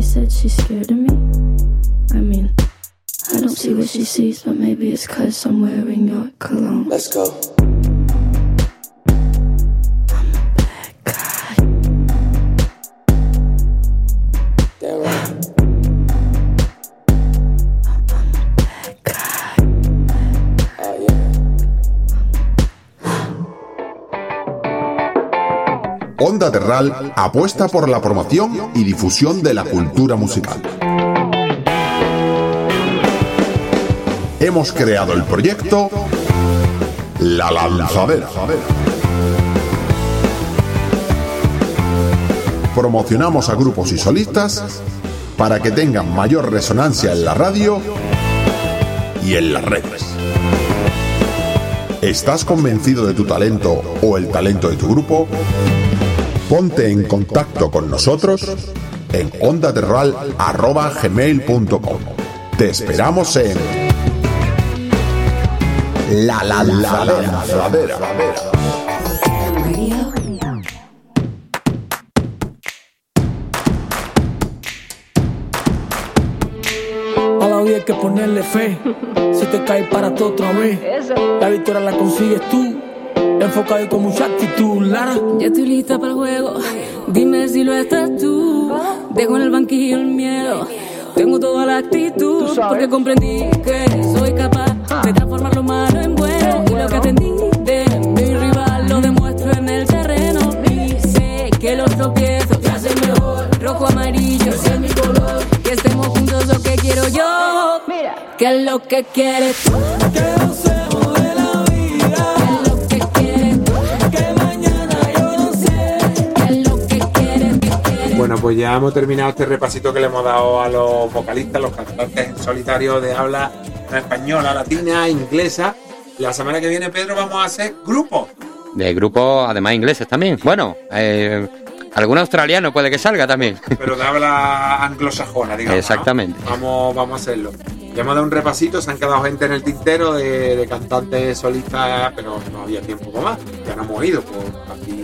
[SPEAKER 14] said she's scared of me. I mean, I don't see what she sees, but maybe it's 'cause I'm wearing your cologne.
[SPEAKER 9] Let's go. Damn right. Oh yeah.
[SPEAKER 2] Onda Terral apuesta por la promoción y difusión de la cultura musical. Hemos creado el proyecto La Lanzadera. Promocionamos a grupos y solistas para que tengan mayor resonancia en la radio y en las redes. ¿Estás convencido de tu talento o el talento de tu grupo? Ponte en contacto con nosotros en ondaterral@gmail.com. Te esperamos en La Lanzadera.
[SPEAKER 10] A la vida hay que ponerle fe. Si te caes, párate otra vez. La victoria la consigues tú. Enfocado y con mucha actitud, Lara.
[SPEAKER 23] Ya estoy lista para el juego. Dime si lo estás tú. Dejo en el banquillo el miedo. Tengo toda la actitud. Porque comprendí que soy capaz de transformar lo malo en bueno. Y lo que atendí de mi rival lo demuestro en el terreno. Y sé que los tropiezos te hacen mejor. Rojo, amarillo, ese es mi color. Que estemos juntos lo que quiero yo. Mira, que es lo que quieres tú.
[SPEAKER 10] Que gocemos de la vida.
[SPEAKER 23] Que es lo que quieres tú.
[SPEAKER 10] Que mañana yo no sé.
[SPEAKER 23] Que es lo que quieres, que quieres.
[SPEAKER 3] Bueno, pues ya hemos terminado este repasito que le hemos dado a los vocalistas, los cantantes en solitario de habla española, latina, inglesa. La semana que viene, Pedro, vamos a hacer grupos.
[SPEAKER 18] De grupos, además ingleses también. Bueno, algún australiano puede que salga también.
[SPEAKER 3] Pero de habla anglosajona, digamos.
[SPEAKER 18] Exactamente.
[SPEAKER 3] ¿No? Vamos a hacerlo. Ya hemos dado un repasito, se han quedado gente en el tintero de cantantes solistas, pero no había tiempo para más. Ya nos hemos ido por casi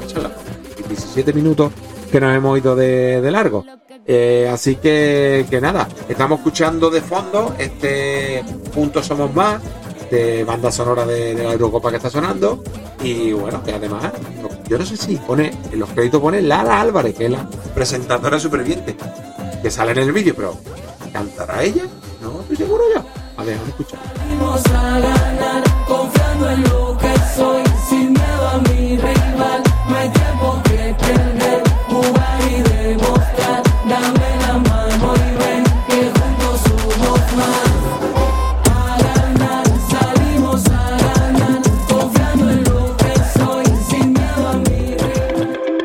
[SPEAKER 3] 17 minutos que nos hemos ido de largo. Así que nada, estamos escuchando de fondo este Juntos Somos Más, de banda sonora de la Eurocopa que está sonando. Y bueno, que además, yo no sé si pone, en los créditos pone Lara Álvarez, que es la presentadora superviviente, que sale en el vídeo, pero ¿cantará ella? No estoy seguro yo. A ver, vamos a escuchar.
[SPEAKER 10] Vamos a ganar, confiando en lo que soy, sin miedo a mi rival. No hay tiempo que perder, jugar y demostrar. Dame la mano y ven que juntos somos más. A ganar, salimos a ganar, confiando en lo que soy, sin miedo a mi rival.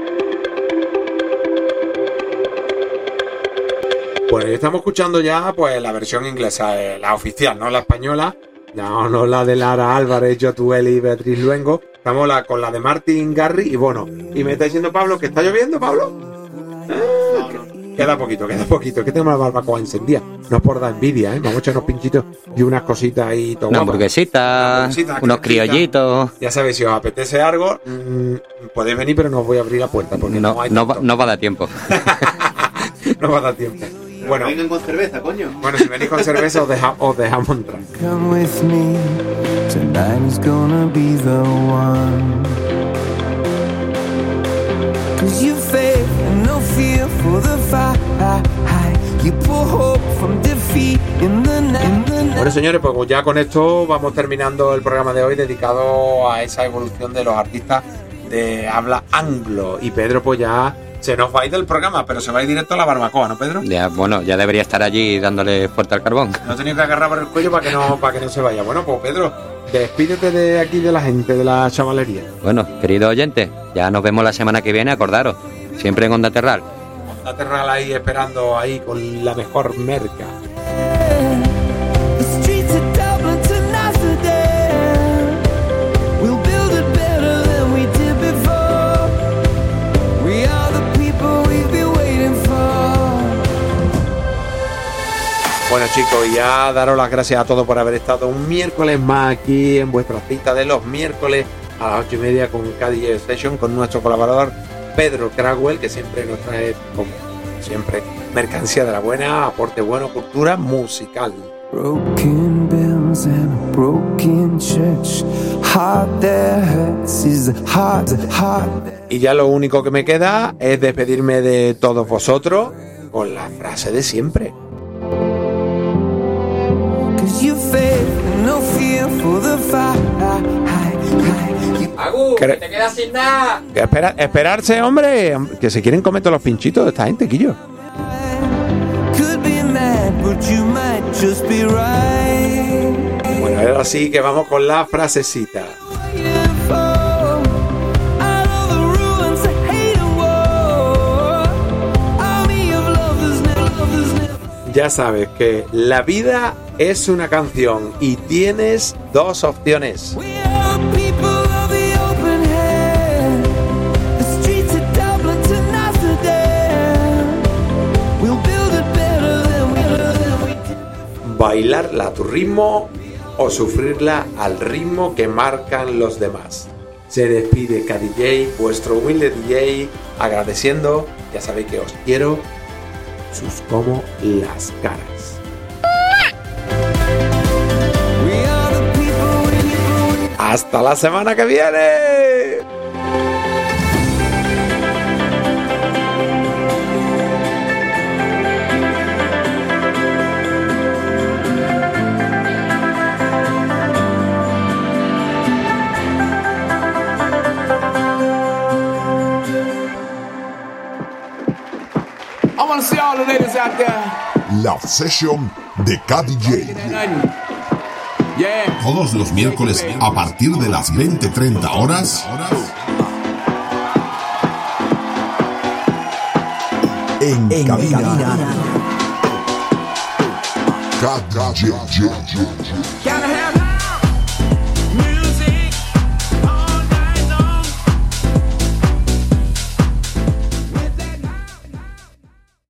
[SPEAKER 3] Bueno, y estamos escuchando ya pues la versión inglesa, la oficial, no la española, no la de Lara Álvarez, Jotuel y Beatriz Luengo. Estamos con la de Martin Garry y bueno, y me está diciendo Pablo que está lloviendo, Pablo. Queda poquito, que tenemos la barbacoa encendida. No es por dar envidia, vamos a echar unos pinchitos y unas cositas ahí.
[SPEAKER 18] Una hamburguesita, unos criollitos.
[SPEAKER 3] Ya sabéis, si os apetece algo, podéis venir, pero no os voy a abrir la puerta porque no
[SPEAKER 18] va a dar tiempo.
[SPEAKER 3] No va a dar tiempo. Bueno,
[SPEAKER 5] vengan con cerveza, coño.
[SPEAKER 3] Bueno, si venís con cerveza os dejamos entrar.
[SPEAKER 8] Come with me, tonight is gonna be the one. 'Cause you faith and no fear for the fight. You pull hope from defeat in the night.
[SPEAKER 3] Bueno, señores, pues ya con esto vamos terminando el programa de hoy dedicado a esa evolución de los artistas de habla anglo. Y Pedro, pues ya se nos va a ir del programa, pero se va a ir directo a la barbacoa, ¿no, Pedro?
[SPEAKER 18] Ya, bueno, ya debería estar allí dándole fuerte al carbón.
[SPEAKER 3] No he tenido que agarrar por el cuello para que no se vaya. Bueno, pues Pedro, despídete de aquí de la gente, de la chavalería.
[SPEAKER 18] Bueno, queridos oyentes, ya nos vemos la semana que viene, acordaros, siempre en Onda Terral.
[SPEAKER 3] Onda Terral ahí esperando ahí con la mejor merca.
[SPEAKER 8] The streets of Dublin tonight's the day. We'll build it better than we did before. We are the people we've been waiting for.
[SPEAKER 3] Bueno, chicos, y ya daros las gracias a todos por haber estado un miércoles más aquí en vuestra cita de los miércoles a las 8:30 con KDJ Session, con nuestro colaborador Pedro Cragwell, que siempre nos trae, como siempre, mercancía de la buena, aporte bueno, cultura musical.
[SPEAKER 8] Broken bells and a broken church. Heart that hurts is a heart that...
[SPEAKER 3] Y ya lo único que me queda es despedirme de todos vosotros con la frase de siempre.
[SPEAKER 8] You fail, no fear for the fight.
[SPEAKER 5] Agu, que te quedas sin nada.
[SPEAKER 3] Esperarse, hombre, que se quieren comer todos los pinchitos de esta gente, Quillo.
[SPEAKER 8] Could be mad, but you might just be right.
[SPEAKER 3] Bueno, ahora sí que vamos con la frasecita. Ya sabes que la vida es una canción y tienes dos opciones. Bailarla a tu ritmo o sufrirla al ritmo que marcan los demás. Se despide KDJ, vuestro humilde DJ, agradeciendo, ya sabéis que os quiero, sus como las caras. ¡Hasta la semana que viene!
[SPEAKER 8] I want to see all the ladies out there.
[SPEAKER 21] La Session de KDJ.
[SPEAKER 8] Yeah.
[SPEAKER 21] Todos los miércoles a partir de las 20:30 horas en cabina. KDJ.
[SPEAKER 8] Gotta have